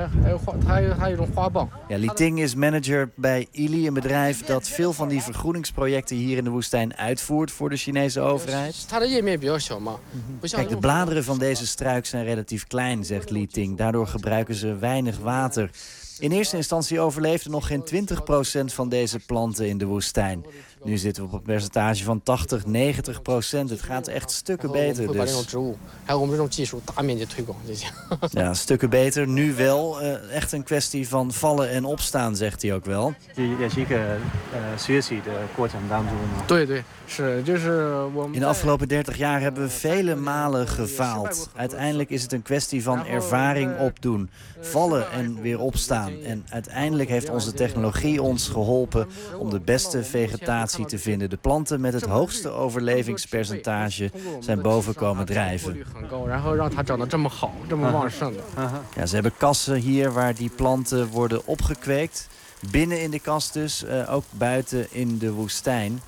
Ja, Li Ting is manager bij Ili, een bedrijf dat veel van die vergroeningsprojecten hier in de woestijn uitvoert voor de Chinese overheid. Kijk, de bladeren van deze struik zijn relatief klein, zegt Li Ting. Daardoor gebruiken ze weinig water. In eerste instantie overleefde nog geen 20% van deze planten in de woestijn. Nu zitten we op een percentage van 80-90%. Het gaat echt stukken beter dus. Ja, stukken beter. Nu wel. Echt een kwestie van vallen en opstaan, zegt hij ook wel. In de afgelopen 30 jaar hebben we vele malen gefaald. Uiteindelijk is het een kwestie van ervaring opdoen. Vallen en weer opstaan. En uiteindelijk heeft onze technologie ons geholpen om de beste vegetatie te vinden. De planten met het hoogste overlevingspercentage zijn boven komen drijven. Ja, ze hebben kassen hier waar die planten worden opgekweekt. Binnen in de kas dus, ook buiten in de woestijn.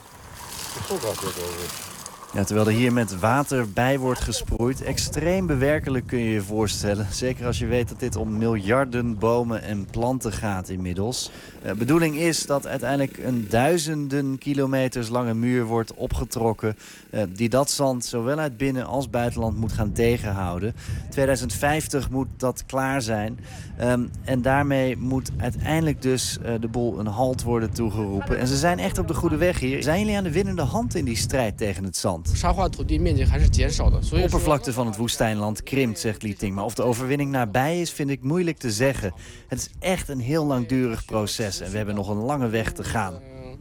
Ja, terwijl er hier met water bij wordt gesproeid. Extreem bewerkelijk kun je je voorstellen. Zeker als je weet dat dit om miljarden bomen en planten gaat inmiddels. De bedoeling is dat uiteindelijk een duizenden kilometers lange muur wordt opgetrokken. Die dat zand zowel uit binnen- als buitenland moet gaan tegenhouden. 2050 moet dat klaar zijn. En daarmee moet uiteindelijk dus de boel een halt worden toegeroepen. En ze zijn echt op de goede weg hier. Zijn jullie aan de winnende hand in die strijd tegen het zand? De oppervlakte van het woestijnland krimpt, zegt Li Ting. Maar of de overwinning nabij is, vind ik moeilijk te zeggen. Het is echt een heel langdurig proces en we hebben nog een lange weg te gaan.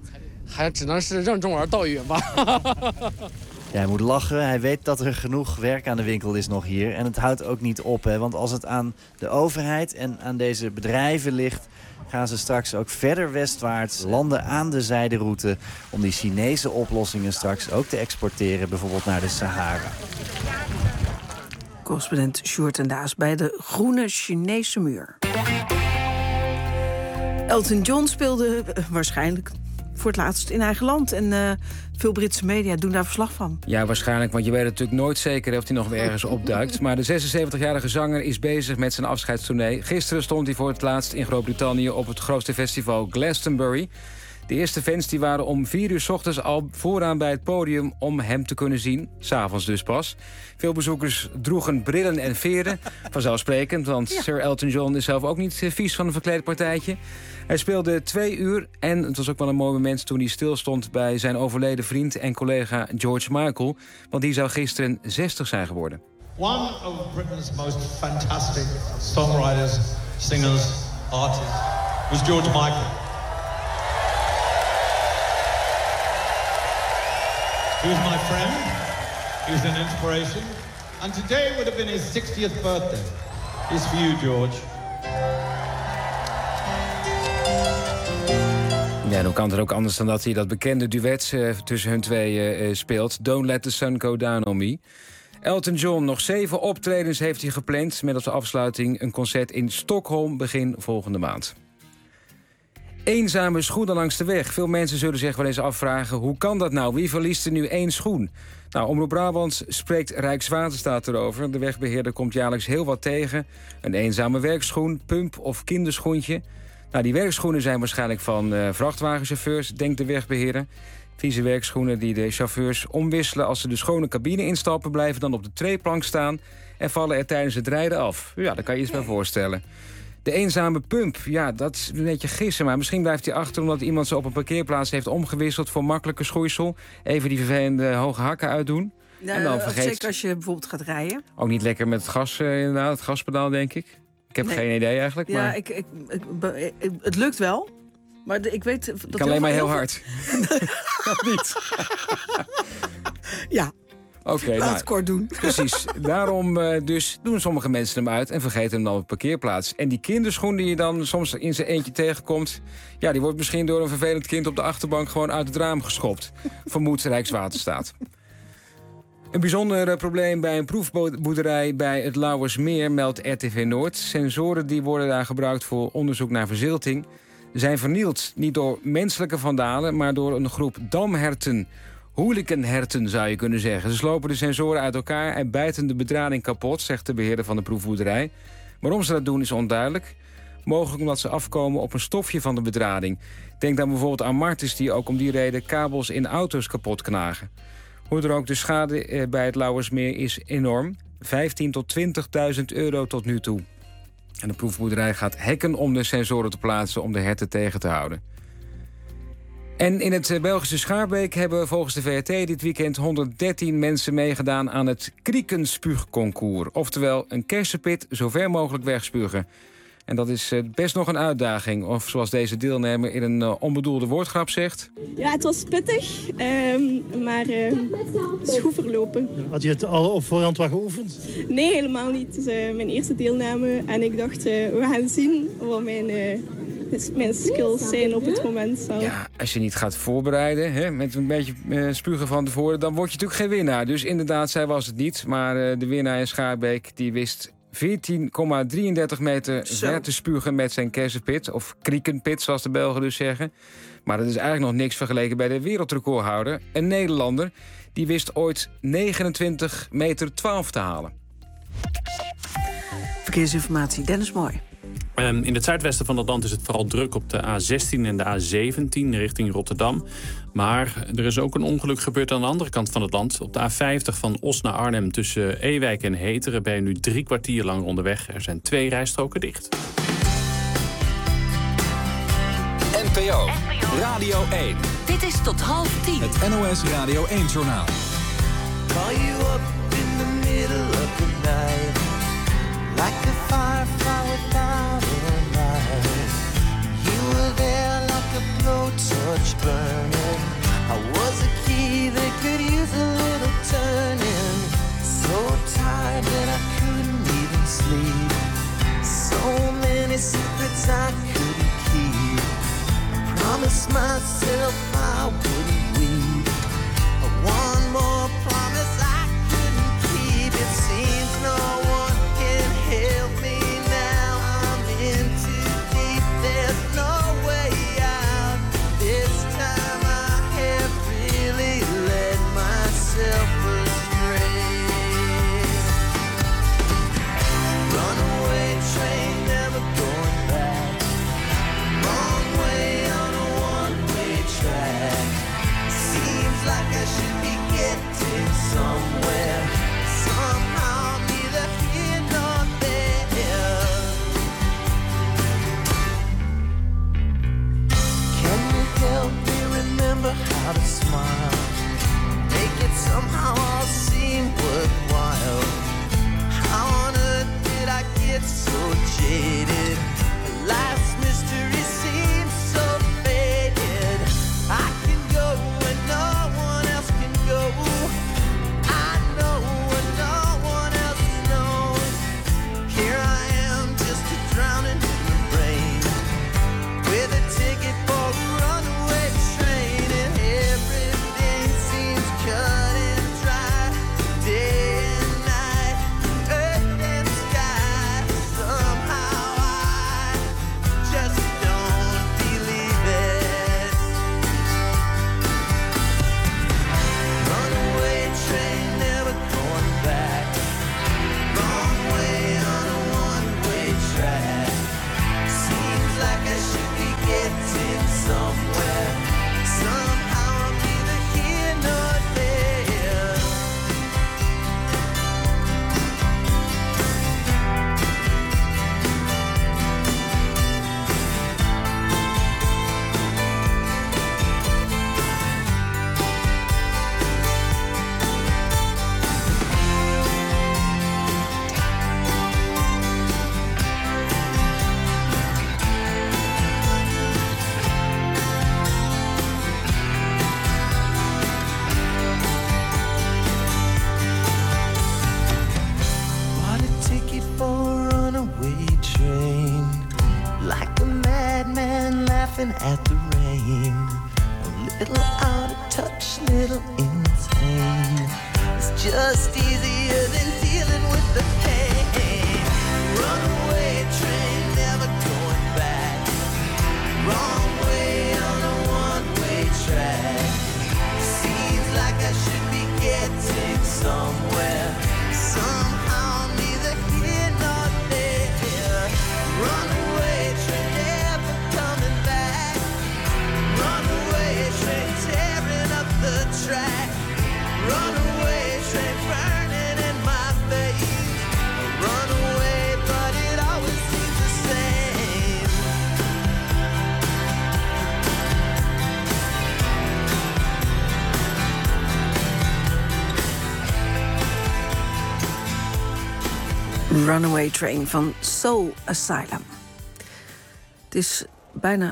Ja, hij moet lachen. Hij weet dat er genoeg werk aan de winkel is nog hier. En het houdt ook niet op, hè? Want als het aan de overheid en aan deze bedrijven ligt, gaan ze straks ook verder westwaarts, landen aan de zijderoute, om die Chinese oplossingen straks ook te exporteren, bijvoorbeeld naar de Sahara. Correspondent Sjoerd en Daas bij de Groene Chinese Muur. Elton John speelde waarschijnlijk voor het laatst in eigen land. En veel Britse media doen daar verslag van. Ja, waarschijnlijk, want je weet natuurlijk nooit zeker of hij nog weer ergens opduikt. Maar de 76-jarige zanger is bezig met zijn afscheidstournee. Gisteren stond hij voor het laatst in Groot-Brittannië op het grootste festival Glastonbury. De eerste fans die waren om 4 uur 's ochtends al vooraan bij het podium om hem te kunnen zien. 's Avonds dus pas. Veel bezoekers droegen brillen en veren. Vanzelfsprekend, want Sir Elton John is zelf ook niet vies van een verkleedpartijtje. Hij speelde 2 uur en het was ook wel een mooi moment toen hij stilstond bij zijn overleden vriend en collega George Michael. Want die zou gisteren 60 zijn geworden. One of Britain's most fantastic songwriters, singers, artists was George Michael. He was my friend, he was an inspiration, and today would have been his 60th birthday. It's for you, George. Ja, hoe kan het ook anders dan dat hij dat bekende duet tussen hun tweeën speelt. Don't Let the Sun Go Down on Me. Elton John, nog 7 optredens heeft hij gepland, met als afsluiting een concert in Stockholm begin volgende maand. Eenzame schoenen langs de weg. Veel mensen zullen zich wel eens afvragen, hoe kan dat nou? Wie verliest er nu 1 schoen? Nou, Omroep Brabant spreekt Rijkswaterstaat erover. De wegbeheerder komt jaarlijks heel wat tegen. Een eenzame werkschoen, pump of kinderschoentje. Nou, die werkschoenen zijn waarschijnlijk van vrachtwagenchauffeurs, denkt de wegbeheerder. Vieze werkschoenen die de chauffeurs omwisselen als ze de schone cabine instappen, blijven dan op de treeplank staan en vallen er tijdens het rijden af. Ja, daar kan je iets bij voorstellen. De eenzame pump, ja, dat is een beetje gissen, maar misschien blijft hij achter omdat iemand ze op een parkeerplaats heeft omgewisseld voor makkelijke schoeisel. Even die vervelende hoge hakken uitdoen. Ja, en dan vergeet... Zeker als je bijvoorbeeld gaat rijden. Ook niet lekker met het gas, inderdaad, het gaspedaal, denk ik. Ik heb geen idee eigenlijk. Ja, maar... het lukt wel. Maar ik weet dat ik kan alleen maar heel hard. Of niet? Ja. Oké, laat het kort doen. Precies. Daarom dus doen sommige mensen hem uit en vergeten hem dan op de parkeerplaats. En die kinderschoen die je dan soms in zijn eentje tegenkomt, ja, die wordt misschien door een vervelend kind op de achterbank gewoon uit het raam geschopt. Vermoedt Rijkswaterstaat. Een bijzonder probleem bij een proefboerderij bij het Lauwersmeer, meldt RTV Noord. Sensoren die worden daar gebruikt voor onderzoek naar verzilting zijn vernield. Niet door menselijke vandalen, maar door een groep damherten. Hooliganherten zou je kunnen zeggen. Ze slopen de sensoren uit elkaar en bijten de bedrading kapot, zegt de beheerder van de proefboerderij. Waarom ze dat doen is onduidelijk. Mogelijk omdat ze afkomen op een stofje van de bedrading. Denk dan bijvoorbeeld aan martens die ook om die reden kabels in auto's kapot knagen. Hoe er ook, de schade bij het Lauwersmeer is enorm. 15.000 tot 20.000 euro tot nu toe. En de proefboerderij gaat hekken om de sensoren te plaatsen om de herten tegen te houden. En in het Belgische Schaarbeek hebben volgens de VRT dit weekend 113 mensen meegedaan aan het kriekenspuugconcours. Oftewel een kersenpit zo ver mogelijk wegspugen. En dat is best nog een uitdaging. Of zoals deze deelnemer in een onbedoelde woordgrap zegt. Ja, het was pittig, maar het is goed verlopen. Had je het al op voorhand wat geoefend? Nee, helemaal niet. Het is mijn eerste deelname en ik dacht, we gaan zien wat mijn skills zijn op het moment zelf. Ja, als je niet gaat voorbereiden, met een beetje spugen van tevoren, dan word je natuurlijk geen winnaar. Dus inderdaad, zij was het niet. Maar de winnaar in Schaarbeek die wist 14,33 meter ver te spugen met zijn kersenpit. Of kriekenpit, zoals de Belgen dus zeggen. Maar dat is eigenlijk nog niks vergeleken bij de wereldrecordhouder. Een Nederlander, die wist ooit 29 meter 12 te halen. Verkeersinformatie, Dennis Mooi. In het zuidwesten van het land is het vooral druk op de A16 en de A17 richting Rotterdam. Maar er is ook een ongeluk gebeurd aan de andere kant van het land. Op de A50 van Os naar Arnhem tussen Ewijk en Heteren ben je nu 3 kwartier lang onderweg. Er zijn 2 rijstroken dicht. NPO Radio 1. Dit is tot 9:30. Het NOS Radio 1-journaal. Call you up in the middle of the night, like a firefly without a light. You were there like a blowtorch burning. I was a key that could use a little turning. So tired that I couldn't even sleep. So many secrets I couldn't keep. I promised myself I wouldn't weep. One more promise I couldn't keep. It seems no one can help me now. I'm in too deep. There's no way out. This time I have really led myself astray. Runaway train, never going back. Wrong way on a one-way Runaway Train van Soul Asylum. Het is bijna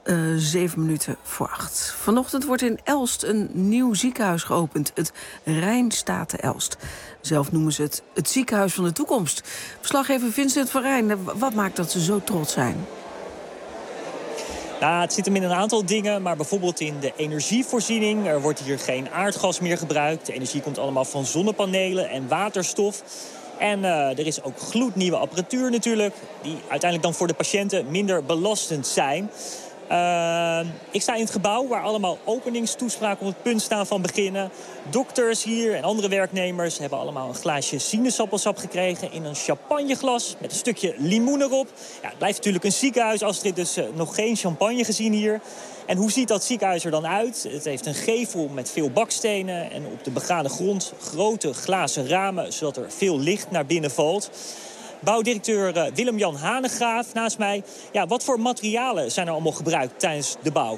7:07. Vanochtend wordt in Elst een nieuw ziekenhuis geopend. Het Rijnstaten Elst. Zelf noemen ze het ziekenhuis van de toekomst. Verslaggever Vincent van Rijn, wat maakt dat ze zo trots zijn? Nou, het zit hem in een aantal dingen, maar bijvoorbeeld in de energievoorziening. Er wordt hier geen aardgas meer gebruikt. De energie komt allemaal van zonnepanelen en waterstof. En er is ook gloednieuwe apparatuur natuurlijk, die uiteindelijk dan voor de patiënten minder belastend zijn. Ik sta in het gebouw waar allemaal openingstoespraken op het punt staan van beginnen. Dokters hier en andere werknemers hebben allemaal een glaasje sinaasappelsap gekregen in een champagneglas met een stukje limoen erop. Ja, het blijft natuurlijk een ziekenhuis, Astrid, dus nog geen champagne gezien hier. En hoe ziet dat ziekenhuis er dan uit? Het heeft een gevel met veel bakstenen en op de begane grond grote glazen ramen, zodat er veel licht naar binnen valt. Bouwdirecteur Willem-Jan Hanegraaf naast mij. Ja, wat voor materialen zijn er allemaal gebruikt tijdens de bouw?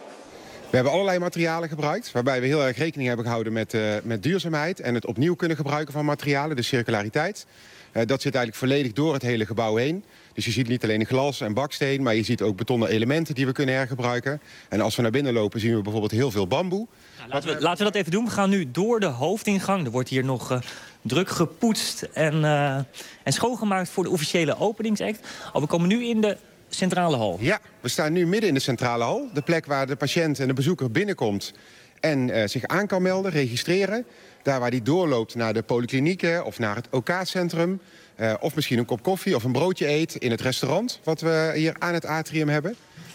We hebben allerlei materialen gebruikt, waarbij we heel erg rekening hebben gehouden met duurzaamheid en het opnieuw kunnen gebruiken van materialen, de circulariteit. Dat zit eigenlijk volledig door het hele gebouw heen. Dus je ziet niet alleen glas en baksteen, maar je ziet ook betonnen elementen die we kunnen hergebruiken. En als we naar binnen lopen zien we bijvoorbeeld heel veel bamboe. Nou, laten we dat even doen. We gaan nu door de hoofdingang. Er wordt hier nog druk gepoetst en schoongemaakt voor de officiële openingsact. We komen nu in de centrale hal. Ja, we staan nu midden in de centrale hal. De plek waar de patiënt en de bezoeker binnenkomt en zich aan kan melden, registreren. Daar waar die doorloopt naar de polyklinieken of naar het OK-centrum. Of misschien een kop koffie of een broodje eet in het restaurant wat we hier aan het atrium hebben.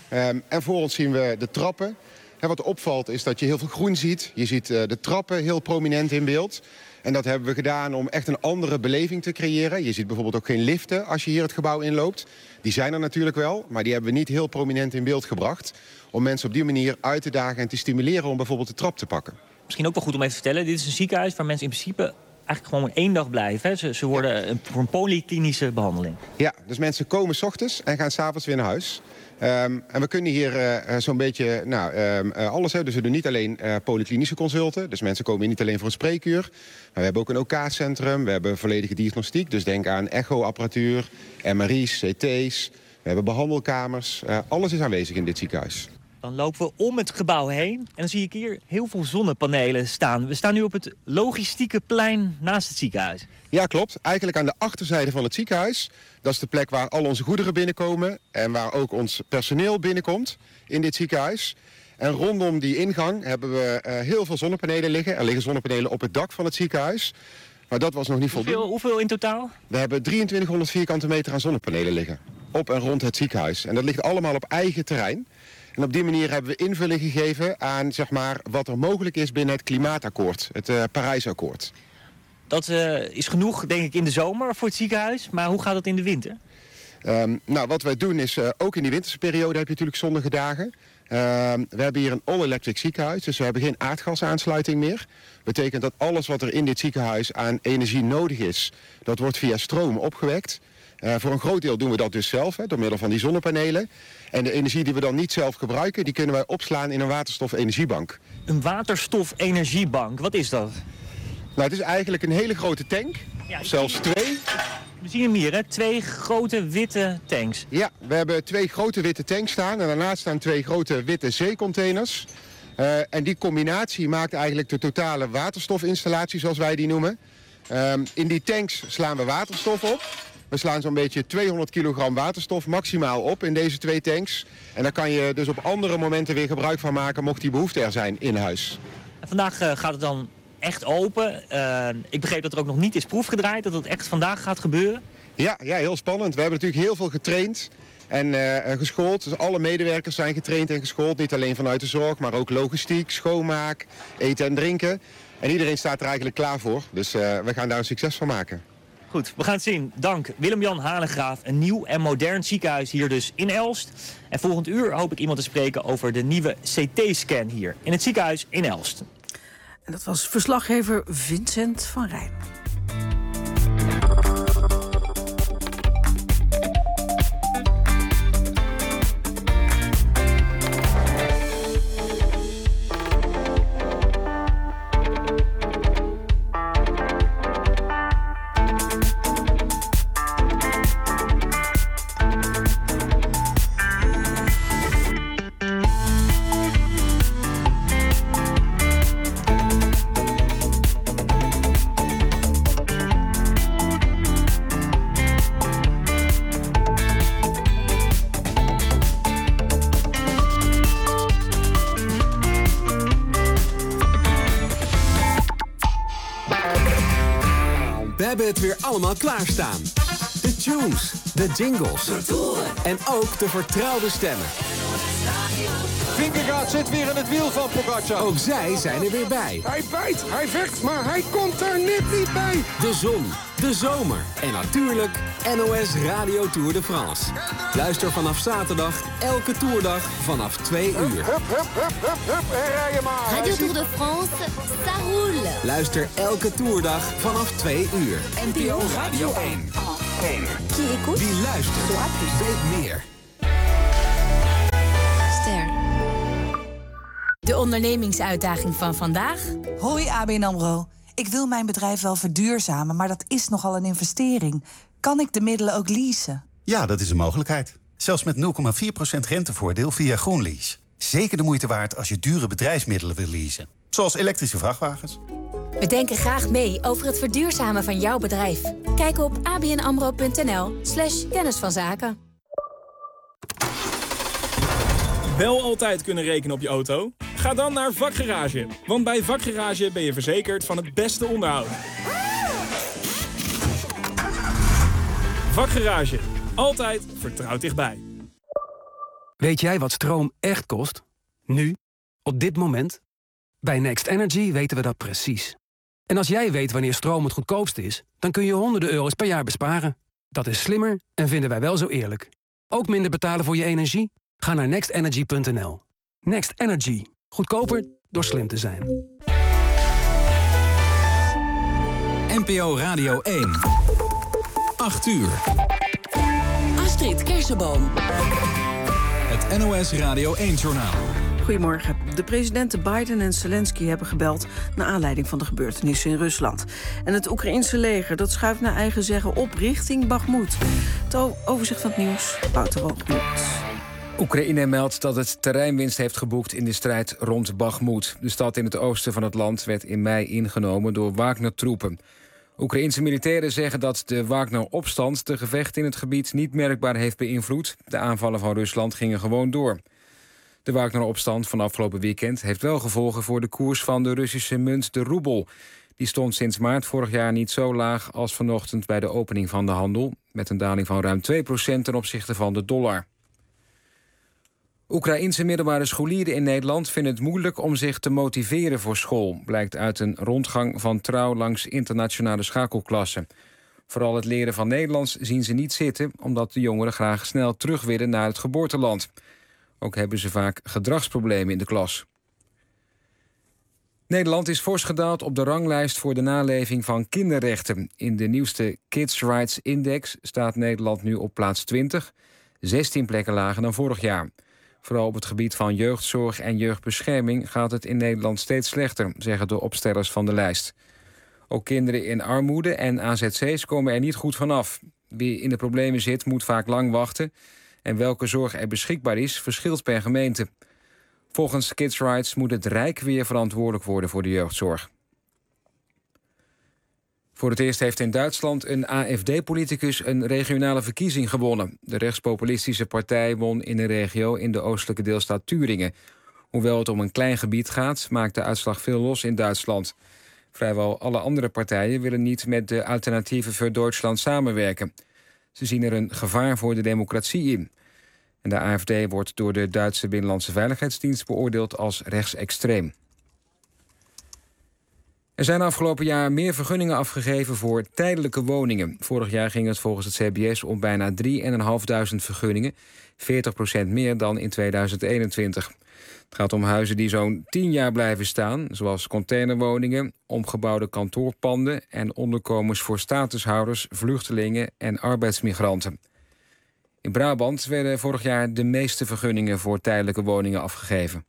En voor ons zien we de trappen. Wat opvalt is dat je heel veel groen ziet. Je ziet de trappen heel prominent in beeld. En dat hebben we gedaan om echt een andere beleving te creëren. Je ziet bijvoorbeeld ook geen liften als je hier het gebouw inloopt. Die zijn er natuurlijk wel, maar die hebben we niet heel prominent in beeld gebracht. Om mensen op die manier uit te dagen en te stimuleren om bijvoorbeeld de trap te pakken. Misschien ook wel goed om even te vertellen. Dit is een ziekenhuis waar mensen in principe eigenlijk gewoon 1 dag blijven. Hè? Ze worden voor een polyklinische behandeling. Ja, dus mensen komen 's ochtends en gaan 's avonds weer naar huis. En we kunnen hier zo'n beetje alles hebben. Dus we doen niet alleen polyklinische consulten. Dus mensen komen hier niet alleen voor een spreekuur. Maar we hebben ook een OK-centrum. We hebben volledige diagnostiek. Dus denk aan echo-apparatuur, MRI's, CT's. We hebben behandelkamers. Alles is aanwezig in dit ziekenhuis. Dan lopen we om het gebouw heen en dan zie ik hier heel veel zonnepanelen staan. We staan nu op het logistieke plein naast het ziekenhuis. Ja, klopt. Eigenlijk aan de achterzijde van het ziekenhuis. Dat is de plek waar al onze goederen binnenkomen en waar ook ons personeel binnenkomt in dit ziekenhuis. En rondom die ingang hebben we heel veel zonnepanelen liggen. Er liggen zonnepanelen op het dak van het ziekenhuis. Maar dat was nog niet voldoende. Hoeveel in totaal? We hebben 2300 vierkante meter aan zonnepanelen liggen. Op en rond het ziekenhuis. En dat ligt allemaal op eigen terrein. En op die manier hebben we invulling gegeven aan wat er mogelijk is binnen het klimaatakkoord. Het Parijsakkoord. Dat is genoeg, denk ik, in de zomer voor het ziekenhuis. Maar hoe gaat het in de winter? Wat wij doen is, ook in die winterse periode heb je natuurlijk zonnige dagen. We hebben hier een all-electric ziekenhuis, dus we hebben geen aardgasaansluiting meer. Betekent dat alles wat er in dit ziekenhuis aan energie nodig is, dat wordt via stroom opgewekt. Voor een groot deel doen we dat dus zelf, door middel van die zonnepanelen. En de energie die we dan niet zelf gebruiken, die kunnen wij opslaan in een waterstofenergiebank. Een waterstofenergiebank, wat is dat? Nou, het is eigenlijk een hele grote tank, zelfs 2. We zien hem hier, hè? 2 grote witte tanks. Ja, we hebben 2 grote witte tanks staan en daarnaast staan 2 grote witte zeecontainers. En die combinatie maakt eigenlijk de totale waterstofinstallatie, zoals wij die noemen. In die tanks slaan we waterstof op. We slaan zo'n beetje 200 kilogram waterstof maximaal op in deze 2 tanks. En daar kan je dus op andere momenten weer gebruik van maken, mocht die behoefte er zijn in huis. En vandaag gaat het dan echt open. Ik begreep dat er ook nog niet is proefgedraaid, dat het echt vandaag gaat gebeuren. Ja, heel spannend. We hebben natuurlijk heel veel getraind en geschoold. Dus alle medewerkers zijn getraind en geschoold. Niet alleen vanuit de zorg, maar ook logistiek, schoonmaak, eten en drinken. En iedereen staat er eigenlijk klaar voor. Dus we gaan daar een succes van maken. Goed, we gaan het zien. Dank Willem-Jan Hanegraaf. Een nieuw en modern ziekenhuis hier dus in Elst. En volgend uur hoop ik iemand te spreken over de nieuwe CT-scan hier in het ziekenhuis in Elst. En dat was verslaggever Vincent van Rijn. We hebben het weer allemaal klaarstaan. De tunes, de jingles en ook de vertrouwde stemmen. Vingegaard zit weer in het wiel van Pogacar. Ook zij zijn er weer bij. Hij bijt, hij vecht, maar hij komt er net niet bij. De zon, de zomer en natuurlijk NOS Radio Tour de France. Luister vanaf zaterdag elke toerdag vanaf 2 uur. Hup, en rij je maar. Radio Tour de France, ça roule. Luister elke toerdag vanaf 2 uur. NPO Radio 1. Wie luistert, weet meer. De ondernemingsuitdaging van vandaag. Hoi ABN AMRO. Ik wil mijn bedrijf wel verduurzamen, maar dat is nogal een investering. Kan ik de middelen ook leasen? Ja, dat is een mogelijkheid. Zelfs met 0,4% rentevoordeel via GroenLease. Zeker de moeite waard als je dure bedrijfsmiddelen wil leasen. Zoals elektrische vrachtwagens. We denken graag mee over het verduurzamen van jouw bedrijf. Kijk op abnamro.nl/kennis van zaken. Wel altijd kunnen rekenen op je auto? Ga dan naar Vakgarage. Want bij Vakgarage ben je verzekerd van het beste onderhoud. Vakgarage. Altijd vertrouwd dichtbij. Weet jij wat stroom echt kost? Nu? Op dit moment? Bij Next Energy weten we dat precies. En als jij weet wanneer stroom het goedkoopst is, dan kun je honderden euro's per jaar besparen. Dat is slimmer en vinden wij wel zo eerlijk. Ook minder betalen voor je energie? Ga naar nextenergy.nl. Next Energy. Goedkoper door slim te zijn. NPO Radio 1. 8 uur. Astrid Kersenboom. Het NOS Radio 1-journaal. Goedemorgen. De presidenten Biden en Zelensky hebben gebeld naar aanleiding van de gebeurtenissen in Rusland. En het Oekraïense leger dat schuift naar eigen zeggen op richting Bakhmut. Het overzicht van het nieuws, Wouter Roogmuth. Oekraïne meldt dat het terreinwinst heeft geboekt in de strijd rond Bakhmut. De stad in het oosten van het land werd in mei ingenomen door Wagner-troepen. Oekraïense militairen zeggen dat de Wagner-opstand de gevechten in het gebied niet merkbaar heeft beïnvloed. De aanvallen van Rusland gingen gewoon door. De Wagner-opstand van afgelopen weekend heeft wel gevolgen voor de koers van de Russische munt, de roebel. Die stond sinds maart vorig jaar niet zo laag als vanochtend bij de opening van de handel, met een daling van ruim 2% ten opzichte van de dollar. Oekraïense middelbare scholieren in Nederland vinden het moeilijk om zich te motiveren voor school, blijkt uit een rondgang van Trouw langs internationale schakelklassen. Vooral het leren van Nederlands zien ze niet zitten, omdat de jongeren graag snel terug willen naar het geboorteland. Ook hebben ze vaak gedragsproblemen in de klas. Nederland is fors gedaald op de ranglijst voor de naleving van kinderrechten. In de nieuwste Kids Rights Index staat Nederland nu op plaats 20, 16 plekken lager dan vorig jaar. Vooral op het gebied van jeugdzorg en jeugdbescherming gaat het in Nederland steeds slechter, zeggen de opstellers van de lijst. Ook kinderen in armoede en AZC's komen er niet goed vanaf. Wie in de problemen zit, moet vaak lang wachten. En welke zorg er beschikbaar is, verschilt per gemeente. Volgens Kids Rights moet het Rijk weer verantwoordelijk worden voor de jeugdzorg. Voor het eerst heeft in Duitsland een AfD-politicus een regionale verkiezing gewonnen. De rechtspopulistische partij won in een regio in de oostelijke deelstaat Thüringen. Hoewel het om een klein gebied gaat, maakt de uitslag veel los in Duitsland. Vrijwel alle andere partijen willen niet met de Alternatieven voor Duitsland samenwerken. Ze zien er een gevaar voor de democratie in. En de AfD wordt door de Duitse Binnenlandse Veiligheidsdienst beoordeeld als rechtsextreem. Er zijn afgelopen jaar meer vergunningen afgegeven voor tijdelijke woningen. Vorig jaar ging het volgens het CBS om bijna 3.500 vergunningen, 40% meer dan in 2021. Het gaat om huizen die zo'n 10 jaar blijven staan, zoals containerwoningen, omgebouwde kantoorpanden en onderkomens voor statushouders, vluchtelingen en arbeidsmigranten. In Brabant werden vorig jaar de meeste vergunningen voor tijdelijke woningen afgegeven.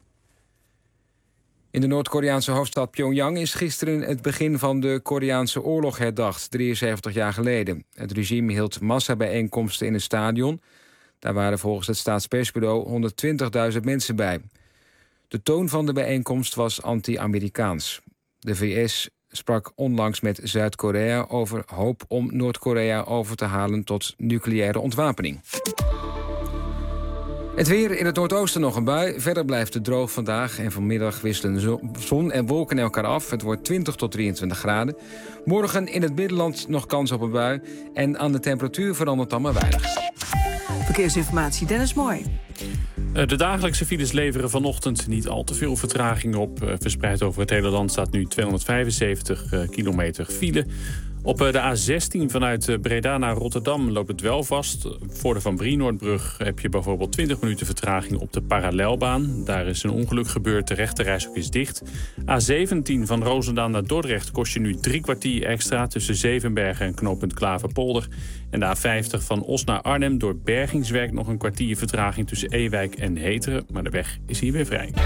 In de Noord-Koreaanse hoofdstad Pyongyang is gisteren het begin van de Koreaanse oorlog herdacht, 73 jaar geleden. Het regime hield massabijeenkomsten in een stadion. Daar waren volgens het staatspersbureau 120.000 mensen bij. De toon van de bijeenkomst was anti-Amerikaans. De VS sprak onlangs met Zuid-Korea over hoop om Noord-Korea over te halen tot nucleaire ontwapening. Het weer in het noordoosten nog een bui. Verder blijft het droog vandaag. En vanmiddag wisselen zon en wolken elkaar af. Het wordt 20 tot 23 graden. Morgen in het binnenland nog kans op een bui. En aan de temperatuur verandert dan maar weinig. Verkeersinformatie, Dennis Mooi. De dagelijkse files leveren vanochtend niet al te veel vertraging op. Verspreid over het hele land staat nu 275 kilometer file. Op de A16 vanuit Breda naar Rotterdam loopt het wel vast. Voor de Van Brienoordbrug heb je bijvoorbeeld 20 minuten vertraging op de parallelbaan. Daar is een ongeluk gebeurd, de rechterrijstrook is dicht. A17 van Roosendaal naar Dordrecht kost je nu 3 kwartier extra tussen Zevenbergen en knooppunt Klaverpolder. En de A50 van Os naar Arnhem door bergingswerk nog een kwartier vertraging tussen Ewijk en Heteren. Maar de weg is hier weer vrij.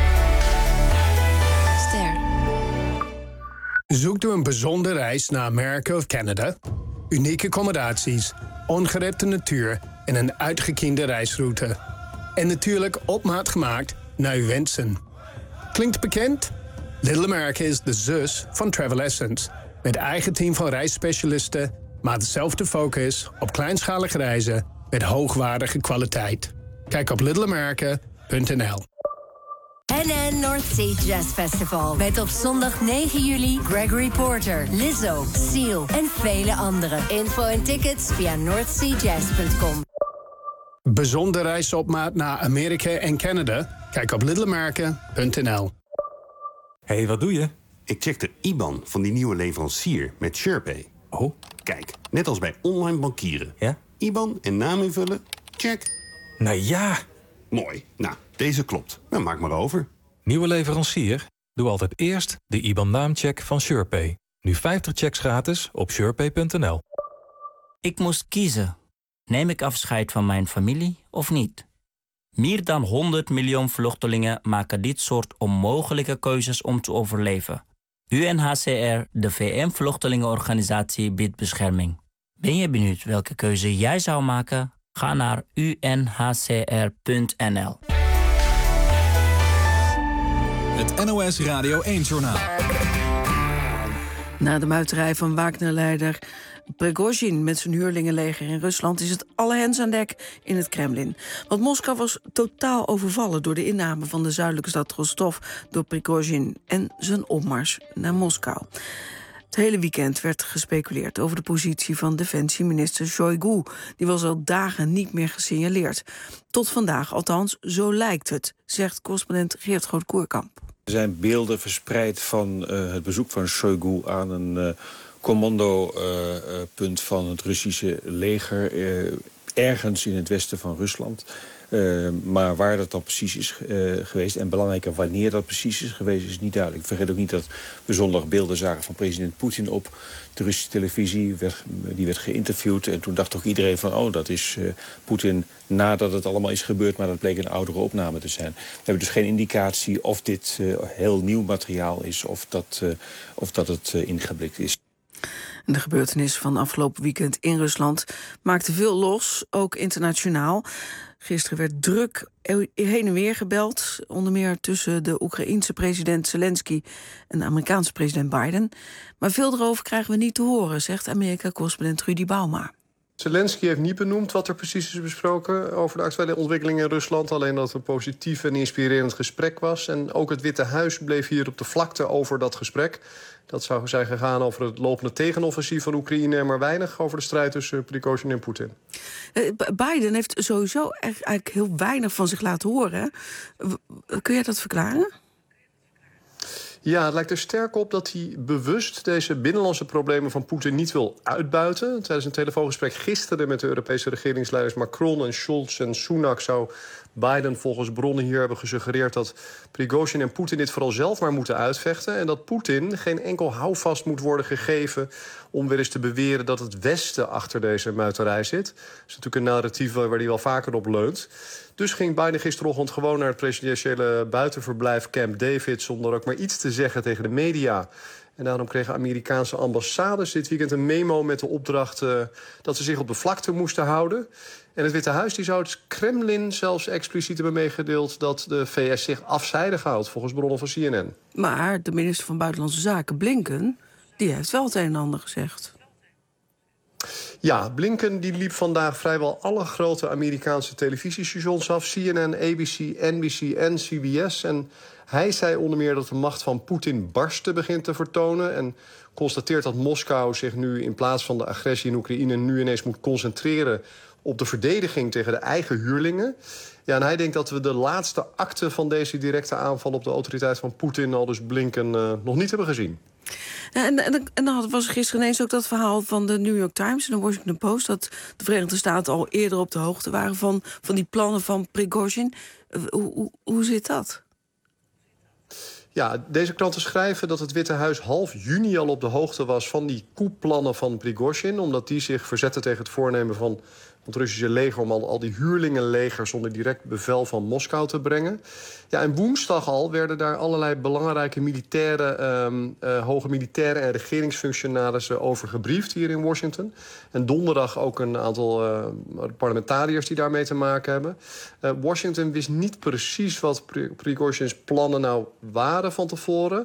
Zoekt u een bijzondere reis naar Amerika of Canada? Unieke accommodaties, ongerepte natuur en een uitgekiende reisroute. En natuurlijk op maat gemaakt naar uw wensen. Klinkt bekend? Little America is de zus van Travel Essence. Met eigen team van reisspecialisten, maar dezelfde focus op kleinschalige reizen met hoogwaardige kwaliteit. Kijk op littleamerica.nl. NN North Sea Jazz Festival. Met op zondag 9 juli Gregory Porter, Lizzo, Seal en vele anderen. Info en tickets via northseajazz.com. Bijzondere reizen op maat naar Amerika en Canada? Kijk op littleamerica.nl. Hé, wat doe je? Ik check de IBAN van die nieuwe leverancier met SurePay. Oh? Kijk, net als bij online bankieren. Ja? IBAN en naam invullen, check. Nou ja. Mooi. Nou, deze klopt. Dan maak maar over. Nieuwe leverancier? Doe altijd eerst de IBAN-naamcheck van SurePay. Nu 50 checks gratis op surepay.nl. Ik moest kiezen. Neem ik afscheid van mijn familie of niet? Meer dan 100 miljoen vluchtelingen maken dit soort onmogelijke keuzes om te overleven. UNHCR, de VN-vluchtelingenorganisatie, biedt bescherming. Ben je benieuwd welke keuze jij zou maken? Ga naar unhcr.nl. Het NOS Radio 1-journaal. Na de muiterij van Wagner-leider Prigozhin met zijn huurlingenleger in Rusland is het alle hens aan dek in het Kremlin. Want Moskou was totaal overvallen door de inname van de zuidelijke stad Rostov door Prigozhin en zijn opmars naar Moskou. Het hele weekend werd gespeculeerd over de positie van defensieminister Shoigu. Die was al dagen niet meer gesignaleerd. Tot vandaag, althans, zo lijkt het, zegt correspondent Geert Groot-Koerkamp. Er zijn beelden verspreid van het bezoek van Shoigu aan een commandopunt van het Russische leger ergens in het westen van Rusland. Maar waar dat dan precies is geweest en belangrijker wanneer dat precies is geweest, is niet duidelijk. Vergeet ook niet dat we zondag beelden zagen van president Poetin op de Russische televisie. Die werd geïnterviewd en toen dacht ook iedereen van oh, dat is Poetin nadat het allemaal is gebeurd, maar dat bleek een oudere opname te zijn. We hebben dus geen indicatie of dit heel nieuw materiaal is of dat het ingeblikt is. De gebeurtenissen van afgelopen weekend in Rusland maakten veel los, ook internationaal. Gisteren werd druk heen en weer gebeld, onder meer tussen de Oekraïense president Zelensky en de Amerikaanse president Biden. Maar veel erover krijgen we niet te horen, zegt Amerika-correspondent Rudy Bauma. Zelensky heeft niet benoemd wat er precies is besproken over de actuele ontwikkelingen in Rusland. Alleen dat het een positief en inspirerend gesprek was. En ook het Witte Huis bleef hier op de vlakte over dat gesprek. Dat zou zijn gegaan over het lopende tegenoffensief van Oekraïne, maar weinig over de strijd tussen Prigozhin en Poetin. Biden heeft sowieso eigenlijk heel weinig van zich laten horen. Kun jij dat verklaren? Ja, het lijkt er sterk op dat hij bewust deze binnenlandse problemen van Poetin niet wil uitbuiten. Tijdens een telefoongesprek gisteren met de Europese regeringsleiders Macron en Scholz en Sunak zou Biden volgens bronnen hier hebben gesuggereerd dat Prigozhin en Poetin dit vooral zelf maar moeten uitvechten. En dat Poetin geen enkel houvast moet worden gegeven om weer eens te beweren dat het Westen achter deze muiterij zit. Dat is natuurlijk een narratief waar hij wel vaker op leunt. Dus ging Biden gisterochtend gewoon naar het presidentiële buitenverblijf Camp David zonder ook maar iets te zeggen tegen de media. En daarom kregen Amerikaanse ambassades dit weekend een memo met de opdracht dat ze zich op de vlakte moesten houden. En het Witte Huis die zou het Kremlin zelfs expliciet hebben meegedeeld dat de VS zich afzijdig houdt, volgens bronnen van CNN. Maar de minister van Buitenlandse Zaken, Blinken, die heeft wel het een en ander gezegd. Ja, Blinken die liep vandaag vrijwel alle grote Amerikaanse televisiestations af. CNN, ABC, NBC en CBS. En hij zei onder meer dat de macht van Poetin barsten begint te vertonen. En constateert dat Moskou zich nu in plaats van de agressie in Oekraïne nu ineens moet concentreren op de verdediging tegen de eigen huurlingen. Ja, en hij denkt dat we de laatste acte van deze directe aanval op de autoriteit van Poetin, al dus Blinken, nog niet hebben gezien. Ja, en dan was gisteren ineens ook dat verhaal van de New York Times en de Washington Post, dat de Verenigde Staten al eerder op de hoogte waren van die plannen van Prigozhin. Hoe zit dat? Ja, deze kranten schrijven dat het Witte Huis half juni al op de hoogte was van die koepplannen van Prigozhin, omdat die zich verzetten tegen het voornemen van het Russische leger om al die huurlingenlegers onder direct bevel van Moskou te brengen. Ja, en woensdag al werden daar allerlei belangrijke hoge militairen en regeringsfunctionarissen over gebriefd hier in Washington. En donderdag ook een aantal parlementariërs die daarmee te maken hebben. Washington wist niet precies wat Prigozhins plannen nou waren van tevoren.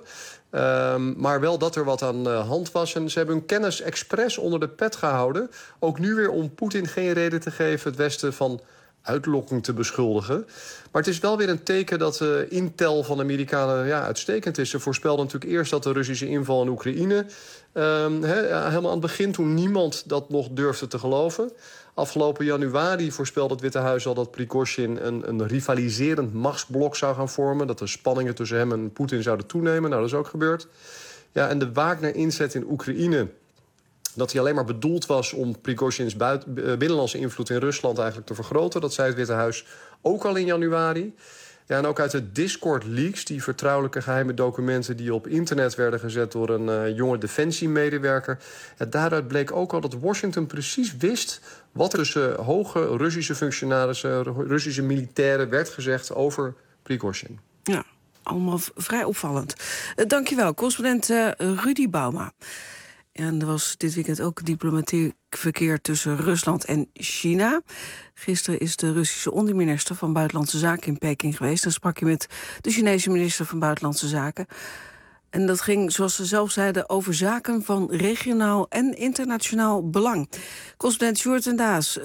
Maar wel dat er wat aan de hand was. En ze hebben hun kennis expres onder de pet gehouden. Ook nu weer om Poetin geen reden te geven het Westen van uitlokking te beschuldigen. Maar het is wel weer een teken dat de intel van de Amerikanen uitstekend is. Ze voorspelden natuurlijk eerst dat de Russische inval in Oekraïne helemaal aan het begin, toen niemand dat nog durfde te geloven. Afgelopen januari voorspelde het Witte Huis al dat Prigozhin een rivaliserend machtsblok zou gaan vormen. Dat de spanningen tussen hem en Poetin zouden toenemen. Nou, dat is ook gebeurd. Ja, en de Wagner-inzet in Oekraïne, dat hij alleen maar bedoeld was om Prigozhins binnenlandse invloed in Rusland eigenlijk te vergroten. Dat zei het Witte Huis ook al in januari. Ja, en ook uit de Discord-leaks, die vertrouwelijke geheime documenten die op internet werden gezet door een jonge defensiemedewerker. Ja, daaruit bleek ook al dat Washington precies wist wat er tussen hoge Russische functionarissen, Russische militairen werd gezegd over Prigozhin. Ja, allemaal vrij opvallend. Dankjewel, correspondent Rudy Bauma. En er was dit weekend ook diplomatiek verkeer tussen Rusland en China. Gisteren is de Russische onderminister van Buitenlandse Zaken in Peking geweest. En sprak hij met de Chinese minister van Buitenlandse Zaken. En dat ging, zoals ze zelf zeiden, over zaken van regionaal en internationaal belang. Correspondent Sjoerd en Daas,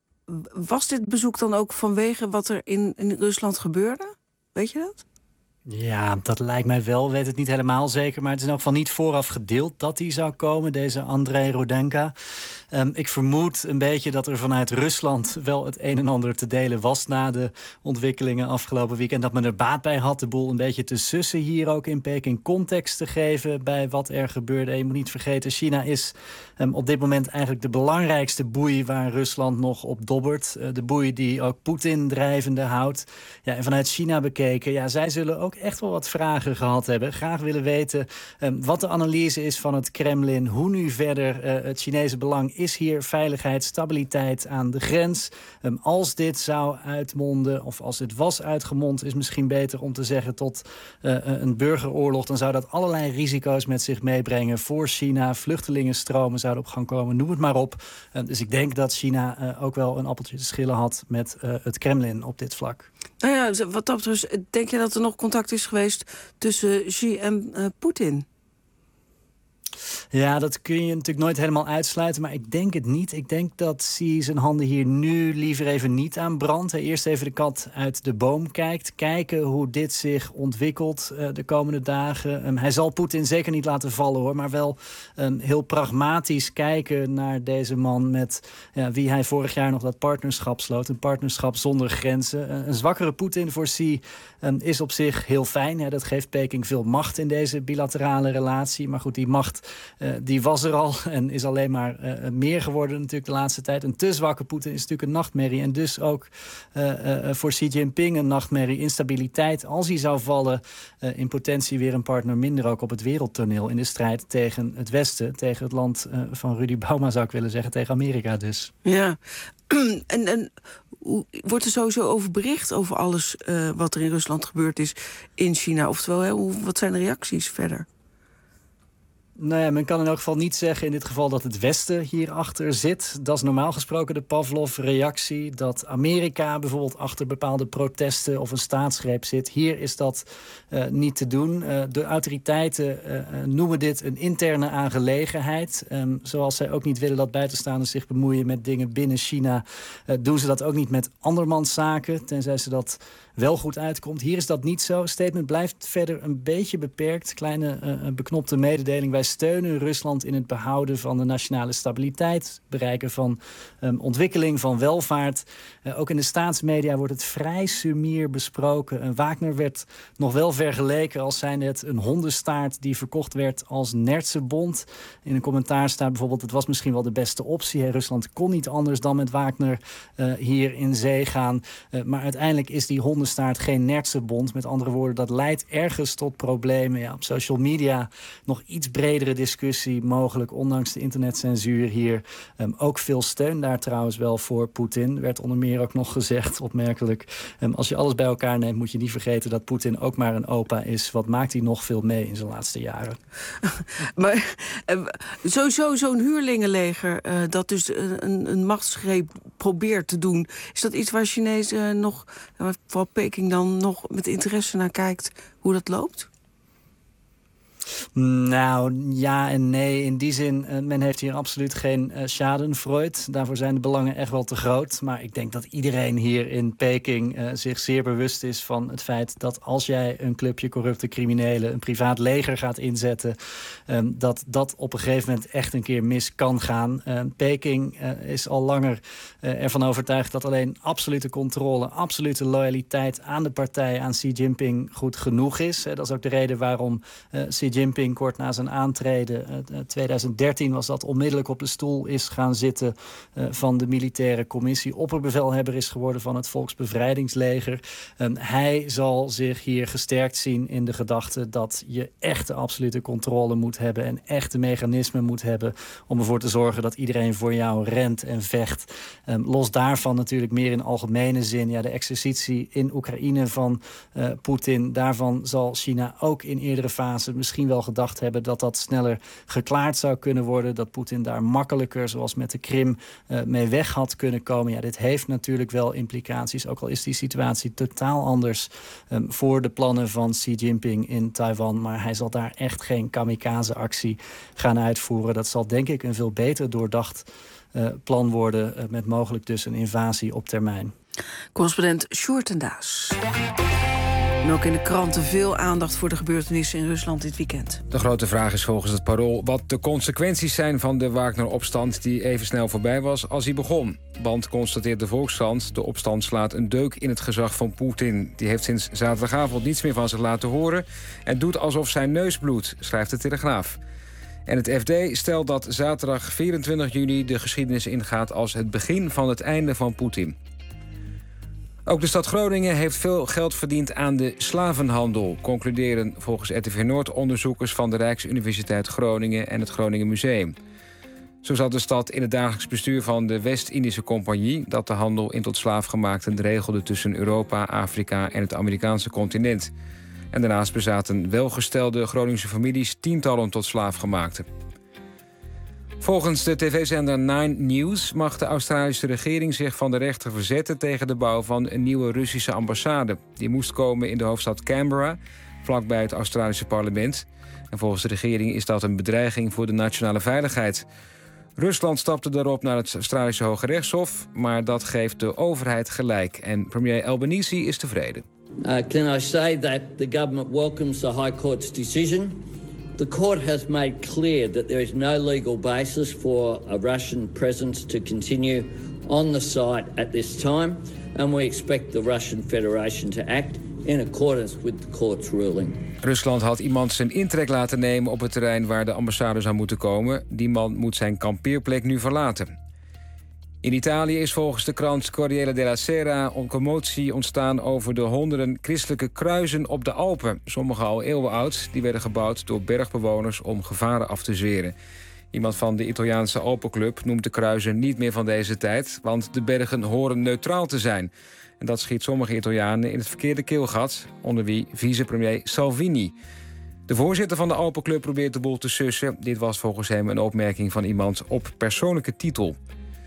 was dit bezoek dan ook vanwege wat er in Rusland gebeurde? Weet je dat? Ja, dat lijkt mij wel. Ik weet het niet helemaal zeker. Maar het is in elk geval niet vooraf gedeeld dat hij zou komen, deze Andrei Rudenka. Ik vermoed een beetje dat er vanuit Rusland wel het een en ander te delen was na de ontwikkelingen afgelopen weekend. Dat men er baat bij had de boel een beetje te sussen hier ook in Peking. Context te geven bij wat er gebeurde. En je moet niet vergeten, China is op dit moment eigenlijk de belangrijkste boei waar Rusland nog op dobbert. De boei die ook Poetin drijvende houdt. Ja, en vanuit China bekeken, zij zullen ook echt wel wat vragen gehad hebben. Graag willen weten wat de analyse is van het Kremlin. Hoe nu verder het Chinese belang is hier. Veiligheid, stabiliteit aan de grens. Als dit zou uitmonden, of als dit was uitgemond, is misschien beter om te zeggen tot een burgeroorlog. Dan zou dat allerlei risico's met zich meebrengen voor China. Vluchtelingenstromen zouden op gang komen. Noem het maar op. Dus ik denk dat China ook wel een appeltje te schillen had met het Kremlin op dit vlak. Nou ja, wat dat betreft, denk je dat er nog contact is geweest tussen Xi en Poetin? Ja, dat kun je natuurlijk nooit helemaal uitsluiten, maar ik denk het niet. Ik denk dat Xi zijn handen hier nu liever even niet aan brandt. Hij eerst even de kat uit de boom kijkt. Kijken hoe dit zich ontwikkelt de komende dagen. Hij zal Poetin zeker niet laten vallen, hoor, maar wel heel pragmatisch kijken naar deze man met wie hij vorig jaar nog dat partnerschap sloot. Een partnerschap zonder grenzen. Een zwakkere Poetin voor Xi is op zich heel fijn. Hè. Dat geeft Peking veel macht in deze bilaterale relatie. Maar goed, die macht die was er al en is alleen maar meer geworden natuurlijk de laatste tijd. Een te zwakke Poetin is natuurlijk een nachtmerrie. En dus ook voor Xi Jinping een nachtmerrie. Instabiliteit, als hij zou vallen, in potentie weer een partner minder ook op het wereldtoneel. In de strijd tegen het Westen, tegen het land van Rudy Bauma zou ik willen zeggen, tegen Amerika dus. Ja, en wordt er sowieso over bericht over alles wat er in Rusland gebeurd is in China? Oftewel, wat zijn de reacties verder? Nou ja, men kan in elk geval niet zeggen in dit geval dat het Westen hierachter zit. Dat is normaal gesproken de Pavlov-reactie. Dat Amerika bijvoorbeeld achter bepaalde protesten of een staatsgreep zit. Hier is dat niet te doen. De autoriteiten noemen dit een interne aangelegenheid. Zoals zij ook niet willen dat buitenstaanders zich bemoeien met dingen binnen China, doen ze dat ook niet met andermanszaken, tenzij ze dat wel goed uitkomt. Hier is dat niet zo. Het statement blijft verder een beetje beperkt. Kleine beknopte mededeling. Wij steunen Rusland in het behouden van de nationale stabiliteit, bereiken van ontwikkeling, van welvaart. Ook in de staatsmedia wordt het vrij sumier besproken. Wagner werd nog wel vergeleken als zijnde het een hondenstaart die verkocht werd als nertsenbond. In een commentaar staat bijvoorbeeld, het was misschien wel de beste optie. Rusland kon niet anders dan met Wagner hier in zee gaan. Maar uiteindelijk is die hondenstaart geen nertsenbond. Met andere woorden, dat leidt ergens tot problemen. Ja, op social media nog iets bredere discussie mogelijk, ondanks de internetcensuur hier. Ook veel steun daar trouwens wel voor Poetin. Werd onder meer ook nog gezegd, opmerkelijk. Als je alles bij elkaar neemt, moet je niet vergeten dat Poetin ook maar een opa is. Wat maakt hij nog veel mee in zijn laatste jaren? Maar sowieso zo'n huurlingenleger dat dus een machtsgreep probeert te doen. Is dat iets waar Chinezen nog, vooral Peking dan, nog met interesse naar kijkt hoe dat loopt? Nou, ja en nee. In die zin, men heeft hier absoluut geen schadenfreude. Daarvoor zijn de belangen echt wel te groot. Maar ik denk dat iedereen hier in Peking zich zeer bewust is van het feit dat als jij een clubje corrupte criminelen, een privaat leger gaat inzetten, dat op een gegeven moment echt een keer mis kan gaan. Peking is al langer ervan overtuigd dat alleen absolute controle, absolute loyaliteit aan de partij, aan Xi Jinping goed genoeg is. Dat is ook de reden waarom Xi Jinping kort na zijn aantreden, 2013 was dat, onmiddellijk op de stoel is gaan zitten van de militaire commissie. Opperbevelhebber is geworden van het Volksbevrijdingsleger. Hij zal zich hier gesterkt zien in de gedachte dat je echte absolute controle moet hebben en echte mechanismen moet hebben om ervoor te zorgen dat iedereen voor jou rent en vecht. Los daarvan natuurlijk meer in algemene zin. Ja, de exercitie in Oekraïne van Poetin, daarvan zal China ook in eerdere fasen misschien wel gedacht hebben dat dat sneller geklaard zou kunnen worden. Dat Poetin daar makkelijker, zoals met de Krim, mee weg had kunnen komen. Ja, dit heeft natuurlijk wel implicaties. Ook al is die situatie totaal anders voor de plannen van Xi Jinping in Taiwan. Maar hij zal daar echt geen kamikaze-actie gaan uitvoeren. Dat zal denk ik een veel beter doordacht plan worden, met mogelijk dus een invasie op termijn. Correspondent Sjoerd ten Daas. En ook in de kranten veel aandacht voor de gebeurtenissen in Rusland dit weekend. De grote vraag is volgens het Parool wat de consequenties zijn van de Wagner-opstand die even snel voorbij was als hij begon. Want, constateert de Volkskrant, de opstand slaat een deuk in het gezag van Poetin. Die heeft sinds zaterdagavond niets meer van zich laten horen en doet alsof zijn neus bloedt, schrijft de Telegraaf. En het FD stelt dat zaterdag 24 juni de geschiedenis ingaat als het begin van het einde van Poetin. Ook de stad Groningen heeft veel geld verdiend aan de slavenhandel, concluderen volgens RTV Noord onderzoekers van de Rijksuniversiteit Groningen en het Groningen Museum. Zo zat de stad in het dagelijks bestuur van de West-Indische Compagnie, dat de handel in tot slaafgemaakten regelde tussen Europa, Afrika en het Amerikaanse continent. En daarnaast bezaten welgestelde Groningse families tientallen tot slaafgemaakten. Volgens de tv-zender 9 News mag de Australische regering zich van de rechter verzetten tegen de bouw van een nieuwe Russische ambassade. Die moest komen in de hoofdstad Canberra, vlakbij het Australische parlement. En volgens de regering is dat een bedreiging voor de nationale veiligheid. Rusland stapte daarop naar het Australische Hoge Rechtshof, maar dat geeft de overheid gelijk. En premier Albanese is tevreden. Can I say that the government welcomes the High Court's decision? The court has made clear that there is no legal basis for a Russian presence to continue on the site at this time, and we expect the Russian Federation to act in accordance with the court's ruling. Rusland had iemand zijn intrek laten nemen op het terrein waar de ambassade zou moeten komen. Die man moet zijn kampeerplek nu verlaten. In Italië is volgens de krant Corriere della Sera een commotie ontstaan over de honderden christelijke kruizen op de Alpen. Sommige al eeuwen oud, die werden gebouwd door bergbewoners om gevaren af te zweren. Iemand van de Italiaanse Alpenclub noemt de kruizen niet meer van deze tijd, want de bergen horen neutraal te zijn. En dat schiet sommige Italianen in het verkeerde keelgat, onder wie vicepremier Salvini. De voorzitter van de Open Club probeert de boel te sussen. Dit was volgens hem een opmerking van iemand op persoonlijke titel.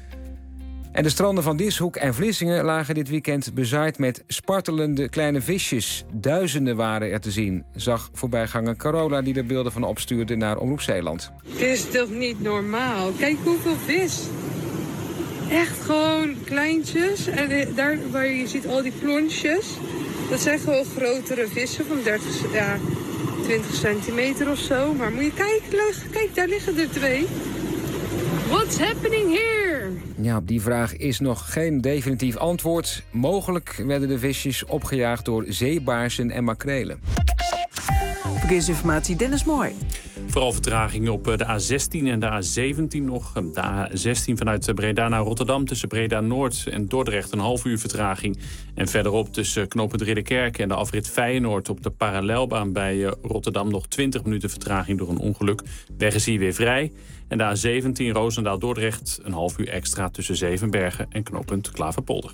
En de stranden van Dishoek en Vlissingen lagen dit weekend bezaaid met spartelende kleine visjes. Duizenden waren er te zien, zag voorbijganger Carola die er beelden van opstuurde naar Omroep Zeeland. Het is toch niet normaal? Kijk hoeveel vis. Echt gewoon kleintjes. En daar waar je ziet al die plonsjes, dat zijn gewoon grotere vissen van 20 centimeter of zo. Maar moet je kijken, kijk, daar liggen er 2. What's happening here? Ja, op die vraag is nog geen definitief antwoord. Mogelijk werden de visjes opgejaagd door zeebaarsen en makrelen. Verkeersinformatie, Dennis Mooi. Vooral vertragingen op de A16 en de A17 nog. De A16 vanuit Breda naar Rotterdam tussen Breda Noord en Dordrecht een half uur vertraging. En verderop tussen knooppunt Ridderkerk en de afrit Feyenoord op de parallelbaan bij Rotterdam nog 20 minuten vertraging door een ongeluk. Weg is hier weer vrij. En de A17 Roosendaal-Dordrecht een half uur extra tussen Zevenbergen en knooppunt Klaverpolder.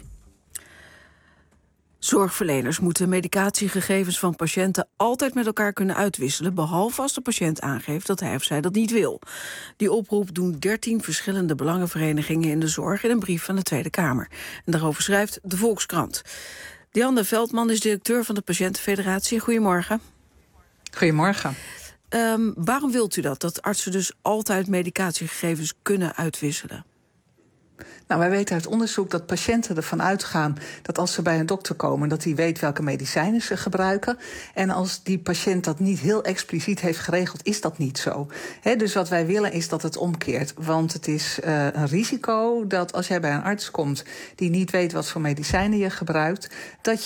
Zorgverleners moeten medicatiegegevens van patiënten altijd met elkaar kunnen uitwisselen, behalve als de patiënt aangeeft dat hij of zij dat niet wil. Die oproep doen 13 verschillende belangenverenigingen in de zorg in een brief van de Tweede Kamer. En daarover schrijft de Volkskrant. Dianne Veldman is directeur van de Patiëntenfederatie. Goedemorgen. Goedemorgen. Waarom wilt u dat artsen dus altijd medicatiegegevens kunnen uitwisselen? Nou, wij weten uit onderzoek dat patiënten ervan uitgaan dat als ze bij een dokter komen, dat hij weet welke medicijnen ze gebruiken. En als die patiënt dat niet heel expliciet heeft geregeld, is dat niet zo. Dus wat wij willen is dat het omkeert. Want het is een risico dat als jij bij een arts komt die niet weet wat voor medicijnen je gebruikt, dat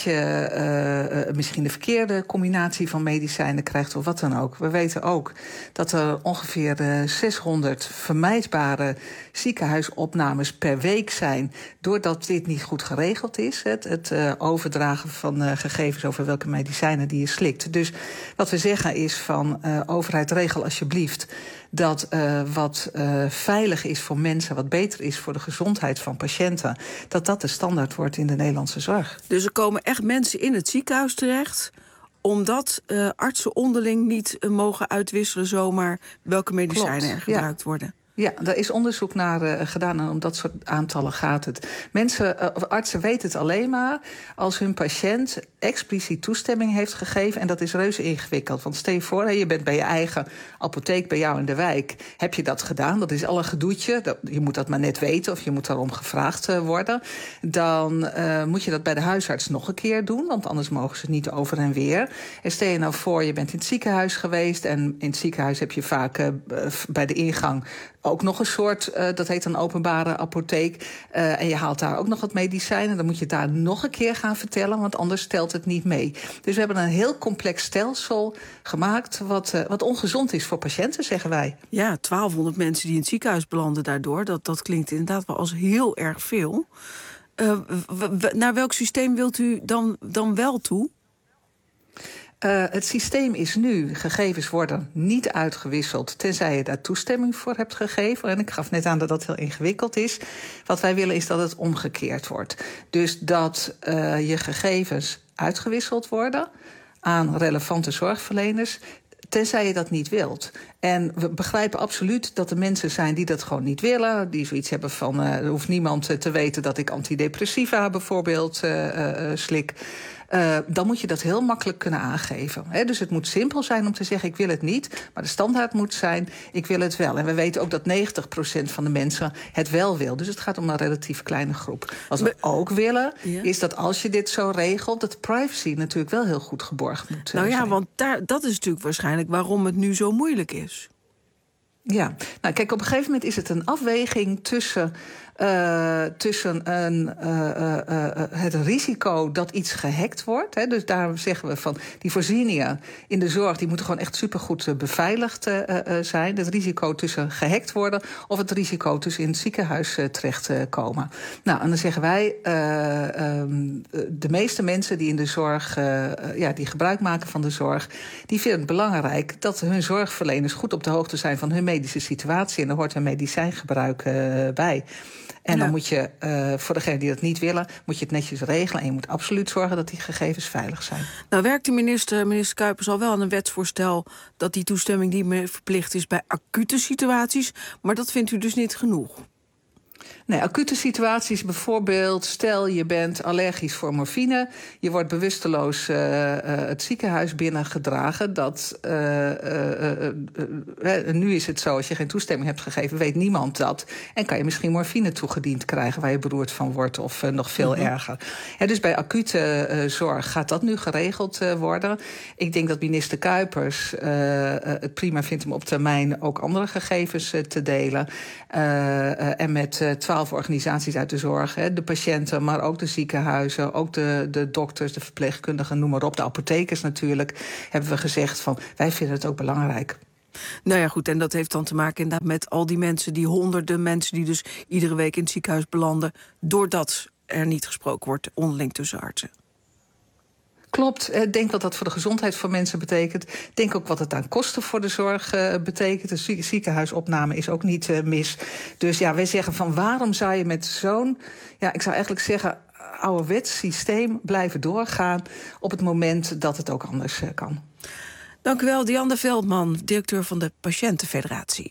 je misschien de verkeerde combinatie van medicijnen krijgt of wat dan ook. We weten ook dat er ongeveer 600 vermijdbare ziekenhuisopnames per week zijn, doordat dit niet goed geregeld is. Het overdragen van gegevens over welke medicijnen die je slikt. Dus wat we zeggen is van overheid, regel alsjeblieft dat wat veilig is voor mensen, wat beter is voor de gezondheid van patiënten, dat de standaard wordt in de Nederlandse zorg. Dus er komen echt mensen in het ziekenhuis terecht omdat artsen onderling niet mogen uitwisselen zomaar welke medicijnen er gebruikt worden. Ja, daar is onderzoek naar gedaan en om dat soort aantallen gaat het. Artsen weten het alleen maar als hun patiënt expliciet toestemming heeft gegeven. En dat is reuze ingewikkeld. Want stel je voor, je bent bij je eigen apotheek bij jou in de wijk. Heb je dat gedaan? Dat is al een gedoetje. Je moet dat maar net weten of je moet daarom gevraagd worden. Dan moet je dat bij de huisarts nog een keer doen. Want anders mogen ze niet over en weer. En stel je nou voor, je bent in het ziekenhuis geweest. En in het ziekenhuis heb je vaak bij de ingang ook nog een soort, dat heet een openbare apotheek. En je haalt daar ook nog wat medicijnen. Dan moet je het daar nog een keer gaan vertellen, want anders stelt het niet mee. Dus we hebben een heel complex stelsel gemaakt wat ongezond is voor patiënten, zeggen wij. Ja, 1200 mensen die in het ziekenhuis belanden daardoor. Dat klinkt inderdaad wel als heel erg veel. Naar welk systeem wilt u dan wel toe? Het systeem is nu, gegevens worden niet uitgewisseld tenzij je daar toestemming voor hebt gegeven. En ik gaf net aan dat dat heel ingewikkeld is. Wat wij willen is dat het omgekeerd wordt. Dus dat je gegevens uitgewisseld worden aan relevante zorgverleners, tenzij je dat niet wilt. En we begrijpen absoluut dat er mensen zijn die dat gewoon niet willen. Die zoiets hebben van, er hoeft niemand te weten dat ik antidepressiva bijvoorbeeld slik. Dan moet je dat heel makkelijk kunnen aangeven. Dus het moet simpel zijn om te zeggen, ik wil het niet. Maar de standaard moet zijn, ik wil het wel. En we weten ook dat 90% van de mensen het wel wil. Dus het gaat om een relatief kleine groep. Wat we ook willen, is dat als je dit zo regelt, dat privacy natuurlijk wel heel goed geborgd moet zijn. Nou ja, want dat is natuurlijk waarschijnlijk waarom het nu zo moeilijk is. Ja, nou kijk, op een gegeven moment is het een afweging tussen het risico dat iets gehackt wordt. Dus daar zeggen we van, die voorzieningen in de zorg, die moeten gewoon echt supergoed beveiligd zijn. Het risico tussen gehackt worden of het risico tussen in het ziekenhuis terechtkomen. Nou, en dan zeggen wij, de meeste mensen die in de zorg, die gebruik maken van de zorg, die vinden het belangrijk dat hun zorgverleners goed op de hoogte zijn van hun medische situatie en daar hoort een medicijngebruik bij. En dan moet je, voor degenen die dat niet willen, moet je het netjes regelen. En je moet absoluut zorgen dat die gegevens veilig zijn. Nou werkt de minister Kuipers al wel aan een wetsvoorstel dat die toestemming niet meer verplicht is bij acute situaties. Maar dat vindt u dus niet genoeg? Nee, acute situaties bijvoorbeeld, stel je bent allergisch voor morfine, je wordt bewusteloos het ziekenhuis binnengedragen. Nu is het zo, als je geen toestemming hebt gegeven, weet niemand dat. En kan je misschien morfine toegediend krijgen waar je beroerd van wordt of nog veel erger. Dus bij acute zorg gaat dat nu geregeld worden. Ik denk dat minister Kuipers het prima vindt om op termijn ook andere gegevens te delen. En met 12 organisaties uit de zorg, de patiënten, maar ook de ziekenhuizen, ook de dokters, de verpleegkundigen, noem maar op, de apothekers natuurlijk, hebben we gezegd van wij vinden het ook belangrijk. Nou ja, goed, en dat heeft dan te maken inderdaad met al die mensen, die honderden mensen die dus iedere week in het ziekenhuis belanden, doordat er niet gesproken wordt onderling tussen artsen. Klopt. Denk wat dat voor de gezondheid van mensen betekent. Denk ook wat het aan kosten voor de zorg betekent. De ziekenhuisopname is ook niet mis. Dus ja, wij zeggen van waarom zou je met zo'n, ja, ik zou eigenlijk zeggen, ouderwets systeem blijven doorgaan op het moment dat het ook anders kan. Dank u wel, Dianne Veldman, directeur van de Patiëntenfederatie.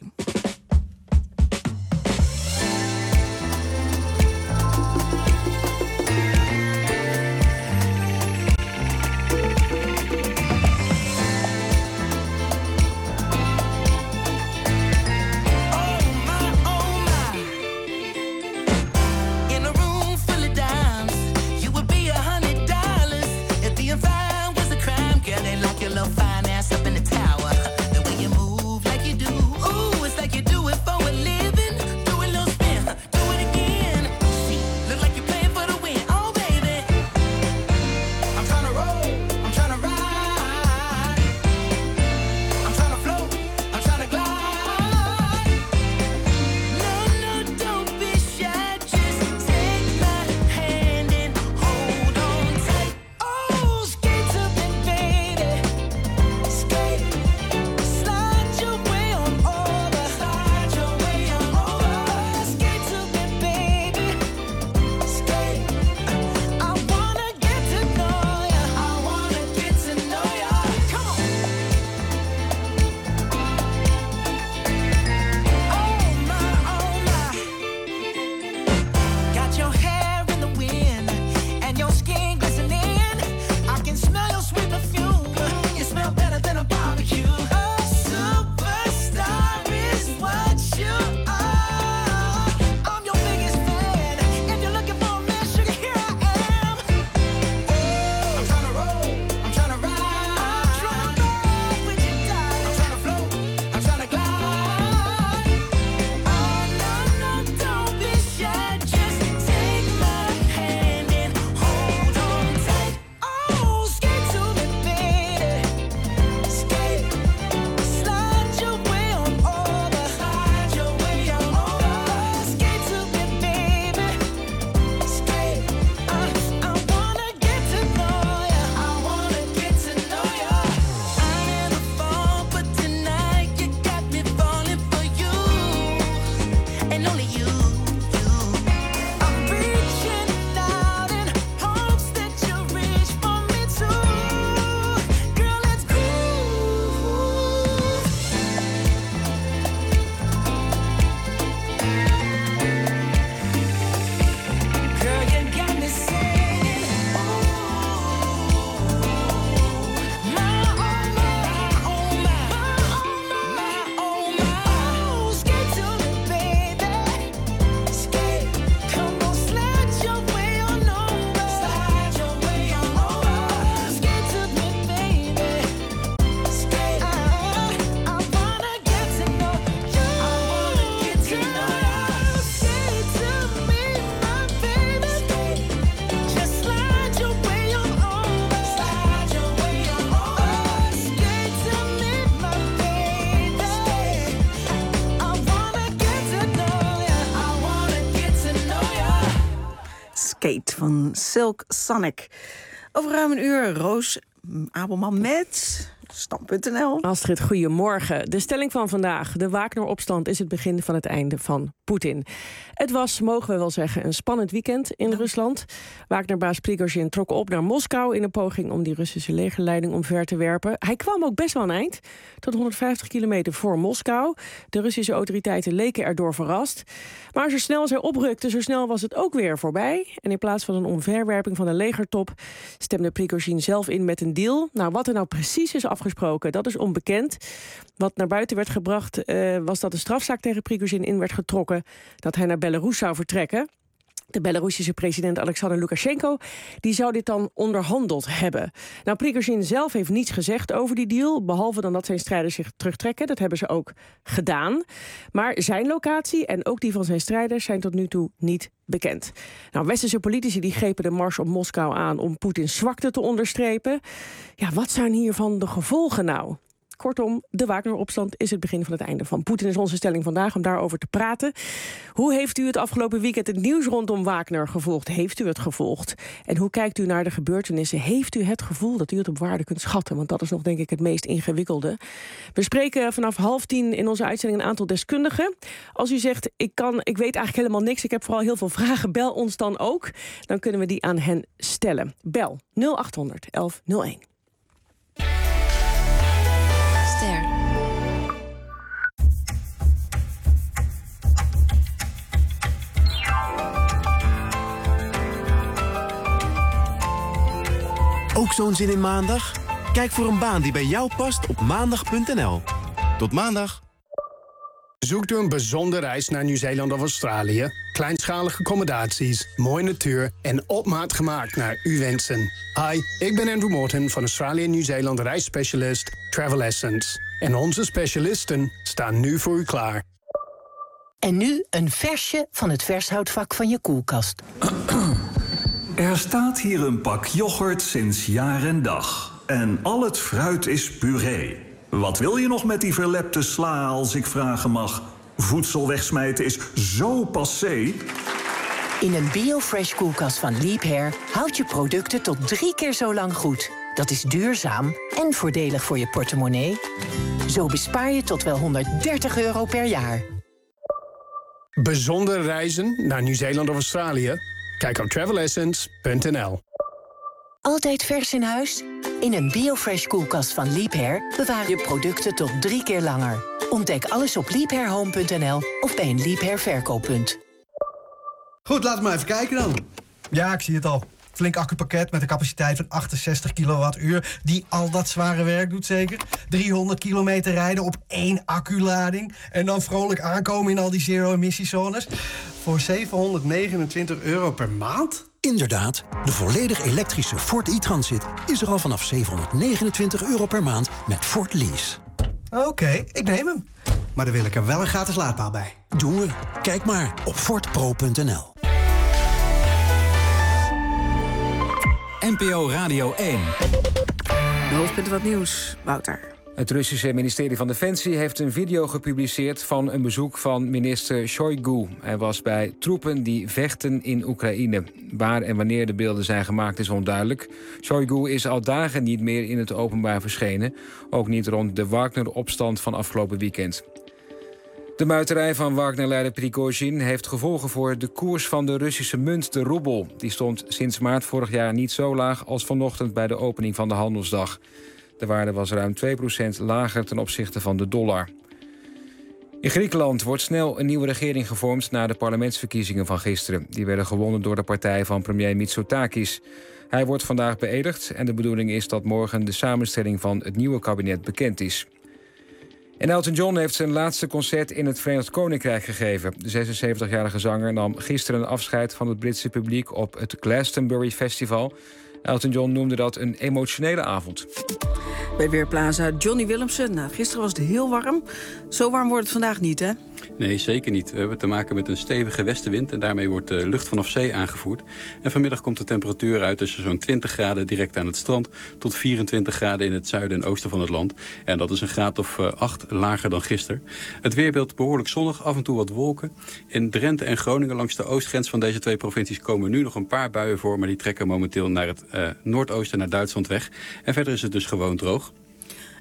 Van Silk Sonic. Over ruim een uur Roos Abelman met Stam.nl. Astrid, goedemorgen. De stelling van vandaag. De Wagner-opstand is het begin van het einde van Poetin. Het was, mogen we wel zeggen, een spannend weekend in Rusland. Wagner-baas Prigozhin trok op naar Moskou in een poging om die Russische legerleiding omver te werpen. Hij kwam ook best wel een eind, tot 150 kilometer voor Moskou. De Russische autoriteiten leken erdoor verrast. Maar zo snel zij oprukten, zo snel was het ook weer voorbij. En in plaats van een omverwerping van de legertop stemde Prigozhin zelf in met een deal. Nou, wat er nou precies is afgesproken, dat is onbekend. Wat naar buiten werd gebracht was dat een strafzaak tegen Prigozhin in werd getrokken, dat hij naar Belarus zou vertrekken. De Belarussische president Alexander Lukashenko die zou dit dan onderhandeld hebben. Nou, Prigozhin zelf heeft niets gezegd over die deal, behalve dan dat zijn strijders zich terugtrekken. Dat hebben ze ook gedaan. Maar zijn locatie en ook die van zijn strijders zijn tot nu toe niet bekend. Nou, westerse politici die grepen de mars op Moskou aan om Poetins zwakte te onderstrepen. Ja, wat zijn hiervan de gevolgen nou? Kortom, de Wagner-opstand is het begin van het einde van Poetin. Is onze stelling vandaag om daarover te praten. Hoe heeft u het afgelopen weekend het nieuws rondom Wagner gevolgd? Heeft u het gevolgd? En hoe kijkt u naar de gebeurtenissen? Heeft u het gevoel dat u het op waarde kunt schatten? Want dat is nog denk ik het meest ingewikkelde. We spreken vanaf 9:30 in onze uitzending een aantal deskundigen. Als u zegt, ik weet eigenlijk helemaal niks, ik heb vooral heel veel vragen, bel ons dan ook. Dan kunnen we die aan hen stellen. Bel 0800 1101. Ook zo'n zin in maandag? Kijk voor een baan die bij jou past op maandag.nl. Tot maandag. Zoekt u een bijzondere reis naar Nieuw-Zeeland of Australië? Kleinschalige accommodaties, mooie natuur en op maat gemaakt naar uw wensen. Hi, ik ben Andrew Morton van Australië en Nieuw-Zeeland reisspecialist Travel Essence. En onze specialisten staan nu voor u klaar. En nu een versje van het vershoutvak van je koelkast. Er staat hier een pak yoghurt sinds jaar en dag. En al het fruit is puree. Wat wil je nog met die verlepte sla, als ik vragen mag? Voedsel wegsmijten is zo passé. In een BioFresh koelkast van Leap Hair houd je producten tot 3 keer zo lang goed. Dat is duurzaam en voordelig voor je portemonnee. Zo bespaar je tot wel €130 per jaar. Bijzondere reizen naar Nieuw-Zeeland of Australië? Kijk op travelessence.nl. Altijd vers in huis? In een BioFresh koelkast van Leap Hair bewaar je producten tot 3 keer langer. Ontdek alles op leaphairhome.nl of bij een Leap Hair verkooppunt. Goed, laten we maar even kijken dan. Ja, ik zie het al. Flink accupakket met een capaciteit van 68 kilowattuur... die al dat zware werk doet zeker. 300 kilometer rijden op 1 acculading... en dan vrolijk aankomen in al die zero-emissiezones... voor €729 per maand? Inderdaad, de volledig elektrische Ford e-Transit is er al vanaf €729 per maand met Ford Lease. Oké, ik neem hem. Maar dan wil ik er wel een gratis laadpaal bij. Doen we. Kijk maar op fordpro.nl. NPO Radio 1. De hoofdpunten van het nieuws, Wouter. Het Russische ministerie van Defensie heeft een video gepubliceerd van een bezoek van minister Shoigu. Hij was bij troepen die vechten in Oekraïne. Waar en wanneer de beelden zijn gemaakt is onduidelijk. Shoigu is al dagen niet meer in het openbaar verschenen. Ook niet rond de Wagner-opstand van afgelopen weekend. De muiterij van Wagner-leider Prigozhin heeft gevolgen voor de koers van de Russische munt, de roebel. Die stond sinds maart vorig jaar niet zo laag als vanochtend bij de opening van de handelsdag. De waarde was ruim 2% lager ten opzichte van de dollar. In Griekenland wordt snel een nieuwe regering gevormd na de parlementsverkiezingen van gisteren. Die werden gewonnen door de partij van premier Mitsotakis. Hij wordt vandaag beëdigd en de bedoeling is dat morgen de samenstelling van het nieuwe kabinet bekend is. En Elton John heeft zijn laatste concert in het Verenigd Koninkrijk gegeven. De 76-jarige zanger nam gisteren afscheid van het Britse publiek op het Glastonbury Festival. Elton John noemde dat een emotionele avond. Bij Weerplaza Johnny Willemsen. Nou, gisteren was het heel warm. Zo warm wordt het vandaag niet, hè? Nee, zeker niet. We hebben te maken met een stevige westenwind en daarmee wordt de lucht vanaf zee aangevoerd. En vanmiddag komt de temperatuur uit tussen zo'n 20 graden direct aan het strand tot 24 graden in het zuiden en oosten van het land. En dat is een graad of 8 lager dan gisteren. Het weerbeeld behoorlijk zonnig, af en toe wat wolken. In Drenthe en Groningen langs de oostgrens van deze twee provincies komen nu nog een paar buien voor, maar die trekken momenteel naar het noordoosten, naar Duitsland weg. En verder is het dus gewoon droog.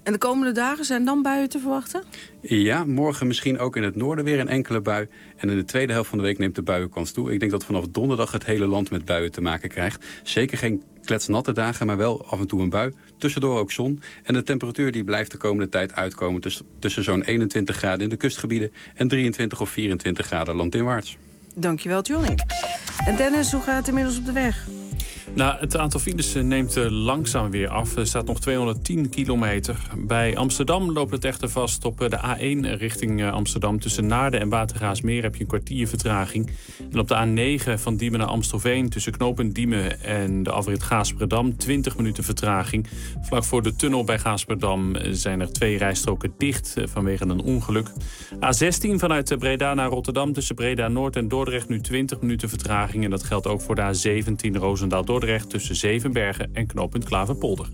En de komende dagen zijn dan buien te verwachten? Ja, morgen misschien ook in het noorden weer een enkele bui. En in de tweede helft van de week neemt de buienkans toe. Ik denk dat vanaf donderdag het hele land met buien te maken krijgt. Zeker geen kletsnatte dagen, maar wel af en toe een bui. Tussendoor ook zon. En de temperatuur die blijft de komende tijd uitkomen tussen zo'n 21 graden in de kustgebieden en 23 of 24 graden landinwaarts. Dankjewel, Johnny. En Dennis, hoe gaat het inmiddels op de weg? Nou, het aantal files neemt langzaam weer af. Er staat nog 210 kilometer. Bij Amsterdam loopt het echter vast op de A1 richting Amsterdam. Tussen Naarden en Watergraafsmeer heb je een kwartier vertraging. En op de A9 van Diemen naar Amstelveen tussen knooppunt Diemen en de afrit Gaasperdam 20 minuten vertraging. Vlak voor de tunnel bij Gaasperdam zijn er 2 rijstroken dicht vanwege een ongeluk. A16 vanuit Breda naar Rotterdam tussen Breda Noord en Dordrecht nu 20 minuten vertraging. En dat geldt ook voor de A17 Roosendaal-Dordrecht tussen Zevenbergen en knooppunt Klaverpolder.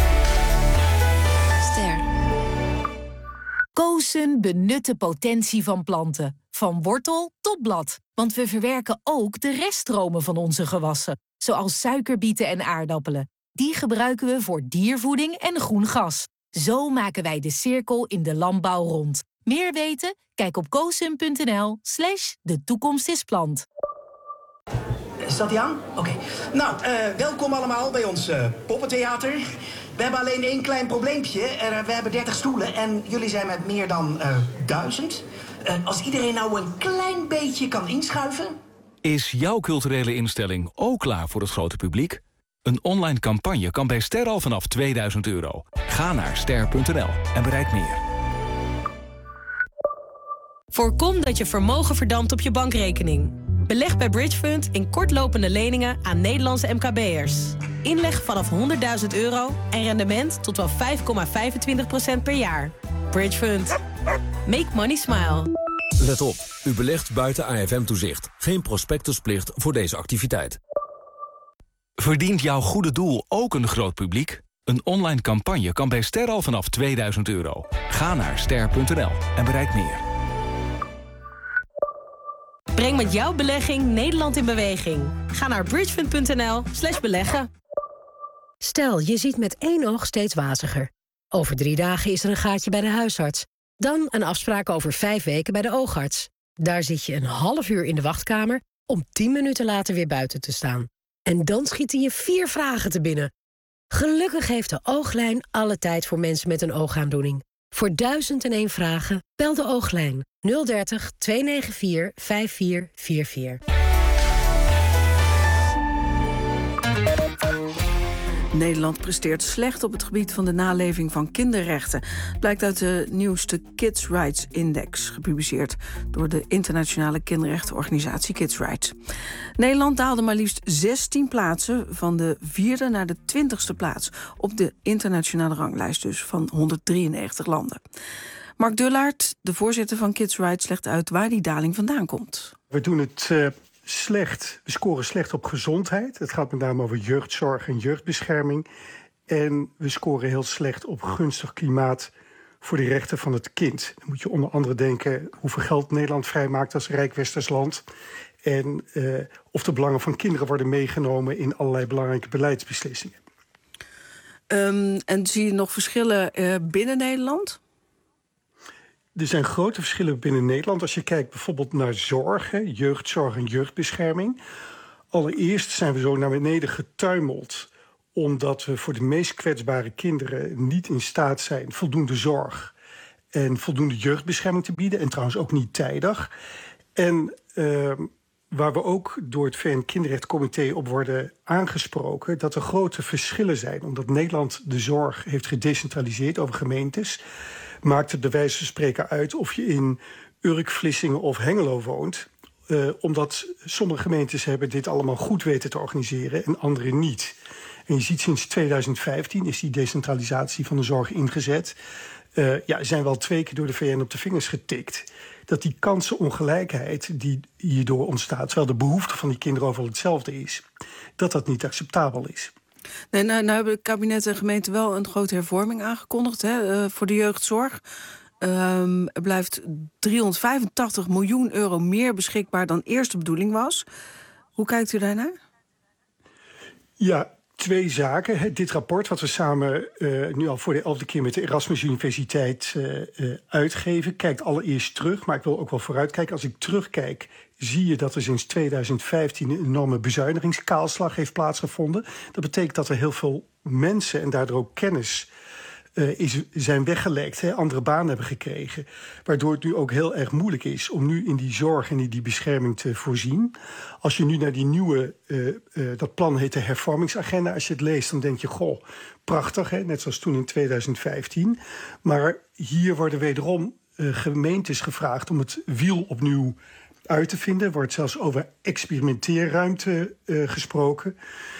Ster. Koosen benut de potentie van planten. Van wortel tot blad. Want we verwerken ook de reststromen van onze gewassen. Zoals suikerbieten en aardappelen. Die gebruiken we voor diervoeding en groen gas. Zo maken wij de cirkel in de landbouw rond. Meer weten? Kijk op koosen.nl/de toekomst is plant. Staat die aan? Oké. Nou, welkom allemaal bij ons poppentheater. We hebben alleen 1 klein probleempje. We hebben 30 stoelen en jullie zijn met meer dan 1000. Als iedereen nou een klein beetje kan inschuiven. Is jouw culturele instelling ook klaar voor het grote publiek? Een online campagne kan bij Ster al vanaf €2000. Ga naar ster.nl en bereik meer. Voorkom dat je vermogen verdampt op je bankrekening. Beleg bij Bridgefund in kortlopende leningen aan Nederlandse MKB'ers. Inleg vanaf €100.000 en rendement tot wel 5,25% per jaar. Bridgefund. Make money smile. Let op, u belegt buiten AFM-toezicht. Geen prospectusplicht voor deze activiteit. Verdient jouw goede doel ook een groot publiek? Een online campagne kan bij Ster al vanaf €2000. Ga naar ster.nl en bereik meer. Breng met jouw belegging Nederland in beweging. Ga naar bridgefund.nl/beleggen. Stel, je ziet met 1 oog steeds waziger. Over 3 dagen is er een gaatje bij de huisarts. Dan een afspraak over 5 weken bij de oogarts. Daar zit je een half uur in de wachtkamer om 10 minuten later weer buiten te staan. En dan schieten je 4 vragen te binnen. Gelukkig heeft de Ooglijn alle tijd voor mensen met een oogaandoening. Voor 1001 vragen, bel de Ooglijn 030 294 5444. Nederland presteert slecht op het gebied van de naleving van kinderrechten. Blijkt uit de nieuwste Kids Rights Index, gepubliceerd door de internationale kinderrechtenorganisatie Kids Rights. Nederland daalde maar liefst 16 plaatsen, van de 4e naar de 20e plaats op de internationale ranglijst, dus van 193 landen. Mark Dullaert, de voorzitter van Kids Rights, legt uit waar die daling vandaan komt. We doen het slecht. We scoren slecht op gezondheid. Het gaat met name over jeugdzorg en jeugdbescherming. En we scoren heel slecht op gunstig klimaat voor de rechten van het kind. Dan moet je onder andere denken hoeveel geld Nederland vrijmaakt als rijk westers land. En of de belangen van kinderen worden meegenomen in allerlei belangrijke beleidsbeslissingen. En zie je nog verschillen binnen Nederland? Er zijn grote verschillen binnen Nederland. Als je kijkt bijvoorbeeld naar zorg, jeugdzorg en jeugdbescherming. Allereerst zijn we zo naar beneden getuimeld, omdat we voor de meest kwetsbare kinderen niet in staat zijn voldoende zorg en voldoende jeugdbescherming te bieden. En trouwens ook niet tijdig. En waar we ook door het VN-Kinderrechtcomité op worden aangesproken, dat er grote verschillen zijn. Omdat Nederland de zorg heeft gedecentraliseerd over gemeentes, maakt het bij wijze van spreken uit of je in Urk, Vlissingen of Hengelo woont. Omdat sommige gemeentes hebben dit allemaal goed weten te organiseren en andere niet. En je ziet sinds 2015 is die decentralisatie van de zorg ingezet. Zijn wel 2 keer door de VN op de vingers getikt. Dat die kansenongelijkheid die hierdoor ontstaat, terwijl de behoefte van die kinderen overal hetzelfde is, dat niet acceptabel is. Nee, nou hebben het kabinet en gemeente wel een grote hervorming aangekondigd voor de jeugdzorg. Er blijft €385 miljoen meer beschikbaar dan eerst de bedoeling was. Hoe kijkt u daarnaar? Ja, 2 zaken. Dit rapport, wat we samen nu al voor de 11e keer met de Erasmus Universiteit uitgeven, kijkt allereerst terug, maar ik wil ook wel vooruitkijken. Als ik terugkijk, zie je dat er sinds 2015 een enorme bezuinigingskaalslag heeft plaatsgevonden. Dat betekent dat er heel veel mensen en daardoor ook kennis zijn weggelekt, andere banen hebben gekregen. Waardoor het nu ook heel erg moeilijk is om nu in die zorg en in die bescherming te voorzien. Als je nu naar die nieuwe, dat plan heet de hervormingsagenda, als je het leest, dan denk je, goh, prachtig, hè? Net zoals toen in 2015. Maar hier worden wederom gemeentes gevraagd om het wiel opnieuw uit te vinden. Er wordt zelfs over experimenteerruimte gesproken.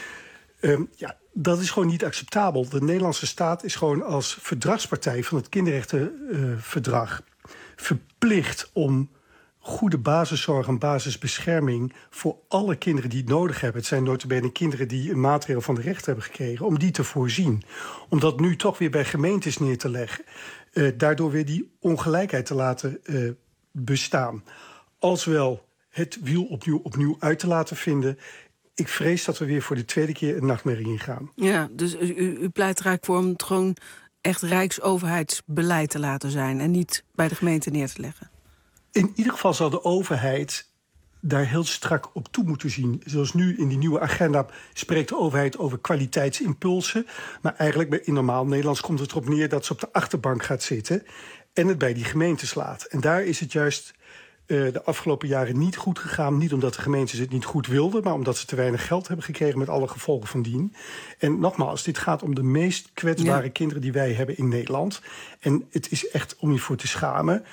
Dat is gewoon niet acceptabel. De Nederlandse staat is gewoon als verdragspartij van het kinderrechtenverdrag verplicht om goede basiszorg en basisbescherming voor alle kinderen die het nodig hebben. Het zijn nota bene kinderen die een maatregel van de rechter hebben gekregen, om die te voorzien. Om dat nu toch weer bij gemeentes neer te leggen. Daardoor weer die ongelijkheid te laten bestaan. Als wel het wiel opnieuw uit te laten vinden. Ik vrees dat we weer voor de 2e keer een nachtmerrie ingaan. Ja, dus u pleit er eigenlijk voor om het gewoon echt rijksoverheidsbeleid te laten zijn en niet bij de gemeente neer te leggen? In ieder geval zal de overheid daar heel strak op toe moeten zien. Zoals nu in die nieuwe agenda spreekt de overheid over kwaliteitsimpulsen. Maar eigenlijk in normaal Nederlands komt het erop neer dat ze op de achterbank gaat zitten en het bij die gemeentes laat. En daar is het juist de afgelopen jaren niet goed gegaan. Niet omdat de gemeentes het niet goed wilden, maar omdat ze te weinig geld hebben gekregen met alle gevolgen van dien. En nogmaals, dit gaat om de meest kwetsbare kinderen die wij hebben in Nederland. En het is echt om je voor te schamen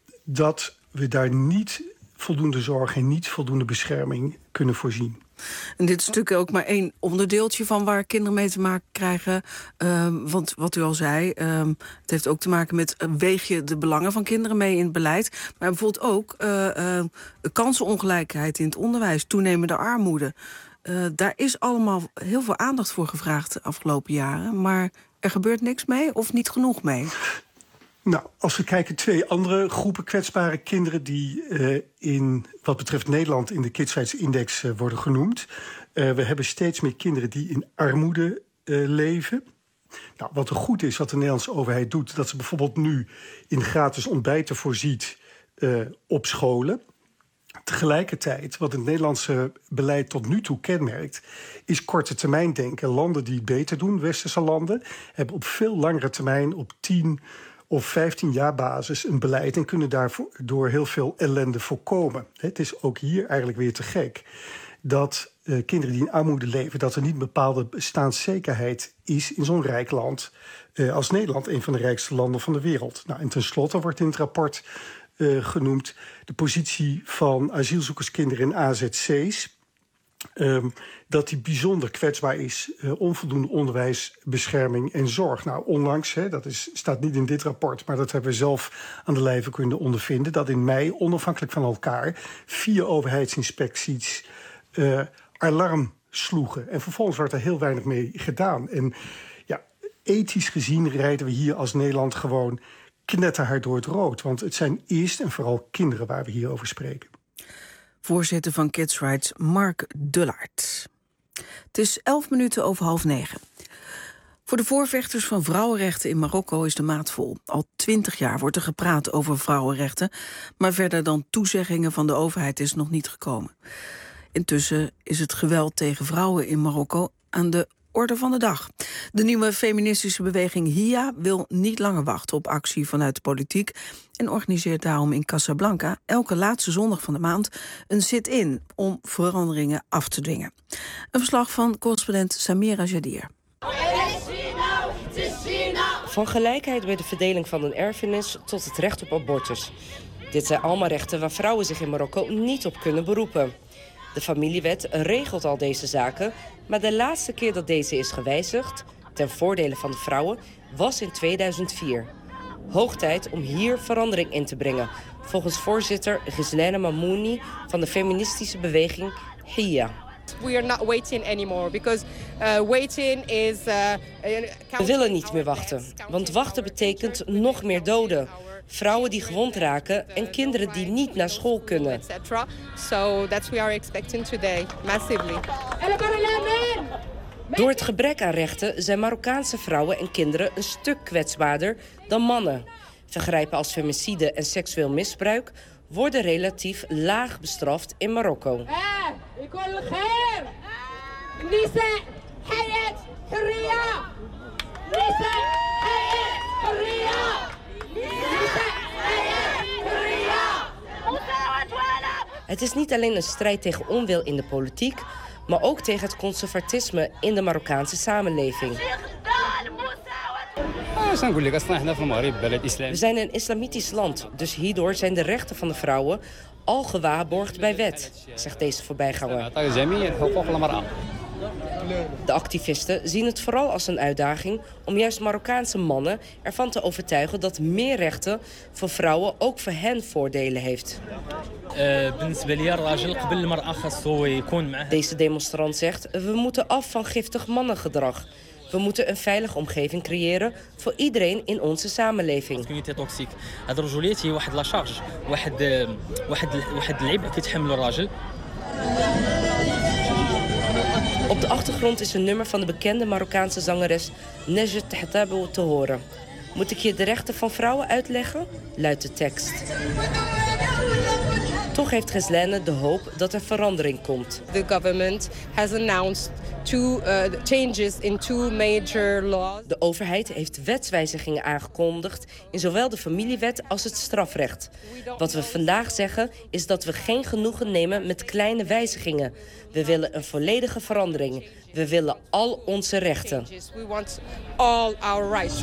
dat we daar niet voldoende zorg en niet voldoende bescherming kunnen voorzien. En dit is natuurlijk ook maar één onderdeeltje van waar kinderen mee te maken krijgen. Want wat u al zei, het heeft ook te maken met weeg je de belangen van kinderen mee in het beleid. Maar bijvoorbeeld ook kansenongelijkheid in het onderwijs, toenemende armoede. Daar is allemaal heel veel aandacht voor gevraagd de afgelopen jaren. Maar er gebeurt niks mee of niet genoeg mee? Nou, als we kijken 2 andere groepen kwetsbare kinderen die in wat betreft Nederland in de Kids Rights Index worden genoemd. We hebben steeds meer kinderen die in armoede leven. Nou, wat er goed is, wat de Nederlandse overheid doet, dat ze bijvoorbeeld nu in gratis ontbijten voorziet op scholen. Tegelijkertijd, wat het Nederlandse beleid tot nu toe kenmerkt, is korte termijn denken. Landen die het beter doen, westerse landen, hebben op veel langere termijn, op 10 of 15 jaar basis een beleid en kunnen daardoor heel veel ellende voorkomen. Het is ook hier eigenlijk weer te gek dat kinderen die in armoede leven, dat er niet een bepaalde bestaanszekerheid is in zo'n rijk land als Nederland, een van de rijkste landen van de wereld. Nou, en tenslotte wordt in het rapport genoemd de positie van asielzoekerskinderen in AZC's. Dat die bijzonder kwetsbaar is. Onvoldoende onderwijs, bescherming en zorg. Nou, onlangs, dat staat niet in dit rapport, maar dat hebben we zelf aan de lijve kunnen ondervinden, dat in mei, onafhankelijk van elkaar, 4 overheidsinspecties alarm sloegen. En vervolgens wordt er heel weinig mee gedaan. En ja, ethisch gezien rijden we hier als Nederland gewoon knetterhard door het rood. Want het zijn eerst en vooral kinderen waar we hier over spreken. Voorzitter van Kids Rights, Mark Dullaert. Het is 9:11. Voor de voorvechters van vrouwenrechten in Marokko is de maat vol. Al 20 jaar wordt er gepraat over vrouwenrechten, maar verder dan toezeggingen van de overheid is nog niet gekomen. Intussen is het geweld tegen vrouwen in Marokko aan de orde van de dag. De nieuwe feministische beweging HIA wil niet langer wachten op actie vanuit de politiek en organiseert daarom in Casablanca elke laatste zondag van de maand een sit-in om veranderingen af te dwingen. Een verslag van correspondent Samira Jadir. Van gelijkheid bij de verdeling van een erfenis tot het recht op abortus. Dit zijn allemaal rechten waar vrouwen zich in Marokko niet op kunnen beroepen. De familiewet regelt al deze zaken, maar de laatste keer dat deze is gewijzigd, ten voordele van de vrouwen, was in 2004. Hoog tijd om hier verandering in te brengen, volgens voorzitter Ghislaine Mamouni van de feministische beweging HIA. We are not waiting anymore because waiting is. We willen niet meer wachten, want wachten betekent nog meer doden. Vrouwen die gewond raken en kinderen die niet naar school kunnen. So that's what we are expecting today, massively. Door het gebrek aan rechten zijn Marokkaanse vrouwen en kinderen een stuk kwetsbaarder dan mannen. Vergrijpen als femicide en seksueel misbruik worden relatief laag bestraft in Marokko. Het is niet alleen een strijd tegen onwil in de politiek, maar ook tegen het conservatisme in de Marokkaanse samenleving. We zijn een islamitisch land, dus hierdoor zijn de rechten van de vrouwen al gewaarborgd bij wet, zegt deze voorbijganger. De activisten zien het vooral als een uitdaging om juist Marokkaanse mannen ervan te overtuigen dat meer rechten voor vrouwen ook voor hen voordelen heeft. Deze demonstrant zegt, we moeten af van giftig mannengedrag. We moeten een veilige omgeving creëren voor iedereen in onze samenleving. Op de achtergrond is een nummer van de bekende Marokkaanse zangeres Nejat Tahtabou te horen. Moet ik je de rechten van vrouwen uitleggen? Luidt de tekst. Toch heeft Ghezlane de hoop dat er verandering komt. The government has announced changes in two major laws. De overheid heeft wetswijzigingen aangekondigd in zowel de familiewet als het strafrecht. Wat we vandaag zeggen is dat we geen genoegen nemen met kleine wijzigingen. We willen een volledige verandering. We willen al onze rechten. We want all our rights.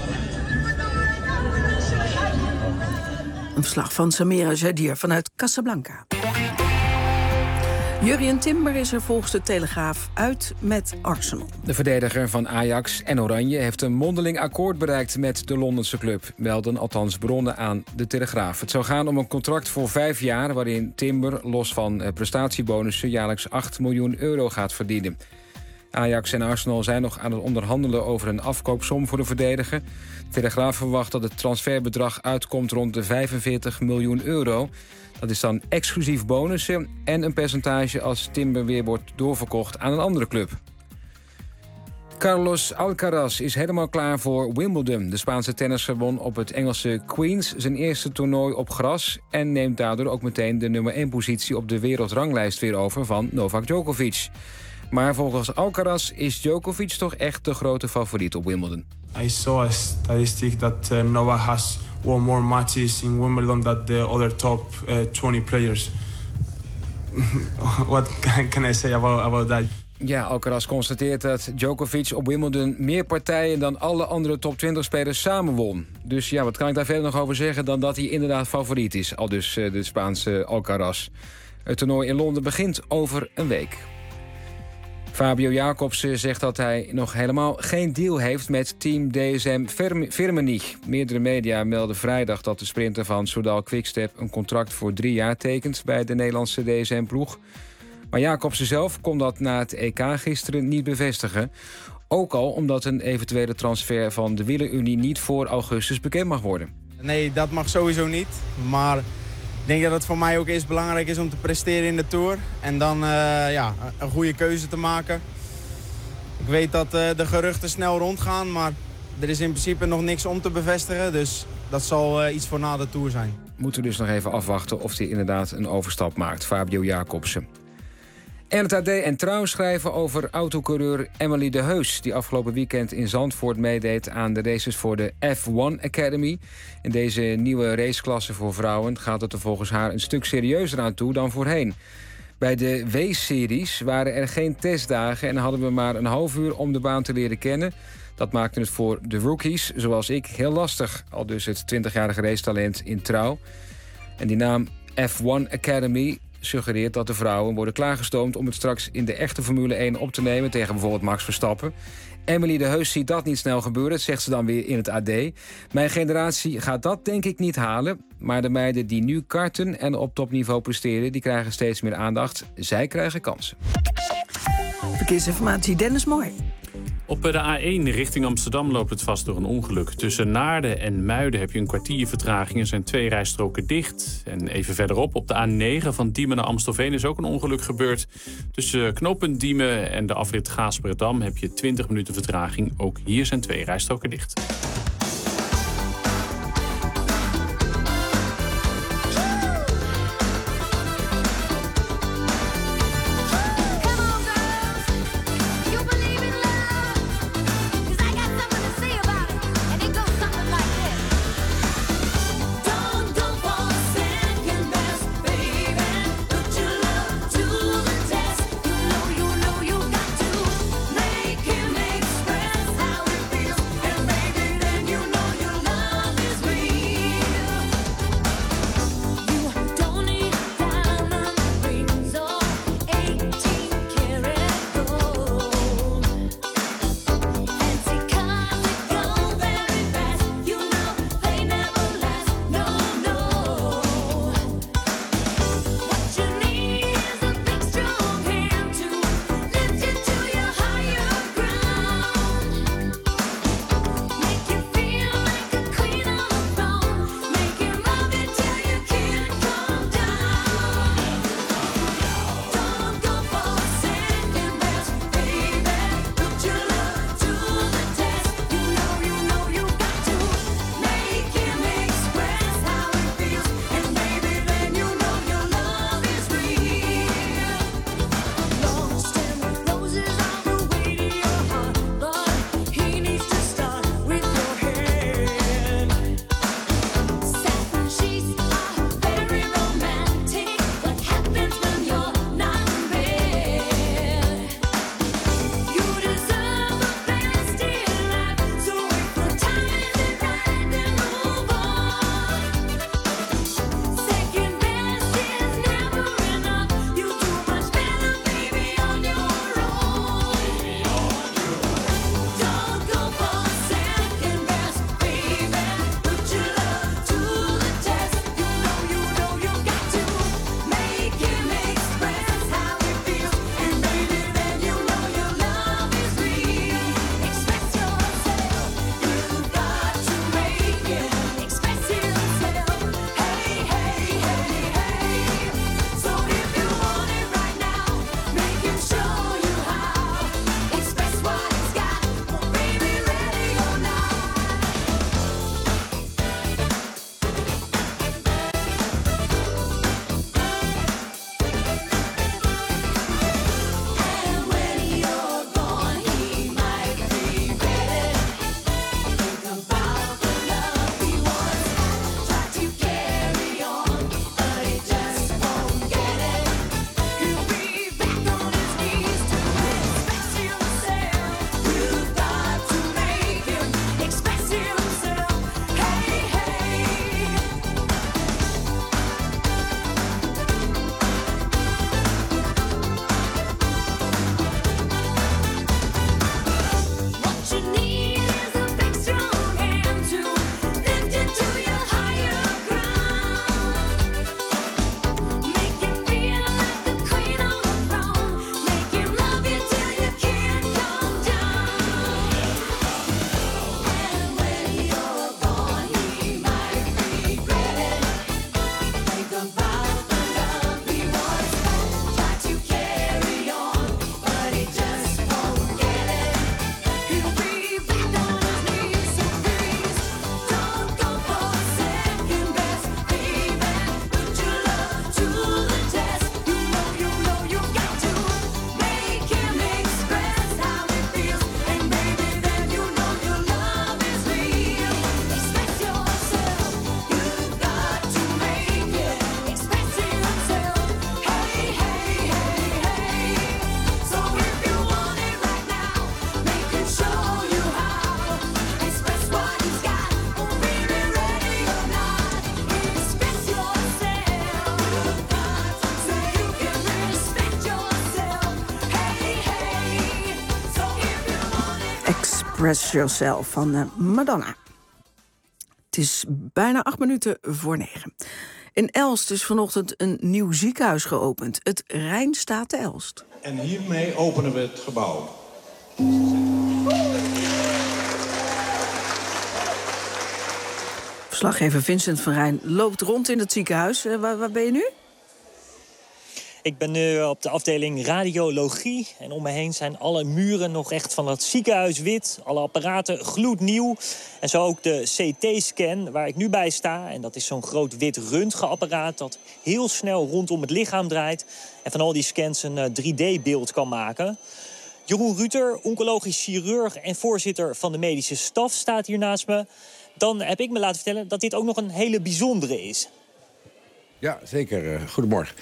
Een verslag van Samira Jadir vanuit Casablanca. Jurrien Timber is er volgens de Telegraaf uit met Arsenal. De verdediger van Ajax en Oranje heeft een mondeling akkoord bereikt met de Londense club. Melden althans bronnen aan de Telegraaf. Het zou gaan om een contract voor 5 jaar... waarin Timber, los van prestatiebonussen, jaarlijks 8 miljoen euro gaat verdienen. Ajax en Arsenal zijn nog aan het onderhandelen over een afkoopsom voor de verdediger. De Telegraaf verwacht dat het transferbedrag uitkomt rond de 45 miljoen euro. Dat is dan exclusief bonussen en een percentage als Timber weer wordt doorverkocht aan een andere club. Carlos Alcaraz is helemaal klaar voor Wimbledon. De Spaanse tennisser won op het Engelse Queen's zijn eerste toernooi op gras en neemt daardoor ook meteen de nummer 1-positie op de wereldranglijst weer over van Novak Djokovic. Maar volgens Alcaraz is Djokovic toch echt de grote favoriet op Wimbledon. I saw a statistic that Novak has won more matches in Wimbledon than the other top 20 players. What can I say about that? Ja, Alcaraz constateert dat Djokovic op Wimbledon meer partijen dan alle andere top 20 spelers samen won. Dus ja, wat kan ik daar verder nog over zeggen dan dat hij inderdaad favoriet is, al dus de Spaanse Alcaraz. Het toernooi in Londen begint over een week. Fabio Jacobsen zegt dat hij nog helemaal geen deal heeft met team DSM Firmenich. Meerdere media melden vrijdag dat de sprinter van Soudal Quickstep een contract voor 3 jaar tekent bij de Nederlandse DSM-ploeg. Maar Jacobsen zelf kon dat na het EK gisteren niet bevestigen. Ook al omdat een eventuele transfer van de Wielerunie niet voor augustus bekend mag worden. Nee, dat mag sowieso niet. Maar ik denk dat het voor mij ook eerst belangrijk is om te presteren in de Tour. En dan een goede keuze te maken. Ik weet dat de geruchten snel rondgaan, maar er is in principe nog niks om te bevestigen. Dus dat zal iets voor na de Tour zijn. Moeten we dus nog even afwachten of hij inderdaad een overstap maakt, Fabio Jacobsen. En het AD en Trouw schrijven over autocoureur Emily de Heus, die afgelopen weekend in Zandvoort meedeed aan de races voor de F1 Academy. In deze nieuwe raceklasse voor vrouwen gaat het er volgens haar een stuk serieuzer aan toe dan voorheen. Bij de W-series waren er geen testdagen en hadden we maar een half uur om de baan te leren kennen. Dat maakte het voor de rookies, zoals ik, heel lastig. Al dus het 20-jarige racetalent in Trouw. En die naam F1 Academy suggereert dat de vrouwen worden klaargestoomd om het straks in de echte Formule 1 op te nemen tegen bijvoorbeeld Max Verstappen. Emily de Heus ziet dat niet snel gebeuren, dat zegt ze dan weer in het AD. Mijn generatie gaat dat denk ik niet halen, maar de meiden die nu karten en op topniveau presteren, die krijgen steeds meer aandacht. Zij krijgen kansen. Verkeersinformatie, Dennis Mooi. Op de A1 richting Amsterdam loopt het vast door een ongeluk. Tussen Naarden en Muiden heb je een kwartier vertraging. Er zijn 2 rijstroken dicht. En even verderop op de A9 van Diemen naar Amstelveen is ook een ongeluk gebeurd. Tussen knooppunt Diemen en de afrit Gaasperdam heb je 20 minuten vertraging. Ook hier zijn 2 rijstroken dicht. Express Yourself van Madonna. Het is bijna 9:08. In Elst is vanochtend een nieuw ziekenhuis geopend. Het Rijnstaat te Elst. En hiermee openen we het gebouw. Verslaggever Vincent van Rijn loopt rond in het ziekenhuis. Waar ben je nu? Ik ben nu op de afdeling radiologie. En om me heen zijn alle muren nog echt van het ziekenhuis wit. Alle apparaten gloednieuw. En zo ook de CT-scan waar ik nu bij sta. En dat is zo'n groot wit röntgenapparaat dat heel snel rondom het lichaam draait. En van al die scans een 3D-beeld kan maken. Jeroen Ruter, oncologisch chirurg en voorzitter van de medische staf, staat hier naast me. Dan heb ik me laten vertellen dat dit ook nog een hele bijzondere is. Ja, zeker. Goedemorgen.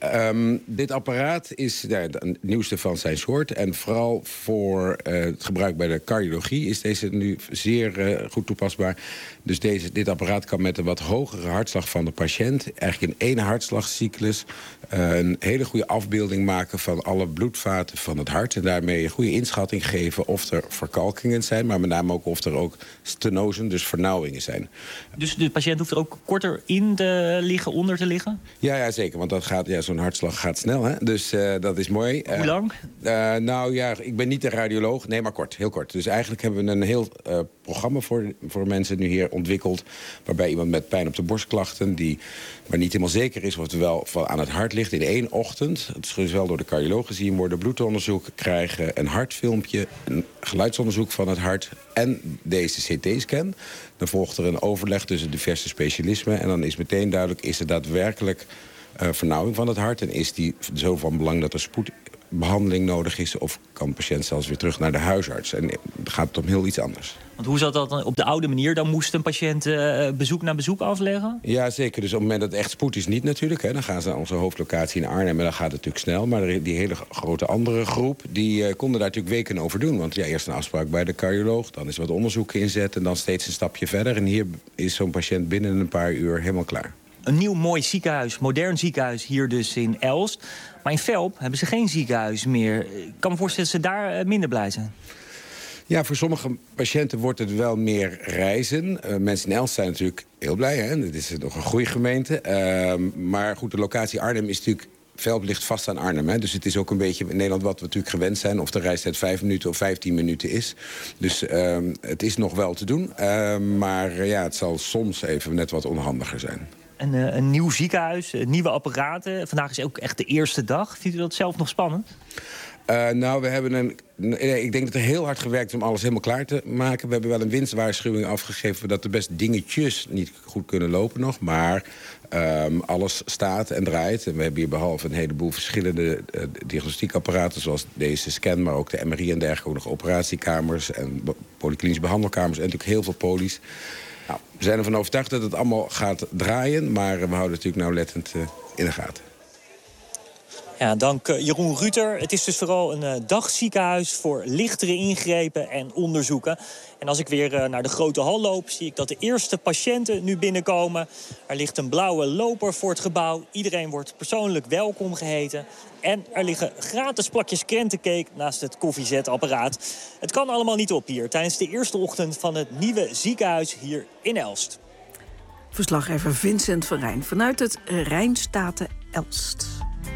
Dit apparaat is het nieuwste van zijn soort. En vooral voor het gebruik bij de cardiologie is deze nu zeer goed toepasbaar. Dus dit apparaat kan met een wat hogere hartslag van de patiënt, eigenlijk in één hartslagcyclus, een hele goede afbeelding maken van alle bloedvaten van het hart. En daarmee een goede inschatting geven of er verkalkingen zijn, maar met name ook of er ook stenosen, dus vernauwingen zijn. Dus de patiënt hoeft er ook korter in te liggen, onder te liggen? Ja, zeker, want dat gaat, zo'n hartslag gaat snel, hè? Dus dat is mooi. Hoe lang? Nou ja, ik ben niet de radioloog. Nee, maar kort, heel kort. Dus eigenlijk hebben we een heel programma voor mensen nu hier ontwikkeld, waarbij iemand met pijn op de borstklachten, maar niet helemaal zeker is of het wel aan het hart ligt, in één ochtend, het is dus wel door de cardioloog gezien worden, bloedonderzoek krijgen, een hartfilmpje, een geluidsonderzoek van het hart en deze CT-scan. Dan volgt er een overleg tussen diverse specialismen en dan is meteen duidelijk, is er daadwerkelijk vernauwing van het hart en is die zo van belang dat er spoedbehandeling nodig is, of kan de patiënt zelfs weer terug naar de huisarts. En dan gaat het om heel iets anders. Want hoe zat dat dan op de oude manier? Dan moest een patiënt bezoek na bezoek afleggen? Ja, zeker. Dus op het moment dat het echt spoed is niet natuurlijk. Hè, dan gaan ze naar onze hoofdlocatie in Arnhem en dan gaat het natuurlijk snel. Maar die hele grote andere groep, die konden daar natuurlijk weken over doen. Want eerst een afspraak bij de cardioloog, dan is wat onderzoeken inzetten en dan steeds een stapje verder. En hier is zo'n patiënt binnen een paar uur helemaal klaar. Een nieuw mooi ziekenhuis, modern ziekenhuis hier dus in Elst. Maar in Velp hebben ze geen ziekenhuis meer. Ik kan me voorstellen dat ze daar minder blij zijn. Ja, voor sommige patiënten wordt het wel meer reizen. Mensen in Elst zijn natuurlijk heel blij, hè? Dit is nog een groeigemeente. Maar goed, de locatie Arnhem is natuurlijk, Velp ligt vast aan Arnhem. Hè? Dus het is ook een beetje in Nederland wat we natuurlijk gewend zijn, of de reistijd 5 minuten of 15 minuten is. Dus het is nog wel te doen. Maar het zal soms even net wat onhandiger zijn. Een nieuw ziekenhuis, nieuwe apparaten. Vandaag is ook echt de eerste dag. Vindt u dat zelf nog spannend? Nou, we hebben ik denk dat er heel hard gewerkt is om alles helemaal klaar te maken. We hebben wel een winstwaarschuwing afgegeven dat er best dingetjes niet goed kunnen lopen nog. Maar alles staat en draait. En we hebben hier behalve een heleboel verschillende diagnostiekapparaten, zoals deze scan, maar ook de MRI en dergelijke, ook nog operatiekamers en polyklinische behandelkamers en natuurlijk heel veel polies. Nou, we zijn ervan overtuigd dat het allemaal gaat draaien, maar we houden het natuurlijk nauwlettend in de gaten. Ja, dank Jeroen Ruter. Het is dus vooral een dagziekenhuis voor lichtere ingrepen en onderzoeken. En als ik weer naar de grote hal loop, zie ik dat de eerste patiënten nu binnenkomen. Er ligt een blauwe loper voor het gebouw. Iedereen wordt persoonlijk welkom geheten. En er liggen gratis plakjes krentencake naast het koffiezetapparaat. Het kan allemaal niet op hier tijdens de eerste ochtend van het nieuwe ziekenhuis hier in Elst. Verslaggever Vincent van Rijn vanuit het Rijnstaten Elst.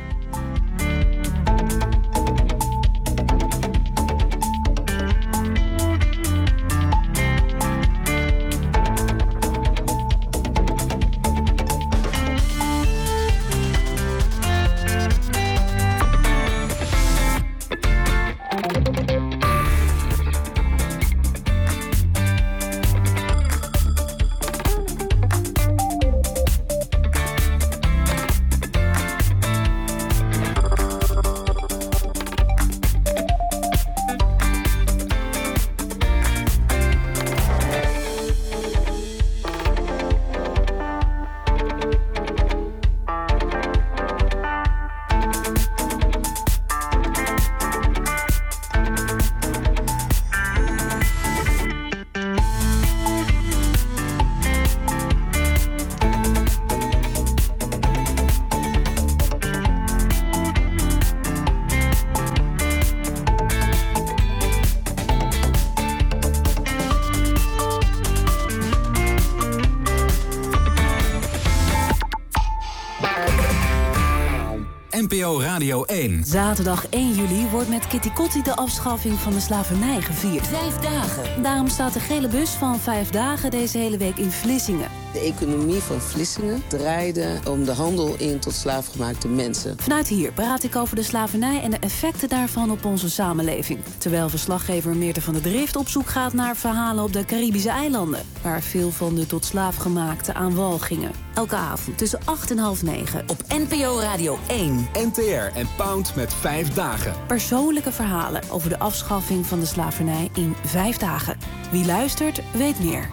NPO Radio 1. Zaterdag 1 juli wordt met Kitty Kotti de afschaffing van de slavernij gevierd. 5 dagen. Daarom staat de gele bus van 5 dagen deze hele week in Vlissingen. De economie van Vlissingen draaide om de handel in tot slaafgemaakte mensen. Vanuit hier praat ik over de slavernij en de effecten daarvan op onze samenleving. Terwijl verslaggever Meerte van der Drift op zoek gaat naar verhalen op de Caribische eilanden, waar veel van de tot slaafgemaakten aan wal gingen. Elke avond tussen 8 en half 9 op NPO Radio 1. NTR en Pound met 5 dagen. Persoonlijke verhalen over de afschaffing van de slavernij in 5 dagen. Wie luistert, weet meer.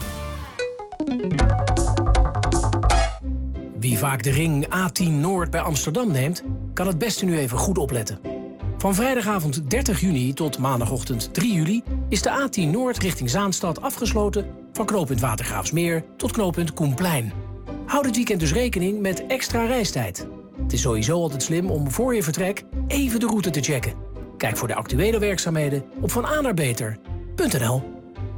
Wie vaak de ring A10 Noord bij Amsterdam neemt, kan het beste nu even goed opletten. Van vrijdagavond 30 juni tot maandagochtend 3 juli... is de A10 Noord richting Zaanstad afgesloten van knooppunt Watergraafsmeer tot knooppunt Koenplein. Houd dit weekend dus rekening met extra reistijd. Het is sowieso altijd slim om voor je vertrek even de route te checken. Kijk voor de actuele werkzaamheden op vanaannaarbeter.nl.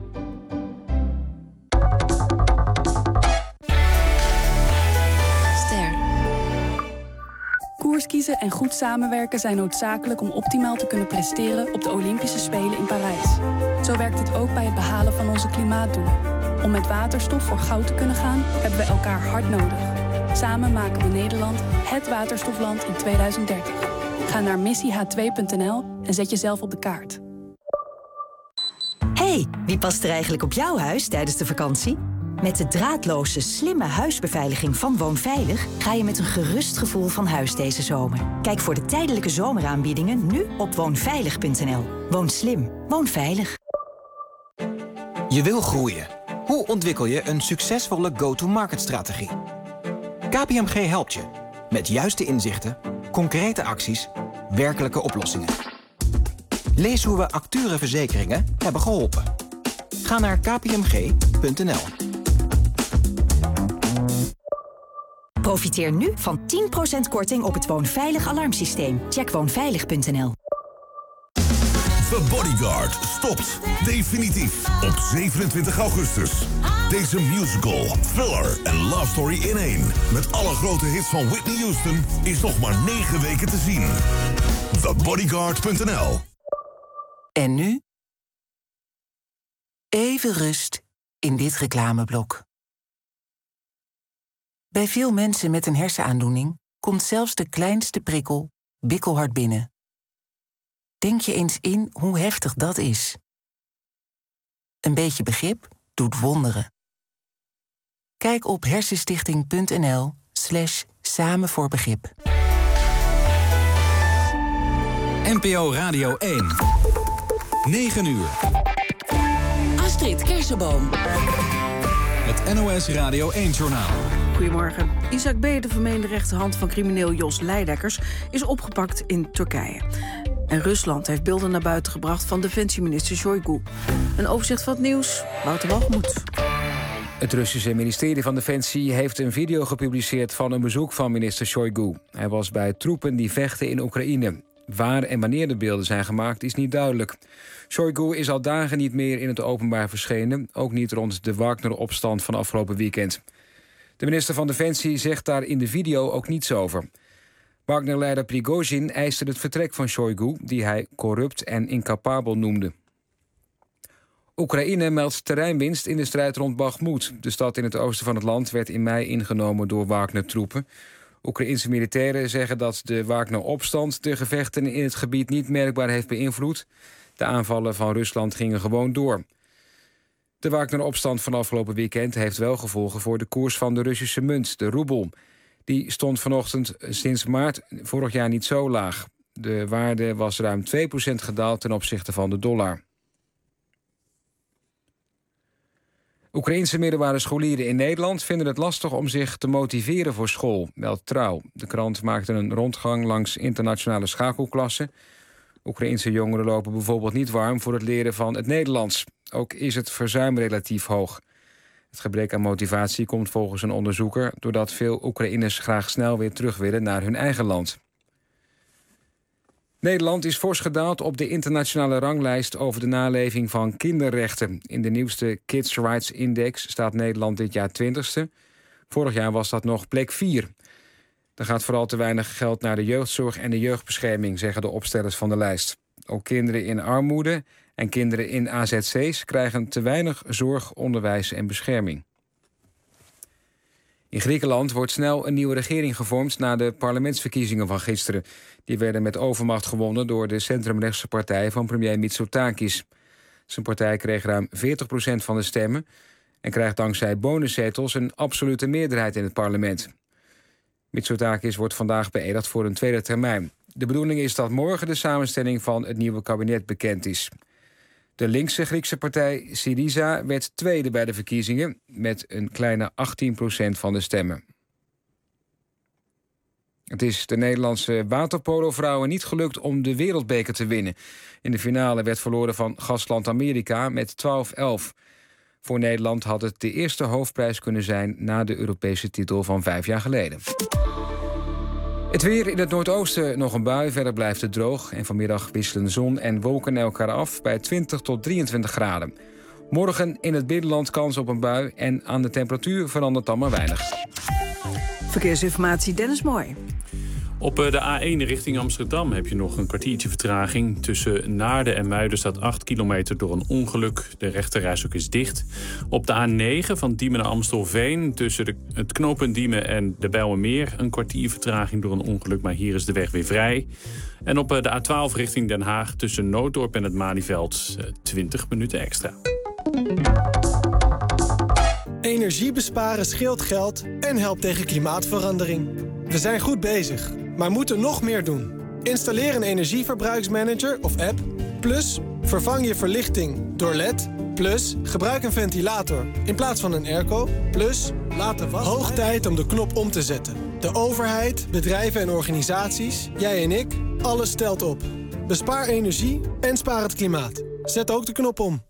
Koers kiezen en goed samenwerken zijn noodzakelijk om optimaal te kunnen presteren op de Olympische Spelen in Parijs. Zo werkt het ook bij het behalen van onze klimaatdoelen. Om met waterstof voor goud te kunnen gaan, hebben we elkaar hard nodig. Samen maken we Nederland het waterstofland in 2030. Ga naar missieh2.nl en zet jezelf op de kaart. Hey, wie past er eigenlijk op jouw huis tijdens de vakantie? Met de draadloze, slimme huisbeveiliging van Woonveilig ga je met een gerust gevoel van huis deze zomer. Kijk voor de tijdelijke zomeraanbiedingen nu op woonveilig.nl. Woon slim, woon veilig. Je wil groeien. Hoe ontwikkel je een succesvolle go-to-market-strategie? KPMG helpt je. Met juiste inzichten, concrete acties, werkelijke oplossingen. Lees hoe we Acture Verzekeringen hebben geholpen. Ga naar kpmg.nl. Profiteer nu van 10% korting op het Woonveilig alarmsysteem. Check woonveilig.nl. The Bodyguard stopt definitief op 27 augustus. Deze musical, thriller en love story in één, met alle grote hits van Whitney Houston, is nog maar 9 weken te zien. TheBodyguard.nl. En nu? Even rust in dit reclameblok. Bij veel mensen met een hersenaandoening komt zelfs de kleinste prikkel bikkelhard binnen. Denk je eens in hoe heftig dat is. Een beetje begrip doet wonderen. Kijk op hersenstichting.nl/samen voor begrip. NPO Radio 1. 9 uur. Astrid Kersenboom. Het NOS Radio 1-journaal. Goedemorgen. Isaac B., de vermeende rechterhand van crimineel Jos Leidekkers, is opgepakt in Turkije. En Rusland heeft beelden naar buiten gebracht van defensieminister Shoigu. Een overzicht van het nieuws, Wouter Walgemoed. Het Russische ministerie van Defensie heeft een video gepubliceerd van een bezoek van minister Shoigu. Hij was bij troepen die vechten in Oekraïne. Waar en wanneer de beelden zijn gemaakt is niet duidelijk. Shoigu is al dagen niet meer in het openbaar verschenen, ook niet rond de Wagner-opstand van afgelopen weekend. De minister van Defensie zegt daar in de video ook niets over. Wagner-leider Prigozhin eiste het vertrek van Shoigu, die hij corrupt en incapabel noemde. Oekraïne meldt terreinwinst in de strijd rond Bakhmut. De stad in het oosten van het land werd in mei ingenomen door Wagner-troepen. Oekraïense militairen zeggen dat de Wagner-opstand de gevechten in het gebied niet merkbaar heeft beïnvloed. De aanvallen van Rusland gingen gewoon door. De Wagner-opstand van afgelopen weekend heeft wel gevolgen voor de koers van de Russische munt, de roebel. Die stond vanochtend sinds maart vorig jaar niet zo laag. De waarde was ruim 2% gedaald ten opzichte van de dollar. Oekraïense middelbare scholieren in Nederland vinden het lastig om zich te motiveren voor school, meldt Trouw. De krant maakte een rondgang langs internationale schakelklassen. Oekraïense jongeren lopen bijvoorbeeld niet warm voor het leren van het Nederlands. Ook is het verzuim relatief hoog. Het gebrek aan motivatie komt volgens een onderzoeker doordat veel Oekraïners graag snel weer terug willen naar hun eigen land. Nederland is fors gedaald op de internationale ranglijst over de naleving van kinderrechten. In de nieuwste Kids Rights Index staat Nederland dit jaar 20ste. Vorig jaar was dat nog plek 4. Er gaat vooral te weinig geld naar de jeugdzorg en de jeugdbescherming, zeggen de opstellers van de lijst. Ook kinderen in armoede en kinderen in AZC's krijgen te weinig zorg, onderwijs en bescherming. In Griekenland wordt snel een nieuwe regering gevormd na de parlementsverkiezingen van gisteren. Die werden met overmacht gewonnen door de centrumrechtse partij van premier Mitsotakis. Zijn partij kreeg ruim 40% van de stemmen en krijgt dankzij bonuszetels een absolute meerderheid in het parlement. Mitsotakis wordt vandaag beëdigd voor een tweede termijn. De bedoeling is dat morgen de samenstelling van het nieuwe kabinet bekend is. De linkse Griekse partij Syriza werd tweede bij de verkiezingen met een kleine 18% van de stemmen. Het is de Nederlandse waterpolovrouwen niet gelukt om de wereldbeker te winnen. In de finale werd verloren van gastland Amerika met 12-11. Voor Nederland had het de eerste hoofdprijs kunnen zijn na de Europese titel van 5 jaar geleden. Het weer in het noordoosten nog een bui, verder blijft het droog. En vanmiddag wisselen zon en wolken elkaar af bij 20 tot 23 graden. Morgen in het binnenland kans op een bui en aan de temperatuur verandert dan maar weinig. Verkeersinformatie Dennis Mooi. Op de A1 richting Amsterdam heb je nog een kwartiertje vertraging. Tussen Naarden en Muiden staat 8 kilometer door een ongeluk. De rechterrijstrook is dicht. Op de A9 van Diemen naar Amstelveen tussen het knooppunt Diemen en de Bijlmermeer een kwartier vertraging door een ongeluk, maar hier is de weg weer vrij. En op de A12 richting Den Haag tussen Nooddorp en het Malieveld 20 minuten extra. Energie besparen scheelt geld en helpt tegen klimaatverandering. We zijn goed bezig, maar moeten nog meer doen. Installeer een energieverbruiksmanager of app. Plus, vervang je verlichting door LED. Plus, gebruik een ventilator in plaats van een airco. Plus, laat de was. Hoog tijd om de knop om te zetten. De overheid, bedrijven en organisaties, jij en ik, alles telt op. Bespaar energie en spaar het klimaat. Zet ook de knop om.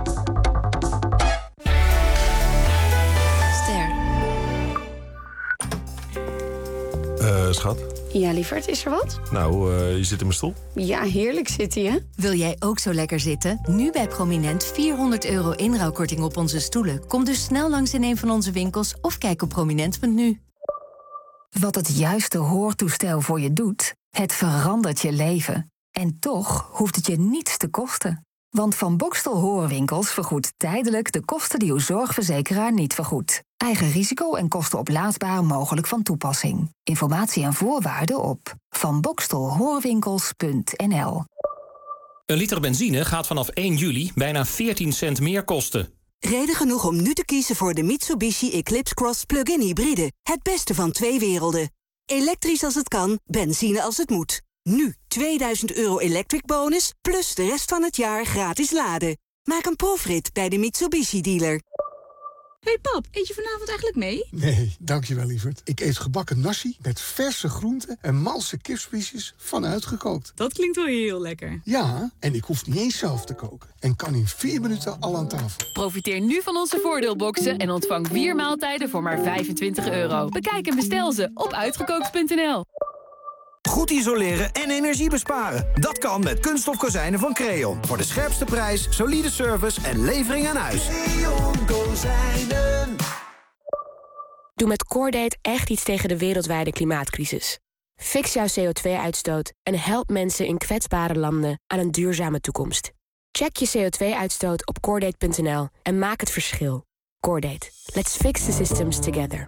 Schat? Ja, lieverd, is er wat? Nou, je zit in mijn stoel. Ja, heerlijk zit hij, hè? Wil jij ook zo lekker zitten? Nu bij Prominent €400 inruilkorting op onze stoelen. Kom dus snel langs in een van onze winkels of kijk op prominent.nu. Wat het juiste hoortoestel voor je doet, het verandert je leven. En toch hoeft het je niets te kosten. Want Van Boxtel Hoorwinkels vergoedt tijdelijk de kosten die uw zorgverzekeraar niet vergoedt. Eigen risico en kosten oplaadsbaar mogelijk van toepassing. Informatie en voorwaarden op vanboxtelhoorwinkels.nl. Een liter benzine gaat vanaf 1 juli bijna 14 cent meer kosten. Reden genoeg om nu te kiezen voor de Mitsubishi Eclipse Cross Plug-in Hybride. Het beste van 2 werelden. Elektrisch als het kan, benzine als het moet. Nu €2000 electric bonus, plus de rest van het jaar gratis laden. Maak een proefrit bij de Mitsubishi dealer. Hey pap, eet je vanavond eigenlijk mee? Nee, dankjewel lieverd. Ik eet gebakken nasi met verse groenten en malse kipspiesjes van uitgekookt. Dat klinkt wel heel lekker. Ja, en ik hoef niet eens zelf te koken. En kan in 4 minuten al aan tafel. Profiteer nu van onze voordeelboxen en ontvang 4 maaltijden voor maar €25. Bekijk en bestel ze op uitgekookt.nl. Goed isoleren en energie besparen. Dat kan met kunststof kozijnen van Creon. Voor de scherpste prijs, solide service en levering aan huis. Creon Kozijnen. Doe met Coredate echt iets tegen de wereldwijde klimaatcrisis. Fix jouw CO2-uitstoot en help mensen in kwetsbare landen aan een duurzame toekomst. Check je CO2-uitstoot op Coredate.nl en maak het verschil. Coredate. Let's fix the systems together.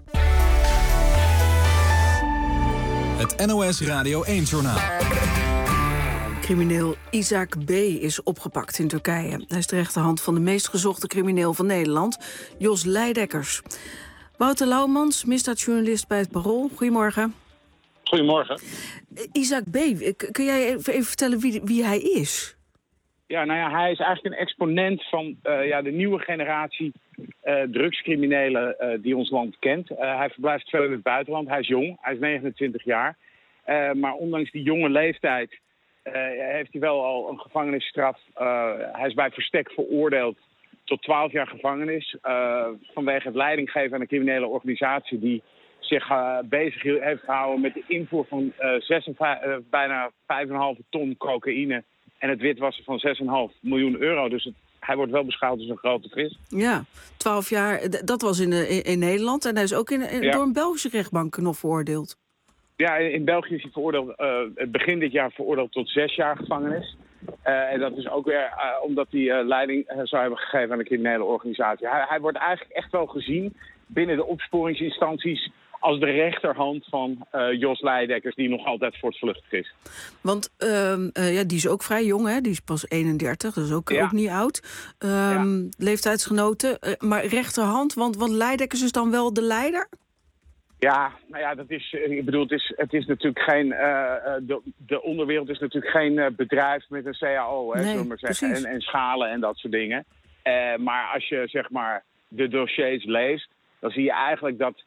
Het NOS Radio 1-journaal. Crimineel Isaac B. is opgepakt in Turkije. Hij is de rechterhand van de meest gezochte crimineel van Nederland, Jos Leidekkers. Wouter Laumans, misdaadjournalist bij het Parool. Goedemorgen. Goedemorgen. Isaac B., kun jij even vertellen wie hij is? Ja, nou ja, hij is eigenlijk een exponent van de nieuwe generatie drugscriminelen die ons land kent. Hij verblijft veel in het buitenland. Hij is jong, hij is 29 jaar. Maar ondanks die jonge leeftijd heeft hij wel al een gevangenisstraf. Hij is bij verstek veroordeeld tot 12 jaar gevangenis. Vanwege het leidinggeven aan een criminele organisatie die zich bezig heeft gehouden met de invoer van bijna 5,5 ton cocaïne en het witwassen van €6,5 miljoen. Dus hij wordt wel beschouwd als een grote vis. Ja, 12 jaar, dat was in Nederland. En hij is ook door een Belgische rechtbank nog veroordeeld. Ja, in België is hij veroordeeld, begin dit jaar veroordeeld tot 6 jaar gevangenis. En dat is ook weer omdat hij leiding zou hebben gegeven aan de criminele organisatie. Hij wordt eigenlijk echt wel gezien binnen de opsporingsinstanties als de rechterhand van Jos Leidekkers, die nog altijd voortvluchtig is. Want die is ook vrij jong, hè? Die is pas 31, dus ook niet oud. Leeftijdsgenoten, maar rechterhand, want Leidekkers is dan wel de leider? Ja, nou ja, dat is, ik bedoel, het is natuurlijk geen, de onderwereld is natuurlijk geen bedrijf met een CAO, hè, zullen we maar zeggen, en schalen en dat soort dingen. Maar als je, zeg maar, de dossiers leest, dan zie je eigenlijk dat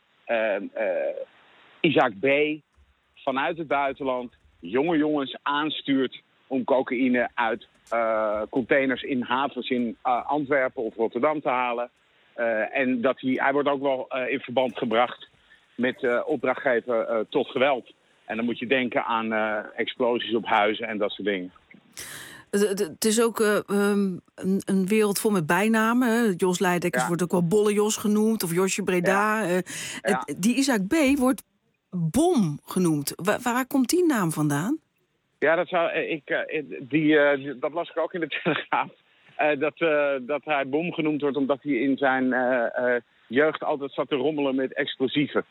Isaac B. vanuit het buitenland jonge jongens aanstuurt om cocaïne uit containers in havens in Antwerpen of Rotterdam te halen. En dat hij wordt ook wel in verband gebracht met opdrachtgever tot geweld. En dan moet je denken aan explosies op huizen en dat soort dingen. Het is ook een wereld vol met bijnamen. Hè? Jos Leidekkers wordt ook wel Bolle Jos genoemd, of Josje Breda. Die Isaac B. wordt Bom genoemd. Waar komt die naam vandaan? Ja, dat las ik ook in de Telegraaf. Dat hij Bom genoemd wordt omdat hij in zijn jeugd altijd zat te rommelen met explosieven.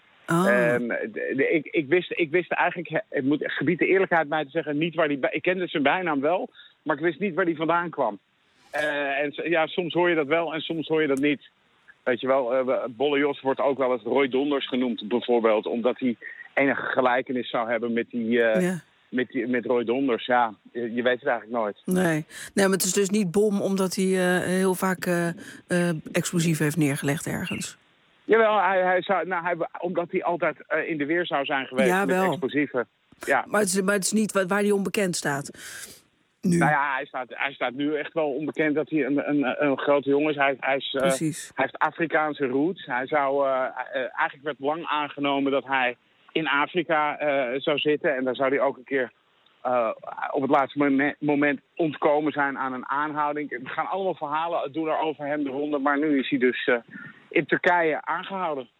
Ik wist eigenlijk, het moet gebied de eerlijkheid mij te zeggen, niet waar die. Ik kende zijn bijnaam wel, maar ik wist niet waar die vandaan kwam. Soms hoor je dat wel en soms hoor je dat niet. Weet je wel, Bolle Jos wordt ook wel eens Roy Donders genoemd, bijvoorbeeld, omdat hij enige gelijkenis zou hebben met Roy Donders. Ja, je weet het eigenlijk nooit. Nee, maar het is dus niet Bom omdat hij heel vaak explosief heeft neergelegd ergens. Jawel, omdat hij altijd in de weer zou zijn geweest met explosieven. Ja. Maar het is niet waar hij onbekend staat. Nu. Nou ja, hij staat nu echt wel onbekend dat hij een grote jongen is. Hij heeft Afrikaanse roots. Eigenlijk werd lang aangenomen dat hij in Afrika zou zitten. En daar zou hij ook een keer op het laatste moment ontkomen zijn aan een aanhouding. Er gaan allemaal verhalen doen er over hem de ronde. Maar nu is hij dus in Turkije aangehouden.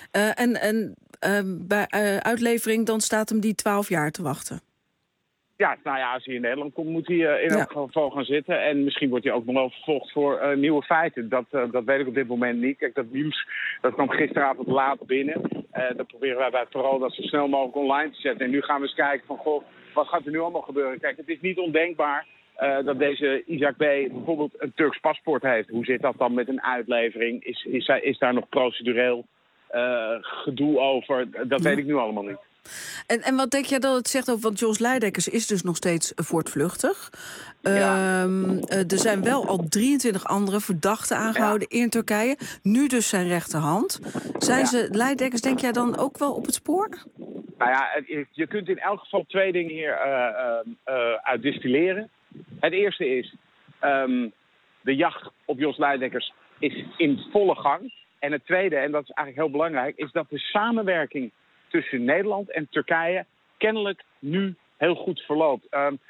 Bij uitlevering dan staat hem die 12 jaar te wachten? Ja, nou ja, als hij in Nederland komt, moet hij in elk geval gaan zitten. En misschien wordt hij ook nog wel vervolgd voor nieuwe feiten. Dat weet ik op dit moment niet. Kijk, dat nieuws dat kwam gisteravond laat binnen. Dat proberen wij bij het Parool dat zo snel mogelijk online te zetten. En nu gaan we eens kijken van, goh, wat gaat er nu allemaal gebeuren? Kijk, het is niet ondenkbaar dat deze Isaac B. bijvoorbeeld een Turks paspoort heeft. Hoe zit dat dan met een uitlevering? Is daar nog procedureel gedoe over? Dat weet ik nu allemaal niet. En wat denk jij dat het zegt over, want Jos Leidekkers is dus nog steeds voortvluchtig. Er zijn wel al 23 andere verdachten aangehouden in Turkije. Nu dus zijn rechterhand. Zijn ze, Leidekkers, denk jij dan ook wel op het spoor? Nou ja, je kunt in elk geval twee dingen hier uit distilleren. Het eerste is, de jacht op Jos Leidekkers is in volle gang. En het tweede, en dat is eigenlijk heel belangrijk, is dat de samenwerking tussen Nederland en Turkije kennelijk nu heel goed verloopt.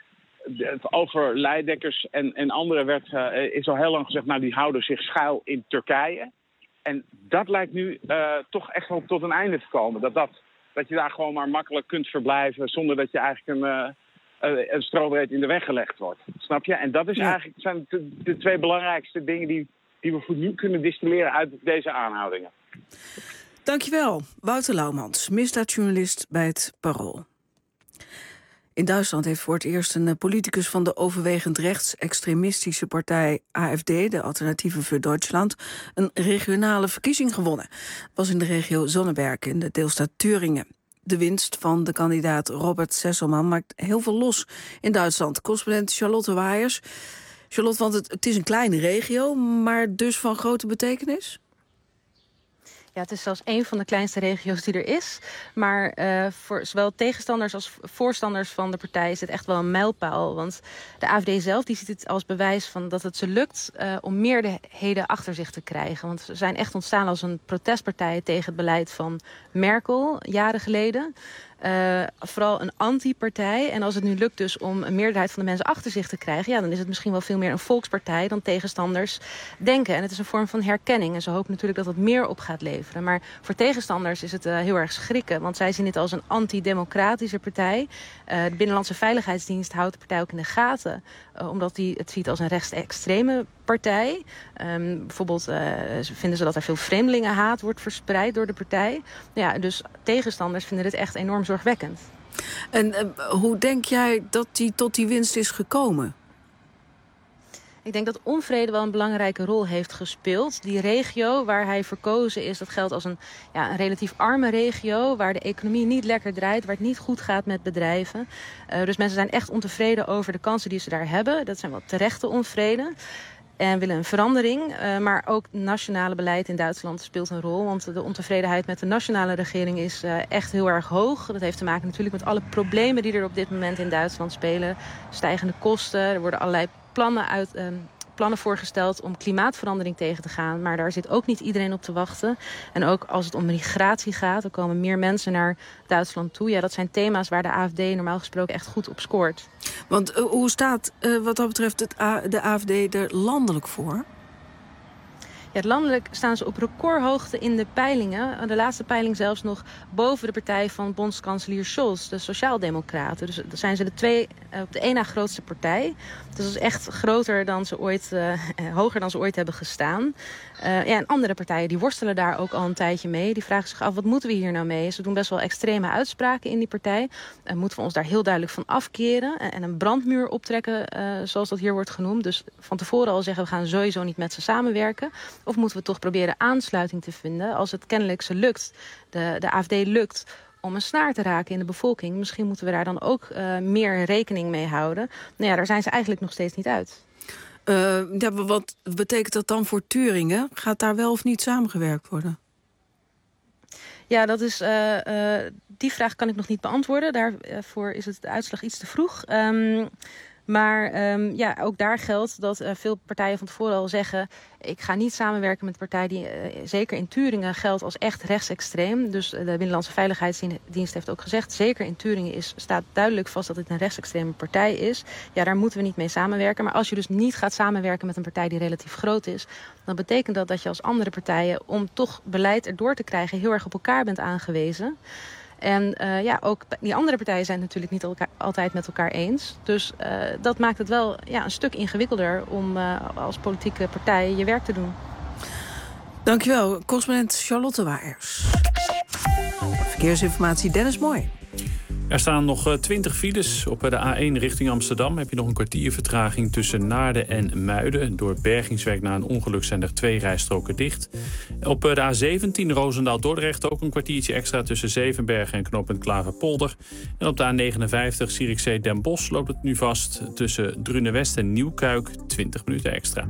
Over Leidekkers en anderen is al heel lang gezegd, nou, die houden zich schuil in Turkije. En dat lijkt nu toch echt wel tot een einde te komen. Dat je daar gewoon maar makkelijk kunt verblijven zonder dat je eigenlijk een strobreed in de weg gelegd wordt. Snap je? En dat is eigenlijk, zijn de twee belangrijkste dingen die we voor nu kunnen distilleren uit deze aanhoudingen. Dankjewel, Wouter Laumans, misdaadjournalist bij het Parool. In Duitsland heeft voor het eerst een politicus van de overwegend rechtsextremistische partij AfD, de Alternatieven voor Duitsland, een regionale verkiezing gewonnen. Het was in de regio Sonneberg in de deelstaat Thüringen. De winst van de kandidaat Robert Sesselman maakt heel veel los in Duitsland. Correspondent Charlotte Waaiers. Charlotte, want het is een kleine regio, maar dus van grote betekenis? Ja, het is zelfs een van de kleinste regio's die er is. Maar voor zowel tegenstanders als voorstanders van de partij is het echt wel een mijlpaal. Want de AfD zelf die ziet het als bewijs van dat het ze lukt om meerderheden achter zich te krijgen. Want ze zijn echt ontstaan als een protestpartij tegen het beleid van Merkel jaren geleden. vooral een anti-partij. En als het nu lukt dus om een meerderheid van de mensen achter zich te krijgen, ja, dan is het misschien wel veel meer een volkspartij dan tegenstanders denken. En het is een vorm van herkenning. En ze hopen natuurlijk dat het meer op gaat leveren. Maar voor tegenstanders is het heel erg schrikken. Want zij zien dit als een antidemocratische partij. De Binnenlandse Veiligheidsdienst houdt de partij ook in de gaten. Omdat die het ziet als een rechtsextreme partij. Bijvoorbeeld vinden ze dat er veel vreemdelingenhaat wordt verspreid door de partij. Ja, dus tegenstanders vinden dit echt enorm zorgwekkend. En hoe denk jij dat die tot die winst is gekomen? Ik denk dat onvrede wel een belangrijke rol heeft gespeeld. Die regio waar hij verkozen is, dat geldt als een relatief arme regio, waar de economie niet lekker draait, waar het niet goed gaat met bedrijven. Dus mensen zijn echt ontevreden over de kansen die ze daar hebben. Dat zijn wel terechte onvrede. En willen een verandering. Maar ook nationale beleid in Duitsland speelt een rol. Want de ontevredenheid met de nationale regering is echt heel erg hoog. Dat heeft te maken natuurlijk met alle problemen die er op dit moment in Duitsland spelen. Stijgende kosten, er worden allerlei plannen voorgesteld om klimaatverandering tegen te gaan. Maar daar zit ook niet iedereen op te wachten. En ook als het om migratie gaat, er komen meer mensen naar Duitsland toe. Ja, dat zijn thema's waar de AfD normaal gesproken echt goed op scoort. Want hoe staat wat dat betreft de AfD er landelijk voor? Ja, landelijk staan ze op recordhoogte in de peilingen. De laatste peiling zelfs nog boven de partij van bondskanselier Scholz, de Sociaaldemocraten. Dus dan zijn ze op de één na grootste partij. Dus dat is echt hoger dan ze ooit hebben gestaan. En andere partijen die worstelen daar ook al een tijdje mee. Die vragen zich af, wat moeten we hier nou mee? Ze doen best wel extreme uitspraken in die partij. Moeten we ons daar heel duidelijk van afkeren en een brandmuur optrekken, zoals dat hier wordt genoemd. Dus van tevoren al zeggen, we gaan sowieso niet met ze samenwerken. Of moeten we toch proberen aansluiting te vinden als het kennelijk ze lukt, de AfD lukt, om een snaar te raken in de bevolking. Misschien moeten we daar dan ook meer rekening mee houden. Nou ja, daar zijn ze eigenlijk nog steeds niet uit. Wat betekent dat dan voor Thüringen? Gaat daar wel of niet samengewerkt worden? Ja, dat is, die vraag kan ik nog niet beantwoorden. Daarvoor is de uitslag iets te vroeg. Maar ook daar geldt dat veel partijen van tevoren al zeggen, ik ga niet samenwerken met een partij die zeker in Thüringen geldt als echt rechtsextreem. Dus de Binnenlandse Veiligheidsdienst heeft ook gezegd, zeker in Thüringen staat duidelijk vast dat het een rechtsextreme partij is. Ja, daar moeten we niet mee samenwerken. Maar als je dus niet gaat samenwerken met een partij die relatief groot is, dan betekent dat je als andere partijen, om toch beleid erdoor te krijgen, heel erg op elkaar bent aangewezen. En ook die andere partijen zijn het natuurlijk niet altijd met elkaar eens. Dus dat maakt het wel een stuk ingewikkelder om als politieke partij je werk te doen. Dankjewel, correspondent Charlotte Waaiers. Verkeersinformatie Dennis Mooi. Er staan nog 20 files. Op de A1 richting Amsterdam heb je nog een kwartier vertraging tussen Naarden en Muiden. Door bergingswerk na een ongeluk zijn er 2 rijstroken dicht. Op de A17 Roosendaal-Dordrecht ook een kwartiertje extra tussen Zevenbergen en knooppunt Klaverpolder. En op de A59 Zierikzee-Den Bosch loopt het nu vast tussen Drunewest en Nieuwkuik 20 minuten extra.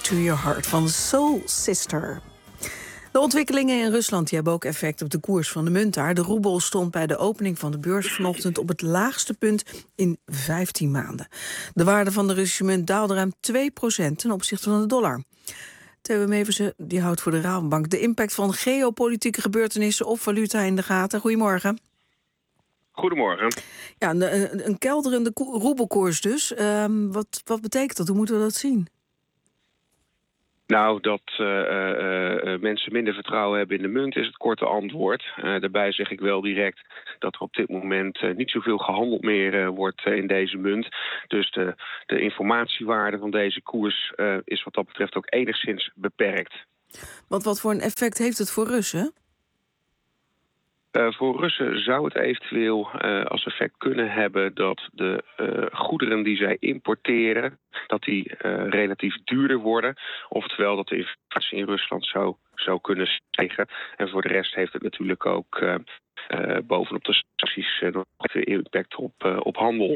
to Your Heart van Soul Sister. De ontwikkelingen in Rusland die hebben ook effect op de koers van de munt daar. De roebel stond bij de opening van de beurs vanochtend op het laagste punt in 15 maanden. De waarde van de Russische munt daalde ruim 2% ten opzichte van de dollar. Theo Meversen die houdt voor de Rabobank de impact van geopolitieke gebeurtenissen op valuta in de gaten. Goedemorgen. Goedemorgen. Ja, een kelderende roebelkoers dus. Wat betekent dat? Hoe moeten we dat zien? Nou, dat mensen minder vertrouwen hebben in de munt is het korte antwoord. Daarbij zeg ik wel direct dat er op dit moment niet zoveel gehandeld meer wordt in deze munt. Dus de informatiewaarde van deze koers is wat dat betreft ook enigszins beperkt. Want wat voor een effect heeft het voor Russen? Voor Russen zou het eventueel als effect kunnen hebben dat de goederen die zij importeren, dat die relatief duurder worden. Oftewel dat de inflatie in Rusland zou kunnen stijgen. En voor de rest heeft het natuurlijk ook bovenop de sancties nog weer impact op handel.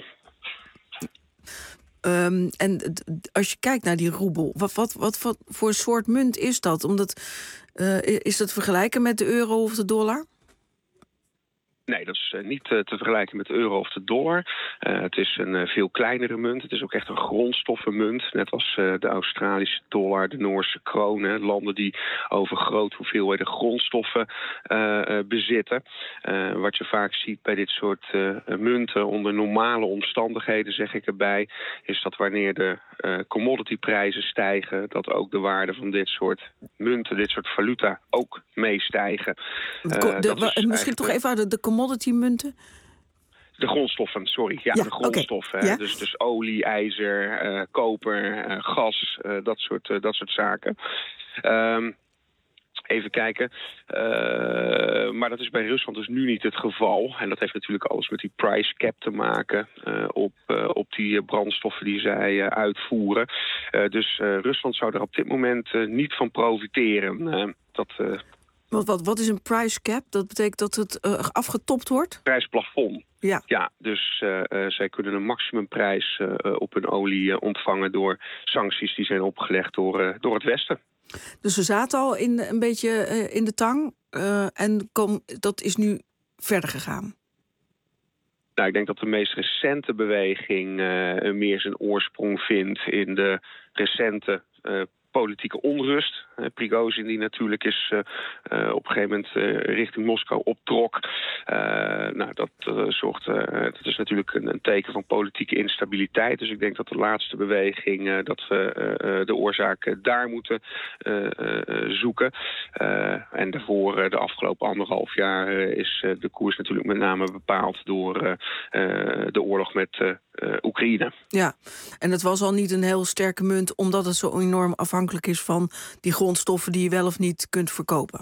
En als je kijkt naar die roebel, wat voor soort munt is dat? Is dat vergelijken met de euro of de dollar? Nee, dat is niet te vergelijken met de euro of de dollar. Het is een veel kleinere munt. Het is ook echt een grondstoffenmunt. Net als de Australische dollar, de Noorse kroon. Landen die over grote hoeveelheden grondstoffen bezitten. Wat je vaak ziet bij dit soort munten onder normale omstandigheden, zeg ik erbij, is dat wanneer de commodityprijzen stijgen, dat ook de waarde van dit soort munten, dit soort valuta ook meestijgen. Misschien toch even uit de commodity-munten? De grondstoffen, sorry. Ja, de grondstoffen. Okay. Ja. Dus olie, ijzer, koper, gas, dat soort zaken. Even kijken. Maar dat is bij Rusland dus nu niet het geval. En dat heeft natuurlijk alles met die price cap te maken op die brandstoffen die zij uitvoeren. Dus Rusland zou er op dit moment niet van profiteren. Wat is een price cap? Dat betekent dat het afgetopt wordt? Prijsplafond. Ja, dus zij kunnen een maximumprijs op hun olie ontvangen door sancties die zijn opgelegd door het Westen. Dus we zaten al een beetje in de tang en dat is nu verder gegaan. Nou, ik denk dat de meest recente beweging meer zijn oorsprong vindt in de recente politieke onrust. Prigozhin die natuurlijk is op een gegeven moment richting Moskou optrok. Dat is natuurlijk een teken van politieke instabiliteit. Dus ik denk dat de laatste beweging dat we de oorzaak daar moeten zoeken. En daarvoor de afgelopen 1,5 jaar is de koers natuurlijk met name bepaald door de oorlog met Oekraïne. Ja, en het was al niet een heel sterke munt omdat het zo enorm afhankelijk is van die grondstoffen die je wel of niet kunt verkopen.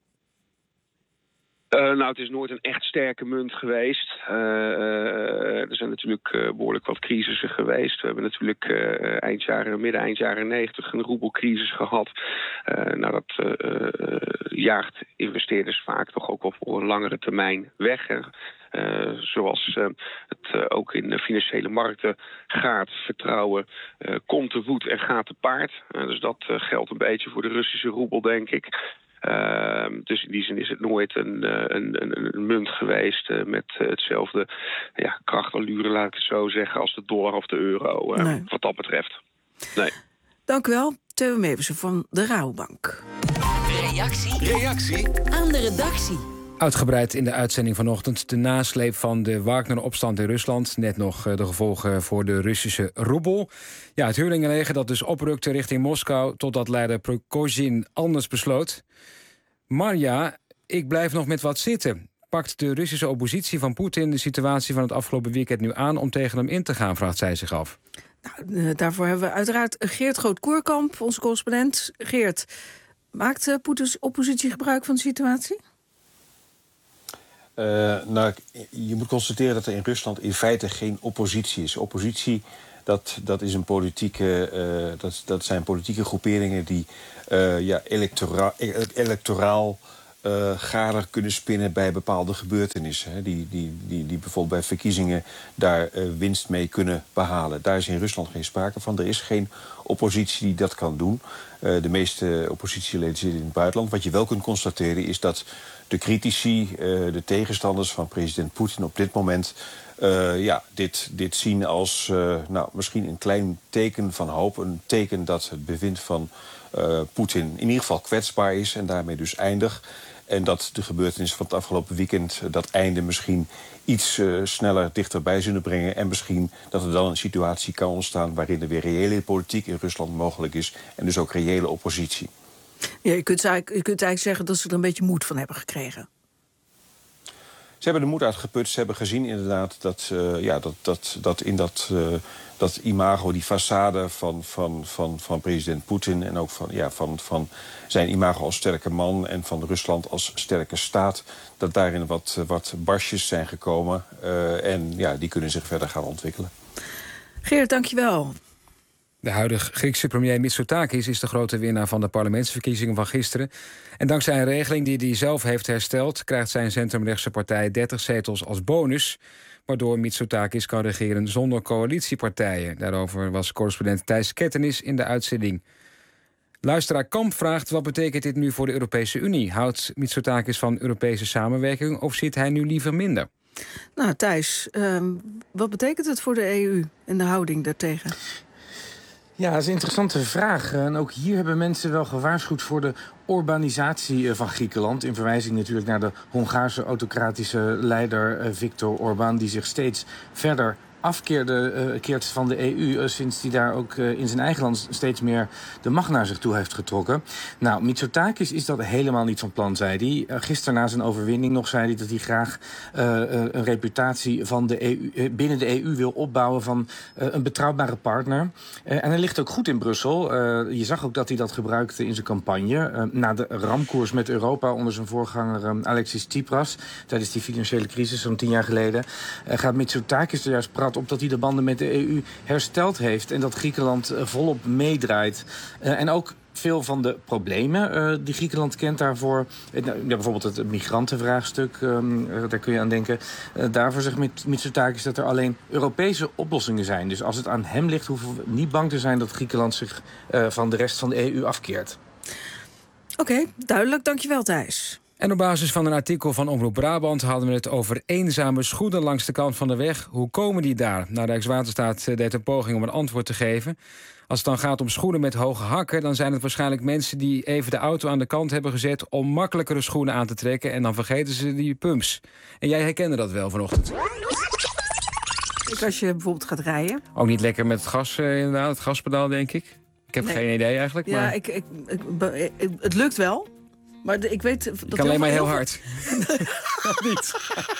Het is nooit een echt sterke munt geweest. Er zijn natuurlijk behoorlijk wat crisissen geweest. We hebben natuurlijk midden eind jaren 90 een roebelcrisis gehad. Dat jaagt investeerders vaak toch ook wel voor een langere termijn weg. Zoals het ook in de financiële markten gaat. Vertrouwen komt te voet en gaat te paard. Dus dat geldt een beetje voor de Russische roebel, denk ik. Dus in die zin is het nooit een munt geweest met hetzelfde krachtallure, laat ik het zo zeggen, als de dollar of de euro, wat dat betreft. Nee. Dank u wel, Theo Meversen van de Rabobank. Reactie aan de redactie. Uitgebreid in de uitzending vanochtend de nasleep van de Wagner-opstand in Rusland. Net nog de gevolgen voor de Russische roebel. Ja, het huurlingenleger dat dus oprukte richting Moskou totdat leider Prigozhin anders besloot. Marja, ik blijf nog met wat zitten. Pakt de Russische oppositie van Poetin de situatie van het afgelopen weekend nu aan om tegen hem in te gaan, vraagt zij zich af. Daarvoor hebben we uiteraard Geert Groot-Koerkamp, onze correspondent. Geert, maakt Poetins oppositie gebruik van de situatie? Je moet constateren dat er in Rusland in feite geen oppositie is. Oppositie, dat is een politieke, dat zijn politieke groeperingen die electoraal galer kunnen spinnen bij bepaalde gebeurtenissen. Hè, die bijvoorbeeld bij verkiezingen daar winst mee kunnen behalen. Daar is in Rusland geen sprake van. Er is geen oppositie die dat kan doen. De meeste oppositieleden zitten in het buitenland. Wat je wel kunt constateren is dat de critici, de tegenstanders van president Poetin op dit moment dit zien als misschien een klein teken van hoop. Een teken dat het bewind van Poetin in ieder geval kwetsbaar is en daarmee dus eindig. En dat de gebeurtenissen van het afgelopen weekend dat einde misschien iets sneller dichterbij zullen brengen. En misschien dat er dan een situatie kan ontstaan waarin er weer reële politiek in Rusland mogelijk is. En dus ook reële oppositie. Ja, je kunt eigenlijk zeggen dat ze er een beetje moed van hebben gekregen. Ze hebben de moed uitgeput. Ze hebben gezien inderdaad dat in dat imago, die façade van president Poetin en ook van zijn imago als sterke man en van Rusland als sterke staat, dat daarin wat barstjes zijn gekomen. En die kunnen zich verder gaan ontwikkelen. Geert, dankjewel. De huidige Griekse premier Mitsotakis is de grote winnaar van de parlementsverkiezingen van gisteren. En dankzij een regeling die hij zelf heeft hersteld, krijgt zijn centrumrechtse partij 30 zetels als bonus, waardoor Mitsotakis kan regeren zonder coalitiepartijen. Daarover was correspondent Thijs Kettenis in de uitzending. Luisteraar Kamp vraagt: wat betekent dit nu voor de Europese Unie? Houdt Mitsotakis van Europese samenwerking of ziet hij nu liever minder? Nou, Thijs, wat betekent het voor de EU en de houding daartegen? Ja, dat is een interessante vraag. En ook hier hebben mensen wel gewaarschuwd voor de urbanisatie van Griekenland. In verwijzing natuurlijk naar de Hongaarse autocratische leider Viktor Orbán, die zich steeds verder keert van de EU... sinds hij daar ook in zijn eigen land steeds meer de macht naar zich toe heeft getrokken. Nou, Mitsotakis is dat helemaal niet van plan, zei hij. Gisteren na zijn overwinning nog zei hij dat hij graag een reputatie van de EU, binnen de EU wil opbouwen van een betrouwbare partner. En hij ligt ook goed in Brussel. Je zag ook dat hij dat gebruikte in zijn campagne. Na de ramkoers met Europa onder zijn voorganger Alexis Tsipras, tijdens die financiële crisis zo'n 10 jaar geleden, gaat Mitsotakis er juist praten op dat hij de banden met de EU hersteld heeft en dat Griekenland volop meedraait. En ook veel van de problemen die Griekenland kent daarvoor, bijvoorbeeld het migrantenvraagstuk, daar kun je aan denken. Daarvoor zegt Mitsotakis dat er alleen Europese oplossingen zijn. Dus als het aan hem ligt, hoeven we niet bang te zijn dat Griekenland zich van de rest van de EU afkeert. Oké, duidelijk. Dankjewel, Thijs. En op basis van een artikel van Omroep Brabant hadden we het over eenzame schoenen langs de kant van de weg. Hoe komen die daar? Nou, Rijkswaterstaat deed een poging om een antwoord te geven. Als het dan gaat om schoenen met hoge hakken, dan zijn het waarschijnlijk mensen die even de auto aan de kant hebben gezet om makkelijkere schoenen aan te trekken en dan vergeten ze die pumps. En jij herkende dat wel vanochtend. Als je bijvoorbeeld gaat rijden. Ook niet lekker met het gas, inderdaad, het gaspedaal, denk ik. Ik heb geen idee eigenlijk. Maar ja, het lukt wel. Maar ik weet dat ik kan alleen maar heel hard. Niet.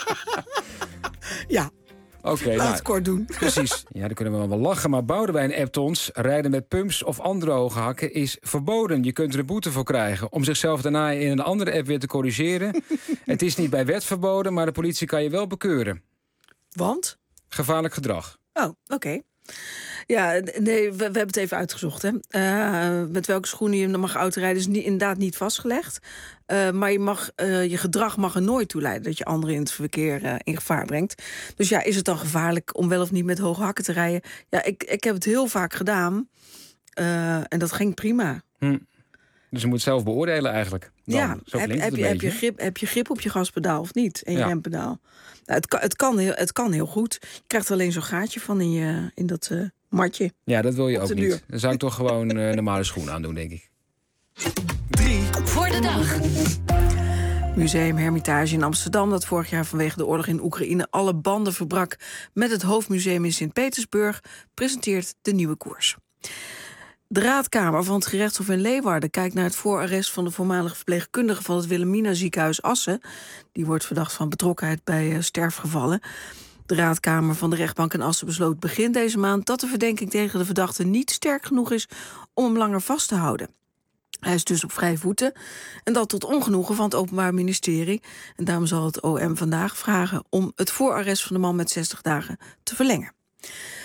Ja. Oké, laat het kort doen. Precies. Ja, dan kunnen we wel lachen. Maar Boudewijn appt ons: rijden met pumps of andere hoge hakken is verboden. Je kunt er een boete voor krijgen. Om zichzelf daarna in een andere app weer te corrigeren. Het is niet bij wet verboden, maar de politie kan je wel bekeuren. Want? Gevaarlijk gedrag. Oh, oké. Ja, nee, we hebben het even uitgezocht. Hè. Met welke schoenen je mag autorijden is inderdaad niet vastgelegd. Maar je gedrag mag er nooit toe leiden dat je anderen in het verkeer in gevaar brengt. Dus ja, is het dan gevaarlijk om wel of niet met hoge hakken te rijden? Ja, ik heb het heel vaak gedaan. En dat ging prima. Dus je moet zelf beoordelen eigenlijk. Dan, ja, heb je grip op je gaspedaal of niet? En je rempedaal. Nou, het kan heel goed. Je krijgt er alleen zo'n gaatje van in dat matje. Ja, dat wil je ook niet. Dan zou ik toch gewoon normale schoenen aandoen, denk ik. 3 voor de dag. Museum Hermitage in Amsterdam, dat vorig jaar vanwege de oorlog in Oekraïne alle banden verbrak met het hoofdmuseum in Sint-Petersburg, presenteert de nieuwe koers. De raadkamer van het gerechtshof in Leeuwarden kijkt naar het voorarrest van de voormalige verpleegkundige van het Wilhelmina ziekenhuis Assen. Die wordt verdacht van betrokkenheid bij sterfgevallen. De raadkamer van de rechtbank in Assen besloot begin deze maand dat de verdenking tegen de verdachte niet sterk genoeg is om hem langer vast te houden. Hij is dus op vrije voeten en dat tot ongenoegen van het Openbaar Ministerie. En daarom zal het OM vandaag vragen om het voorarrest van de man met 60 dagen te verlengen.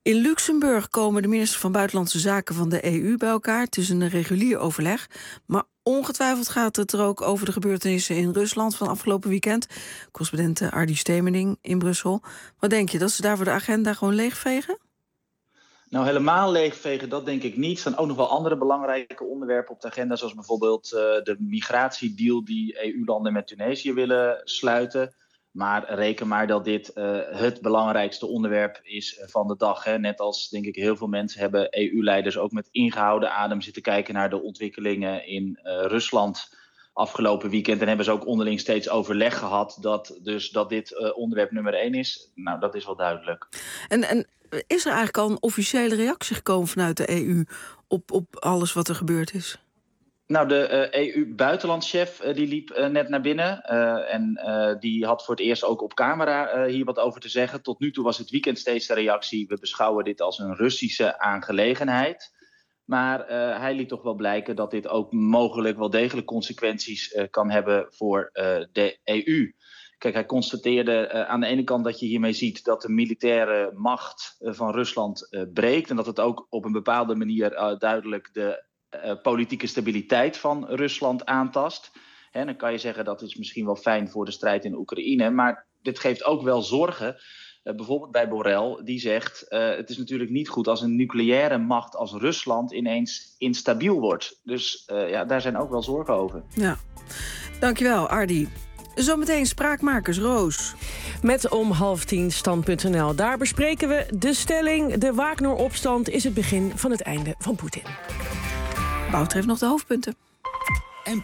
In Luxemburg komen de ministers van Buitenlandse Zaken van de EU bij elkaar. Het is een regulier overleg. Maar ongetwijfeld gaat het er ook over de gebeurtenissen in Rusland van afgelopen weekend. Correspondent Ardy Stemening in Brussel. Wat denk je, dat ze daarvoor de agenda gewoon leegvegen? Nou, helemaal leegvegen, dat denk ik niet. Er staan ook nog wel andere belangrijke onderwerpen op de agenda, zoals bijvoorbeeld de migratiedeal die EU-landen met Tunesië willen sluiten. Maar reken maar dat dit het belangrijkste onderwerp is van de dag. Hè. Net als, denk ik, heel veel mensen hebben EU-leiders ook met ingehouden adem zitten kijken naar de ontwikkelingen in Rusland afgelopen weekend. En hebben ze ook onderling steeds overleg gehad dat dit onderwerp nummer 1 is. Nou, dat is wel duidelijk. En is er eigenlijk al een officiële reactie gekomen vanuit de EU op alles wat er gebeurd is? Nou, de EU-buitenlandschef die liep net naar binnen. Die had voor het eerst ook op camera hier wat over te zeggen. Tot nu toe was het weekend steeds de reactie: we beschouwen dit als een Russische aangelegenheid. Maar hij liet toch wel blijken dat dit ook mogelijk wel degelijk consequenties kan hebben voor de EU. Kijk, hij constateerde aan de ene kant dat je hiermee ziet dat de militaire macht van Rusland breekt. En dat het ook op een bepaalde manier duidelijk de politieke stabiliteit van Rusland aantast. En dan kan je zeggen dat is misschien wel fijn voor de strijd in Oekraïne. Maar dit geeft ook wel zorgen. Bijvoorbeeld bij Borrell, die zegt het is natuurlijk niet goed als een nucleaire macht als Rusland ineens instabiel wordt. Dus daar zijn ook wel zorgen over. Ja, dankjewel Ardy. Zometeen Spraakmakers, Roos. Met om 9:30 stand.nl. Daar bespreken we de stelling: de Wagner-opstand is het begin van het einde van Poetin. Wouter heeft nog de hoofdpunten.